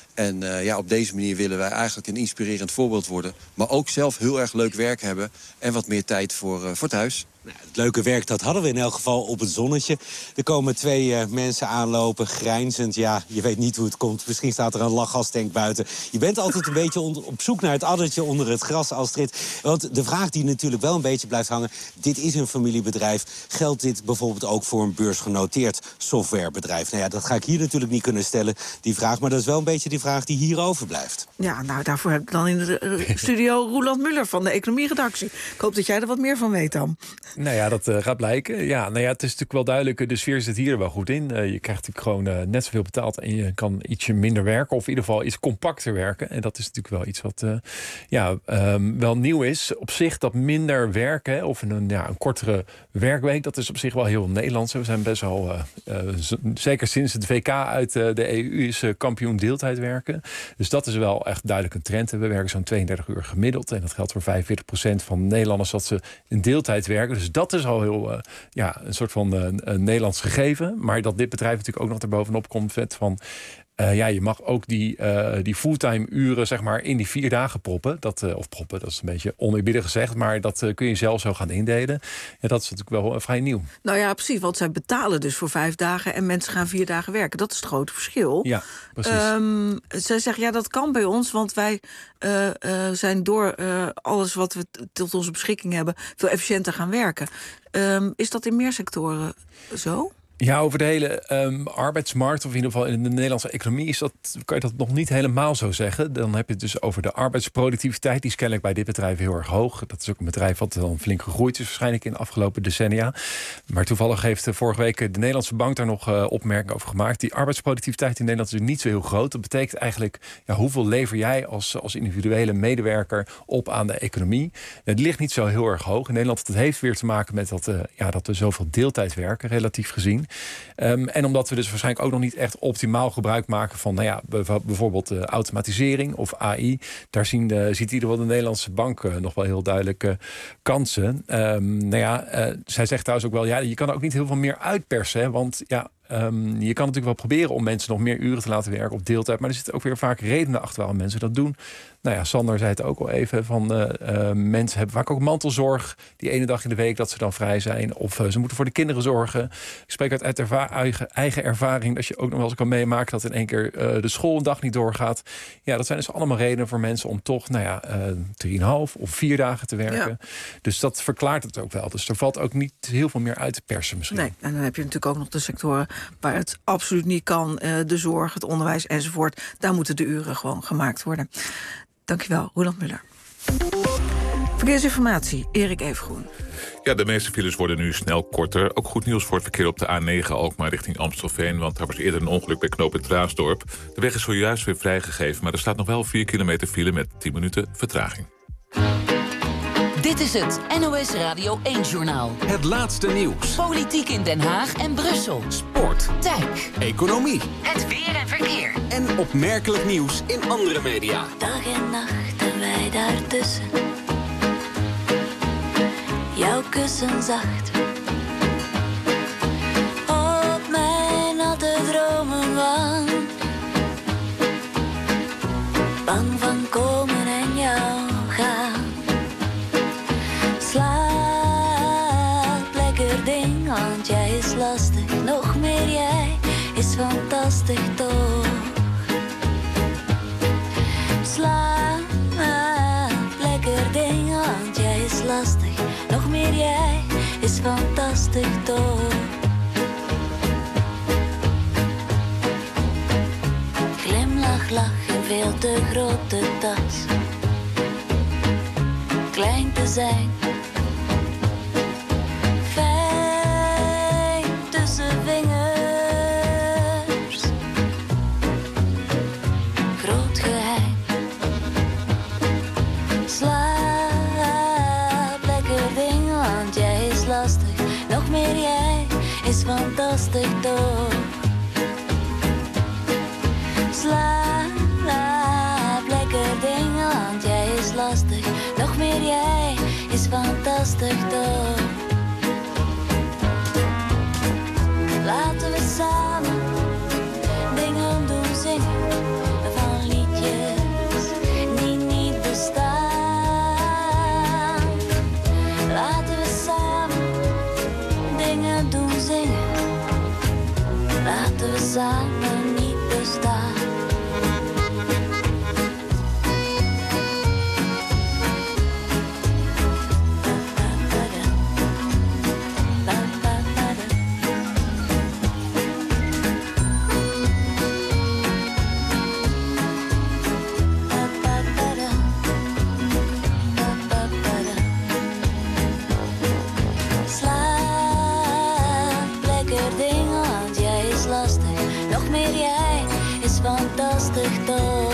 En op deze manier willen wij eigenlijk een inspirerend voorbeeld worden. Maar ook zelf heel erg leuk werk hebben en wat meer tijd voor thuis. Nou, het leuke werk, dat hadden we in elk geval op het zonnetje. Er komen 2 mensen aanlopen, grijnzend. Ja, je weet niet hoe het komt. Misschien staat er een lachgastank buiten. Je bent altijd een beetje op zoek naar het addertje onder het gras, Astrid. Want de vraag die natuurlijk wel een beetje blijft hangen, dit is een familiebedrijf. Geldt dit bijvoorbeeld ook voor een beursgenoteerd softwarebedrijf? Nou ja, dat ga ik hier natuurlijk niet kunnen stellen, die vraag. Maar dat is wel een beetje die vraag die hier overblijft. Ja, nou, daarvoor heb ik dan in de studio Roeland Muller van de economieredactie. Ik hoop dat jij er wat meer van weet dan. Nou ja, dat gaat blijken. Ja, nou ja, het is natuurlijk wel duidelijk, de sfeer zit hier wel goed in. Je krijgt natuurlijk gewoon net zoveel betaald en je kan ietsje minder werken, of in ieder geval iets compacter werken. En dat is natuurlijk wel iets wat wel nieuw is. Op zich dat minder werken, of een kortere werkweek, dat is op zich wel heel Nederlands. We zijn best wel, zeker sinds het WK uit de EU is kampioen deeltijd werken. Dus dat is wel echt duidelijk een trend. We werken zo'n 32 uur gemiddeld. En dat geldt voor 45% van de Nederlanders dat ze in deeltijd werken. Dus dat is al heel een soort van Nederlands gegeven. Maar dat dit bedrijf natuurlijk ook nog erbovenop komt met van je mag ook die fulltime uren zeg maar in die 4 dagen proppen. Dat is een beetje oneerbiedig gezegd, maar dat kun je zelf zo gaan indelen. En dat is natuurlijk wel vrij nieuw. Nou ja, precies, want zij betalen dus voor 5 dagen en mensen gaan 4 dagen werken. Dat is het grote verschil. Ja, precies. Zij zeggen, ja, dat kan bij ons, want wij zijn door alles wat we tot onze beschikking hebben veel efficiënter gaan werken. Is dat in meer sectoren zo? Ja, over de hele arbeidsmarkt, of in ieder geval in de Nederlandse economie, kan je dat nog niet helemaal zo zeggen. Dan heb je het dus over de arbeidsproductiviteit. Die is kennelijk bij dit bedrijf heel erg hoog. Dat is ook een bedrijf wat dan flink gegroeid is waarschijnlijk in de afgelopen decennia. Maar toevallig heeft vorige week de Nederlandse Bank daar nog opmerkingen over gemaakt. Die arbeidsproductiviteit in Nederland is niet zo heel groot. Dat betekent eigenlijk, hoeveel lever jij als individuele medewerker op aan de economie? Het ligt niet zo heel erg hoog. In Nederland, dat heeft weer te maken met dat we zoveel deeltijd werken, relatief gezien. En omdat we dus waarschijnlijk ook nog niet echt optimaal gebruik maken van bijvoorbeeld automatisering of AI. Daar ziet in ieder geval de Nederlandse Bank nog wel heel duidelijke kansen. Zij zegt trouwens ook wel, je kan er ook niet heel veel meer uitpersen. Hè, want Je kan natuurlijk wel proberen om mensen nog meer uren te laten werken op deeltijd. Maar er zitten ook weer vaak redenen achter waarom mensen dat doen. Nou ja, Sander zei het ook al even. Van mensen hebben vaak ook mantelzorg. Die ene dag in de week dat ze dan vrij zijn. Of ze moeten voor de kinderen zorgen. Ik spreek uit eigen ervaring. Dat je ook nog wel eens kan meemaken dat in één keer de school een dag niet doorgaat. Ja, dat zijn dus allemaal redenen voor mensen om toch 3,5 of 4 dagen te werken. Ja. Dus dat verklaart het ook wel. Dus er valt ook niet heel veel meer uit te persen misschien. Nee, en dan heb je natuurlijk ook nog de sectoren waar het absoluut niet kan. De zorg, het onderwijs enzovoort. Daar moeten de uren gewoon gemaakt worden. Dankjewel, Roland Muller. Verkeersinformatie, Erik Evengroen. Ja, de meeste files worden nu snel korter. Ook goed nieuws voor het verkeer op de A9 Alkmaar richting Amstelveen. Want daar was eerder een ongeluk bij knooppunt Raasdorp. De weg is zojuist weer vrijgegeven, maar er staat nog wel 4 kilometer file met 10 minuten vertraging. Dit is het NOS Radio 1-journaal. Het laatste nieuws. Politiek in Den Haag en Brussel. Sport. Tech. Economie. Het weer en verkeer. En opmerkelijk nieuws in andere media. Dag en nacht en wij daartussen. Jouw kussen zacht. Op mijn natte dromen wang. Bang van komen en jou gaan. Slaap lekker ding, want jij is lastig. Nog meer jij is fantastisch toch. Slaap lekker ding, want jij is lastig. Nog meer jij is fantastisch toch. Glimlach, lach en veel te grote tas. Klein te zijn. Fijn tussen vingers. Groot geheim. Slaap lekker ding, want jij is lastig. Nog meer jij is fantastisch toch. Slaap lekker ding, want jij is lastig. Nog meer jij is fantastisch toch. Laten we samen dingen doen, zingen van liedjes die niet bestaan. Laten we samen dingen doen, zingen. Laten we samen niet bestaan. Fantastisch toch.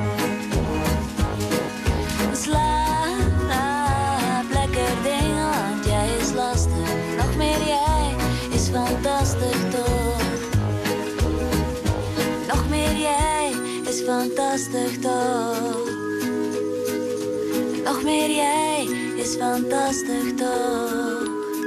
Slaap lekker ding, want jij is lastig. Nog meer jij is fantastisch toch. Nog meer jij is fantastisch toch. Nog meer jij is fantastisch toch.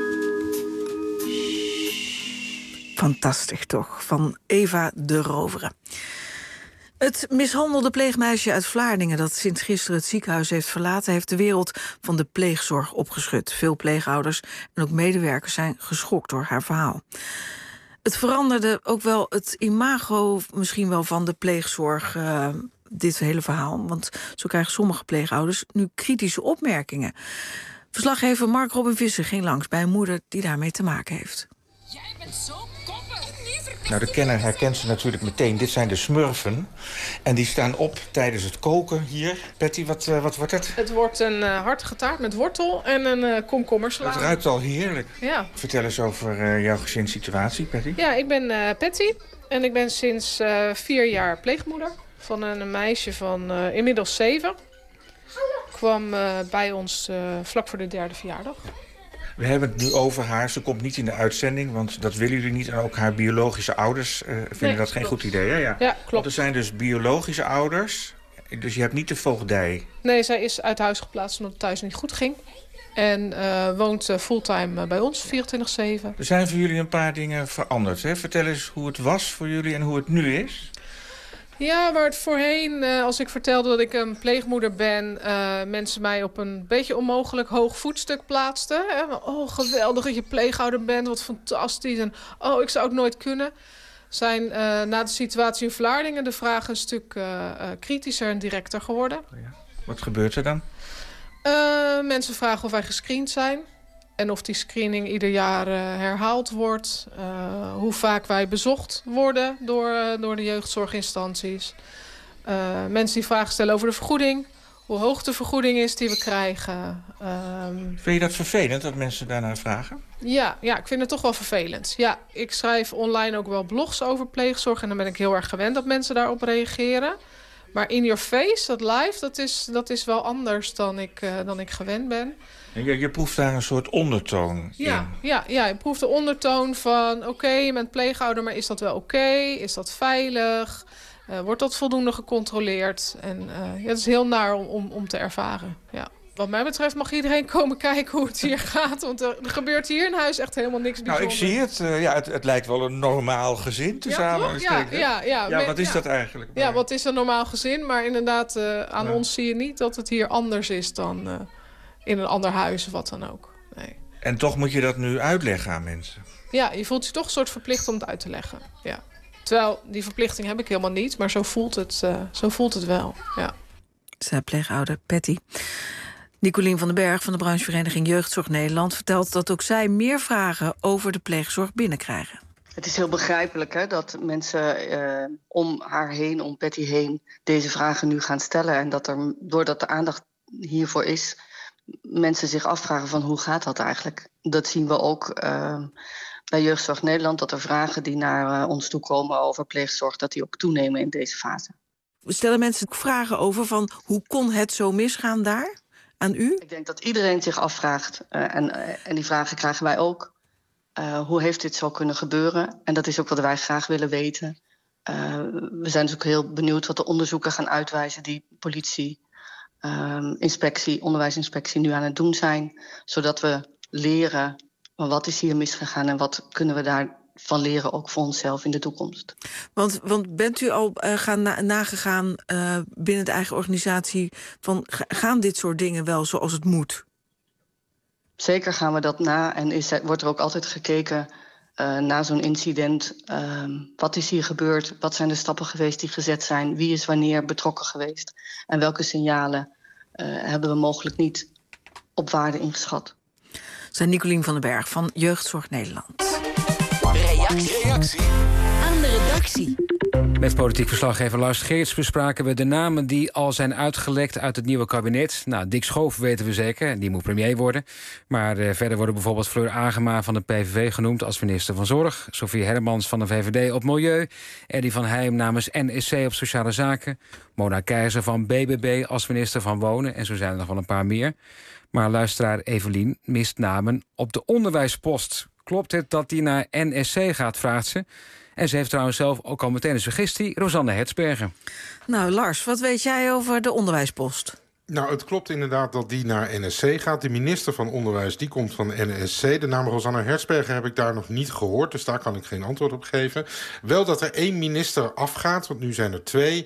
Fantastisch toch, van Eva de Rovere. Het mishandelde pleegmeisje uit Vlaardingen dat sinds gisteren het ziekenhuis heeft verlaten, heeft de wereld van de pleegzorg opgeschud. Veel pleegouders en ook medewerkers zijn geschokt door haar verhaal. Het veranderde ook wel het imago misschien wel van de pleegzorg, dit hele verhaal. Want zo krijgen sommige pleegouders nu kritische opmerkingen. Verslaggever Mark Robin Visser ging langs bij een moeder die daarmee te maken heeft. Jij bent zo koppig. Nou, de kenner herkent ze natuurlijk meteen. Dit zijn de smurfen. En die staan op tijdens het koken hier. Patty, wat wordt het? Het wordt een hartige taart met wortel en een komkommersalade. Het ruikt al heerlijk. Ja. Vertel eens over jouw gezinssituatie, Patty. Ja, ik ben Patty. En ik ben sinds 4 jaar pleegmoeder. Van een meisje van inmiddels 7. Kwam bij ons vlak voor de 3e verjaardag. We hebben het nu over haar. Ze komt niet in de uitzending, want dat willen jullie niet. En ook haar biologische ouders vinden dat geen goed idee. Hè? Ja, klopt. Want er zijn dus biologische ouders. Dus je hebt niet de voogdij. Nee, zij is uit huis geplaatst omdat het thuis niet goed ging. En woont fulltime bij ons, 24/7. Er zijn voor jullie een paar dingen veranderd. Hè? Vertel eens hoe het was voor jullie en hoe het nu is. Ja, waar het voorheen, als ik vertelde dat ik een pleegmoeder ben, mensen mij op een beetje onmogelijk hoog voetstuk plaatsten. Hè? Oh, geweldig dat je pleegouder bent, wat fantastisch. En oh, ik zou het nooit kunnen. Zijn na de situatie in Vlaardingen de vragen een stuk kritischer en directer geworden. Ja. Wat gebeurt er dan? Mensen vragen of wij gescreend zijn. En of die screening ieder jaar herhaald wordt. Hoe vaak wij bezocht worden door de jeugdzorginstanties. Mensen die vragen stellen over de vergoeding. Hoe hoog de vergoeding is die we krijgen. Vind je dat vervelend dat mensen daarnaar vragen? Ja, ik vind het toch wel vervelend. Ja, ik schrijf online ook wel blogs over pleegzorg. En dan ben ik heel erg gewend dat mensen daarop reageren. Maar in your face, dat live, dat is wel anders dan ik gewend ben. En je proeft daar een soort ondertoon in. Ja, je proeft de ondertoon van... oké, je bent pleegouder, maar is dat wel oké? Is dat veilig? Wordt dat voldoende gecontroleerd? En het is heel naar om te ervaren, ja. Wat mij betreft mag iedereen komen kijken hoe het hier gaat. Want er gebeurt hier in huis echt helemaal niks bijzonders. Nou, ik zie het. Het lijkt wel een normaal gezin tezamen. Ja, wat is dat eigenlijk? Ja, wat is een normaal gezin? Maar inderdaad, aan ons zie je niet dat het hier anders is dan in een ander huis of wat dan ook. Nee. En toch moet je dat nu uitleggen aan mensen? Ja, je voelt je toch een soort verplicht om het uit te leggen. Ja. Terwijl, die verplichting heb ik helemaal niet. Maar zo voelt het wel, ja. Zij pleegouder Patty. Nicolien van den Berg van de branchevereniging Jeugdzorg Nederland vertelt dat ook zij meer vragen over de pleegzorg binnenkrijgen. Het is heel begrijpelijk hè, dat mensen om haar heen, om Patty heen, deze vragen nu gaan stellen. En dat er, doordat de aandacht hiervoor is, mensen zich afvragen van hoe gaat dat eigenlijk? Dat zien we ook bij Jeugdzorg Nederland, dat er vragen die naar ons toe komen over pleegzorg, dat die ook toenemen in deze fase. Stellen mensen vragen over van hoe kon het zo misgaan daar? Aan u? Ik denk dat iedereen zich afvraagt, en die vragen krijgen wij ook. Hoe heeft dit zo kunnen gebeuren? En dat is ook wat wij graag willen weten. We zijn dus ook heel benieuwd wat de onderzoeken gaan uitwijzen die politie, onderwijsinspectie nu aan het doen zijn. Zodat we leren wat is hier misgegaan en wat kunnen we daarvan leren ook voor onszelf in de toekomst. Want bent u al nagegaan binnen de eigen organisatie van gaan dit soort dingen wel zoals het moet? Zeker gaan we dat na en wordt er ook altijd gekeken na zo'n incident. Wat is hier gebeurd? Wat zijn de stappen geweest die gezet zijn? Wie is wanneer betrokken geweest? En welke signalen hebben we mogelijk niet op waarde ingeschat? Zijn Nicolien van den Berg van Jeugdzorg Nederland. Reactie aan de redactie. Met politiek verslaggever Lars Geerts bespraken we de namen die al zijn uitgelekt uit het nieuwe kabinet. Nou, Dick Schoof weten we zeker, die moet premier worden. Maar verder worden bijvoorbeeld Fleur Agema van de PVV genoemd als minister van Zorg. Sofie Hermans van de VVD op Milieu. Eddy van Heijm namens NSC op Sociale Zaken. Mona Keizer van BBB als minister van Wonen. En zo zijn er nog wel een paar meer. Maar luisteraar Evelien mist namen op de onderwijspost. Klopt het dat die naar NSC gaat, vraagt ze. En ze heeft trouwens zelf ook al meteen een suggestie. Rosanne Hertzberger. Nou Lars, wat weet jij over de onderwijspost? Nou, het klopt inderdaad dat die naar NSC gaat. De minister van Onderwijs, die komt van NSC. De naam Rosanne Hertzberger heb ik daar nog niet gehoord. Dus daar kan ik geen antwoord op geven. Wel dat er 1 minister afgaat, want nu zijn er 2.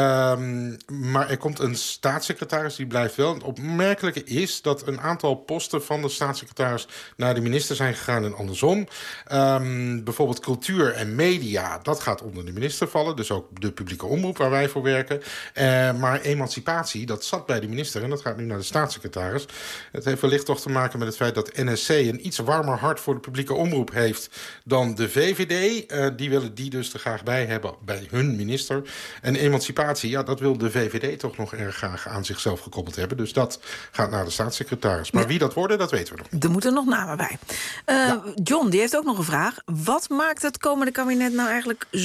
Maar er komt een staatssecretaris, die blijft wel. Het opmerkelijke is dat een aantal posten van de staatssecretaris naar de minister zijn gegaan en andersom. Bijvoorbeeld cultuur en media, dat gaat onder de minister vallen. Dus ook de publieke omroep waar wij voor werken. Maar emancipatie, dat zat bij de minister en dat gaat nu naar de staatssecretaris. Het heeft wellicht toch te maken met het feit dat NSC een iets warmer hart voor de publieke omroep heeft dan de VVD. Die willen die dus er graag bij hebben bij hun minister. En emancipatie, ja, dat wil de VVD toch nog erg graag aan zichzelf gekoppeld hebben. Dus dat gaat naar de staatssecretaris. Maar wie dat worden, dat weten we nog niet. Er moeten nog namen bij. John, die heeft ook nog een vraag. Wat maakt het komende kabinet nou eigenlijk zo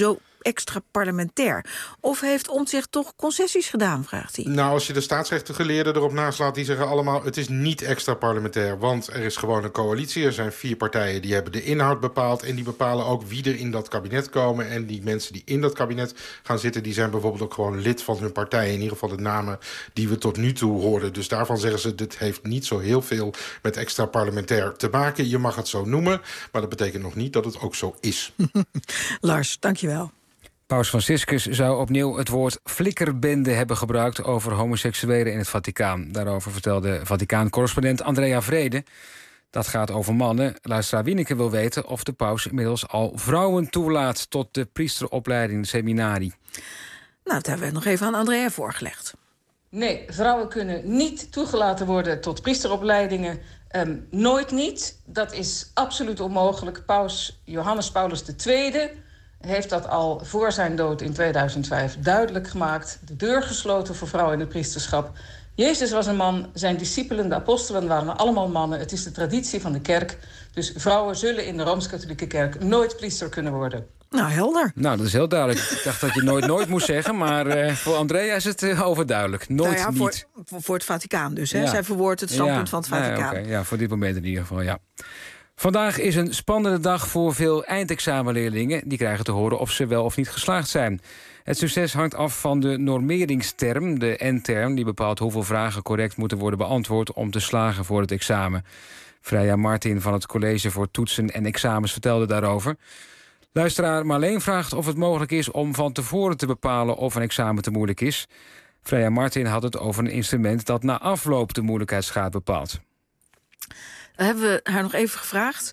extra parlementair? Of heeft Omtzigt toch concessies gedaan, vraagt hij. Nou, als je de staatsrechtgeleerden erop naslaat, die zeggen allemaal, het is niet extra parlementair, want er is gewoon een coalitie. Er zijn 4 partijen die hebben de inhoud bepaald en die bepalen ook wie er in dat kabinet komen. En die mensen die in dat kabinet gaan zitten, die zijn bijvoorbeeld ook gewoon lid van hun partij. In ieder geval de namen die we tot nu toe hoorden. Dus daarvan zeggen ze, dit heeft niet zo heel veel met extra parlementair te maken. Je mag het zo noemen, maar dat betekent nog niet dat het ook zo is. Lars, dankjewel. Paus Franciscus zou opnieuw het woord flikkerbende hebben gebruikt over homoseksuelen in het Vaticaan. Daarover vertelde Vaticaan-correspondent Andrea Vrede. Dat gaat over mannen. Luisteraar Wieneke wil weten of de paus inmiddels al vrouwen toelaat tot de priesteropleiding, de seminarie. Nou, dat hebben we nog even aan Andrea voorgelegd. Nee, vrouwen kunnen niet toegelaten worden tot priesteropleidingen. Nooit niet. Dat is absoluut onmogelijk. Paus Johannes Paulus II heeft dat al voor zijn dood in 2005 duidelijk gemaakt. De deur gesloten voor vrouwen in het priesterschap. Jezus was een man, zijn discipelen, de apostelen waren allemaal mannen. Het is de traditie van de kerk. Dus vrouwen zullen in de Rooms-Katholieke Kerk nooit priester kunnen worden. Nou, helder. Nou, dat is heel duidelijk. Ik dacht dat je nooit moest zeggen, maar voor Andrea is het overduidelijk. Nooit niet. Voor het Vaticaan dus, hè? Ja. Zij verwoordt het standpunt van het Vaticaan. Nee, ja, voor dit moment in ieder geval, ja. Vandaag is een spannende dag voor veel eindexamenleerlingen. Die krijgen te horen of ze wel of niet geslaagd zijn. Het succes hangt af van de normeringsterm, de N-term, die bepaalt hoeveel vragen correct moeten worden beantwoord om te slagen voor het examen. Freya Martin van het College voor Toetsen en Examens vertelde daarover. Luisteraar Marleen vraagt of het mogelijk is om van tevoren te bepalen of een examen te moeilijk is. Freya Martin had het over een instrument dat na afloop de moeilijkheidsgraad bepaalt. Hebben we haar nog even gevraagd.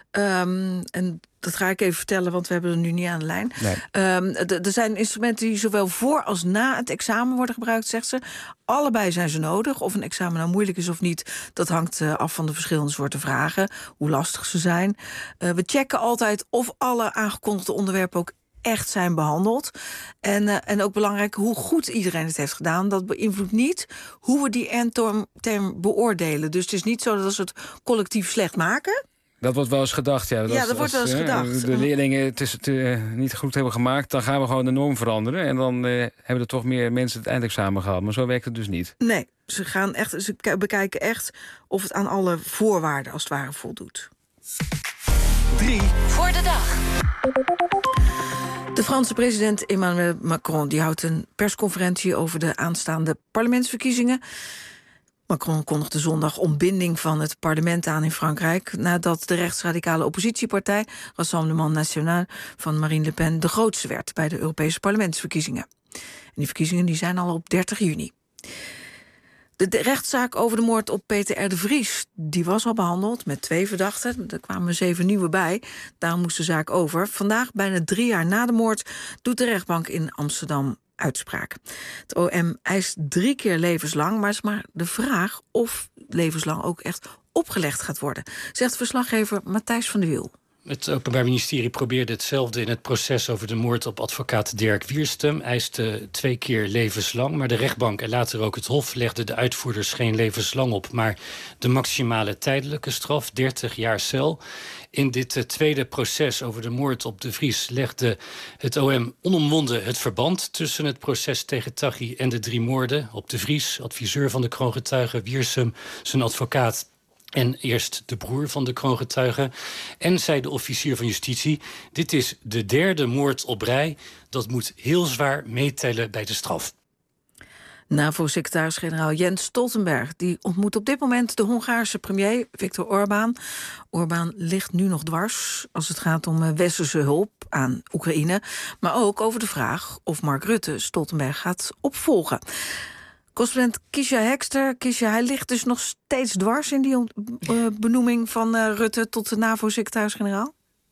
En dat ga ik even vertellen, want we hebben er nu niet aan de lijn. Nee. Er zijn instrumenten die zowel voor als na het examen worden gebruikt, zegt ze. Allebei zijn ze nodig. Of een examen nou moeilijk is of niet, dat hangt af van de verschillende soorten vragen. Hoe lastig ze zijn. We checken altijd of alle aangekondigde onderwerpen ook echt zijn behandeld. En ook belangrijk hoe goed iedereen het heeft gedaan. Dat beïnvloedt niet hoe we die eindterm beoordelen. Dus het is niet zo dat als we het collectief slecht maken. Dat wordt wel eens gedacht, ja. Dat wordt wel eens gedacht. De leerlingen het niet goed hebben gemaakt, dan gaan we gewoon de norm veranderen. En dan hebben er toch meer mensen het eindexamen gehad. Maar zo werkt het dus niet. Nee, ze bekijken echt of het aan alle voorwaarden als het ware voldoet. 3 voor de dag. De Franse president Emmanuel Macron die houdt een persconferentie over de aanstaande parlementsverkiezingen. Macron kondigde zondag ontbinding van het parlement aan in Frankrijk, nadat de rechtsradicale oppositiepartij Rassemblement National van Marine Le Pen de grootste werd bij de Europese parlementsverkiezingen. En die verkiezingen die zijn al op 30 juni. De rechtszaak over de moord op Peter R. de Vries die was al behandeld met 2 verdachten. Er kwamen 7 nieuwe bij. Daar moest de zaak over. Vandaag, bijna 3 jaar na de moord, doet de rechtbank in Amsterdam uitspraak. Het OM eist 3 keer levenslang, maar het is maar de vraag of levenslang ook echt opgelegd gaat worden, zegt verslaggever Matthijs van de Wiel. Het Openbaar Ministerie probeerde hetzelfde in het proces over de moord op advocaat Dirk Wierstum. Eiste 2 keer levenslang, maar de rechtbank en later ook het Hof legden de uitvoerders geen levenslang op, maar de maximale tijdelijke straf, 30 jaar cel. In dit tweede proces over de moord op de Vries legde het OM onomwonden het verband tussen het proces tegen Taghi en de 3 moorden op de Vries, adviseur van de kroongetuige, Wiersum, zijn advocaat en eerst de broer van de kroongetuige. En zei de officier van justitie: dit is de 3e moord op rij. Dat moet heel zwaar meetellen bij de straf. NAVO-secretaris-generaal Jens Stoltenberg die ontmoet op dit moment de Hongaarse premier Viktor Orbán. Orbán ligt nu nog dwars als het gaat om westerse hulp aan Oekraïne, maar ook over de vraag of Mark Rutte Stoltenberg gaat opvolgen. Correspondent Kisha Hekster. Kisha, hij ligt dus nog steeds dwars in die benoeming van Rutte tot de NAVO-secretaris-generaal?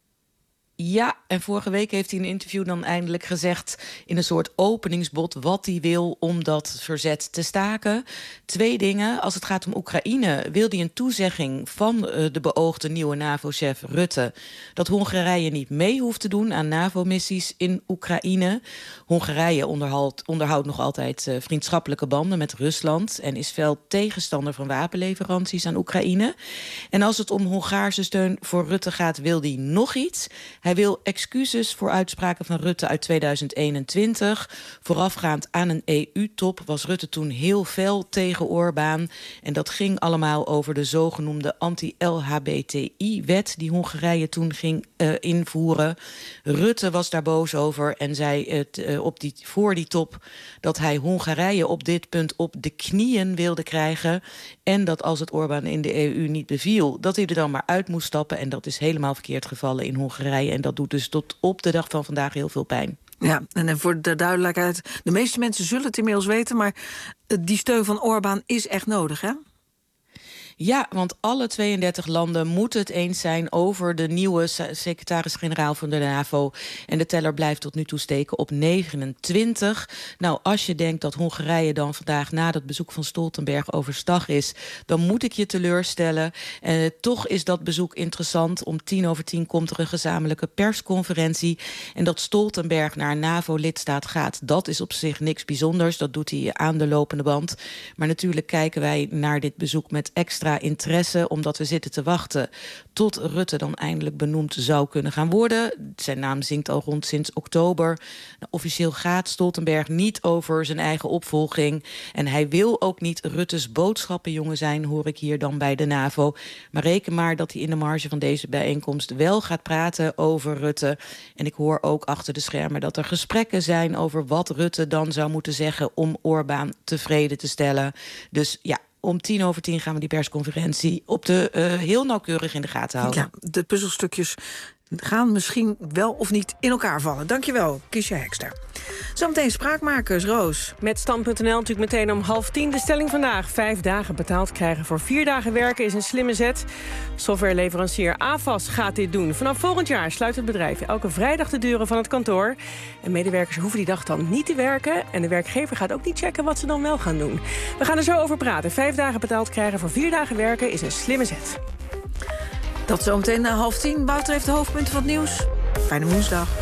Ja, en vorige week heeft hij in een interview dan eindelijk gezegd in een soort openingsbod wat hij wil om dat verzet te staken. 2 dingen. Als het gaat om Oekraïne wil hij een toezegging van de beoogde nieuwe NAVO-chef Rutte dat Hongarije niet mee hoeft te doen aan NAVO-missies in Oekraïne. Hongarije onderhoudt nog altijd vriendschappelijke banden met Rusland en is fel tegenstander van wapenleveranties aan Oekraïne. En als het om Hongaarse steun voor Rutte gaat, wil hij nog iets. Hij Hij wil excuses voor uitspraken van Rutte uit 2021. Voorafgaand aan een EU-top was Rutte toen heel fel tegen Orbán. En dat ging allemaal over de zogenoemde anti-LHBTI-wet... die Hongarije toen ging invoeren. Rutte was daar boos over en zei voor die top... dat hij Hongarije op dit punt op de knieën wilde krijgen... en dat als het Orbán in de EU niet beviel... dat hij er dan maar uit moest stappen. En dat is helemaal verkeerd gevallen in Hongarije. En dat doet dus tot op de dag van vandaag heel veel pijn. Ja, en voor de duidelijkheid... de meeste mensen zullen het inmiddels weten... maar die steun van Orbán is echt nodig, hè? Ja, want alle 32 landen moeten het eens zijn over de nieuwe secretaris-generaal van de NAVO. En de teller blijft tot nu toe steken op 29. Nou, als je denkt dat Hongarije dan vandaag na dat bezoek van Stoltenberg overstag is, dan moet ik je teleurstellen. Toch is dat bezoek interessant. Om 10:10 komt er een gezamenlijke persconferentie. En dat Stoltenberg naar een NAVO-lidstaat gaat, dat is op zich niks bijzonders. Dat doet hij aan de lopende band. Maar natuurlijk kijken wij naar dit bezoek met extra interesse, omdat we zitten te wachten tot Rutte dan eindelijk benoemd zou kunnen gaan worden. Zijn naam zingt al rond sinds oktober. Nou, officieel gaat Stoltenberg niet over zijn eigen opvolging. En hij wil ook niet Rutte's boodschappenjongen zijn, hoor ik hier dan bij de NAVO. Maar reken maar dat hij in de marge van deze bijeenkomst wel gaat praten over Rutte. En ik hoor ook achter de schermen dat er gesprekken zijn over wat Rutte dan zou moeten zeggen om Orbán tevreden te stellen. Dus ja, om 10:10 gaan we die persconferentie heel nauwkeurig in de gaten houden. Ja, de puzzelstukjes gaan misschien wel of niet in elkaar vallen. Dankjewel, Kiesja Hekster. Zometeen Spraakmakers, Roos. Met Stand.nl natuurlijk meteen om 9:30 de stelling vandaag. 5 dagen betaald krijgen voor 4 dagen werken is een slimme zet. Softwareleverancier AVAS gaat dit doen. Vanaf volgend jaar sluit het bedrijf elke vrijdag de deuren van het kantoor. En medewerkers hoeven die dag dan niet te werken. En de werkgever gaat ook niet checken wat ze dan wel gaan doen. We gaan er zo over praten. 5 dagen betaald krijgen voor 4 dagen werken is een slimme zet. Dat zometeen na 9:30. Wouter heeft de hoofdpunten van het nieuws. Fijne woensdag.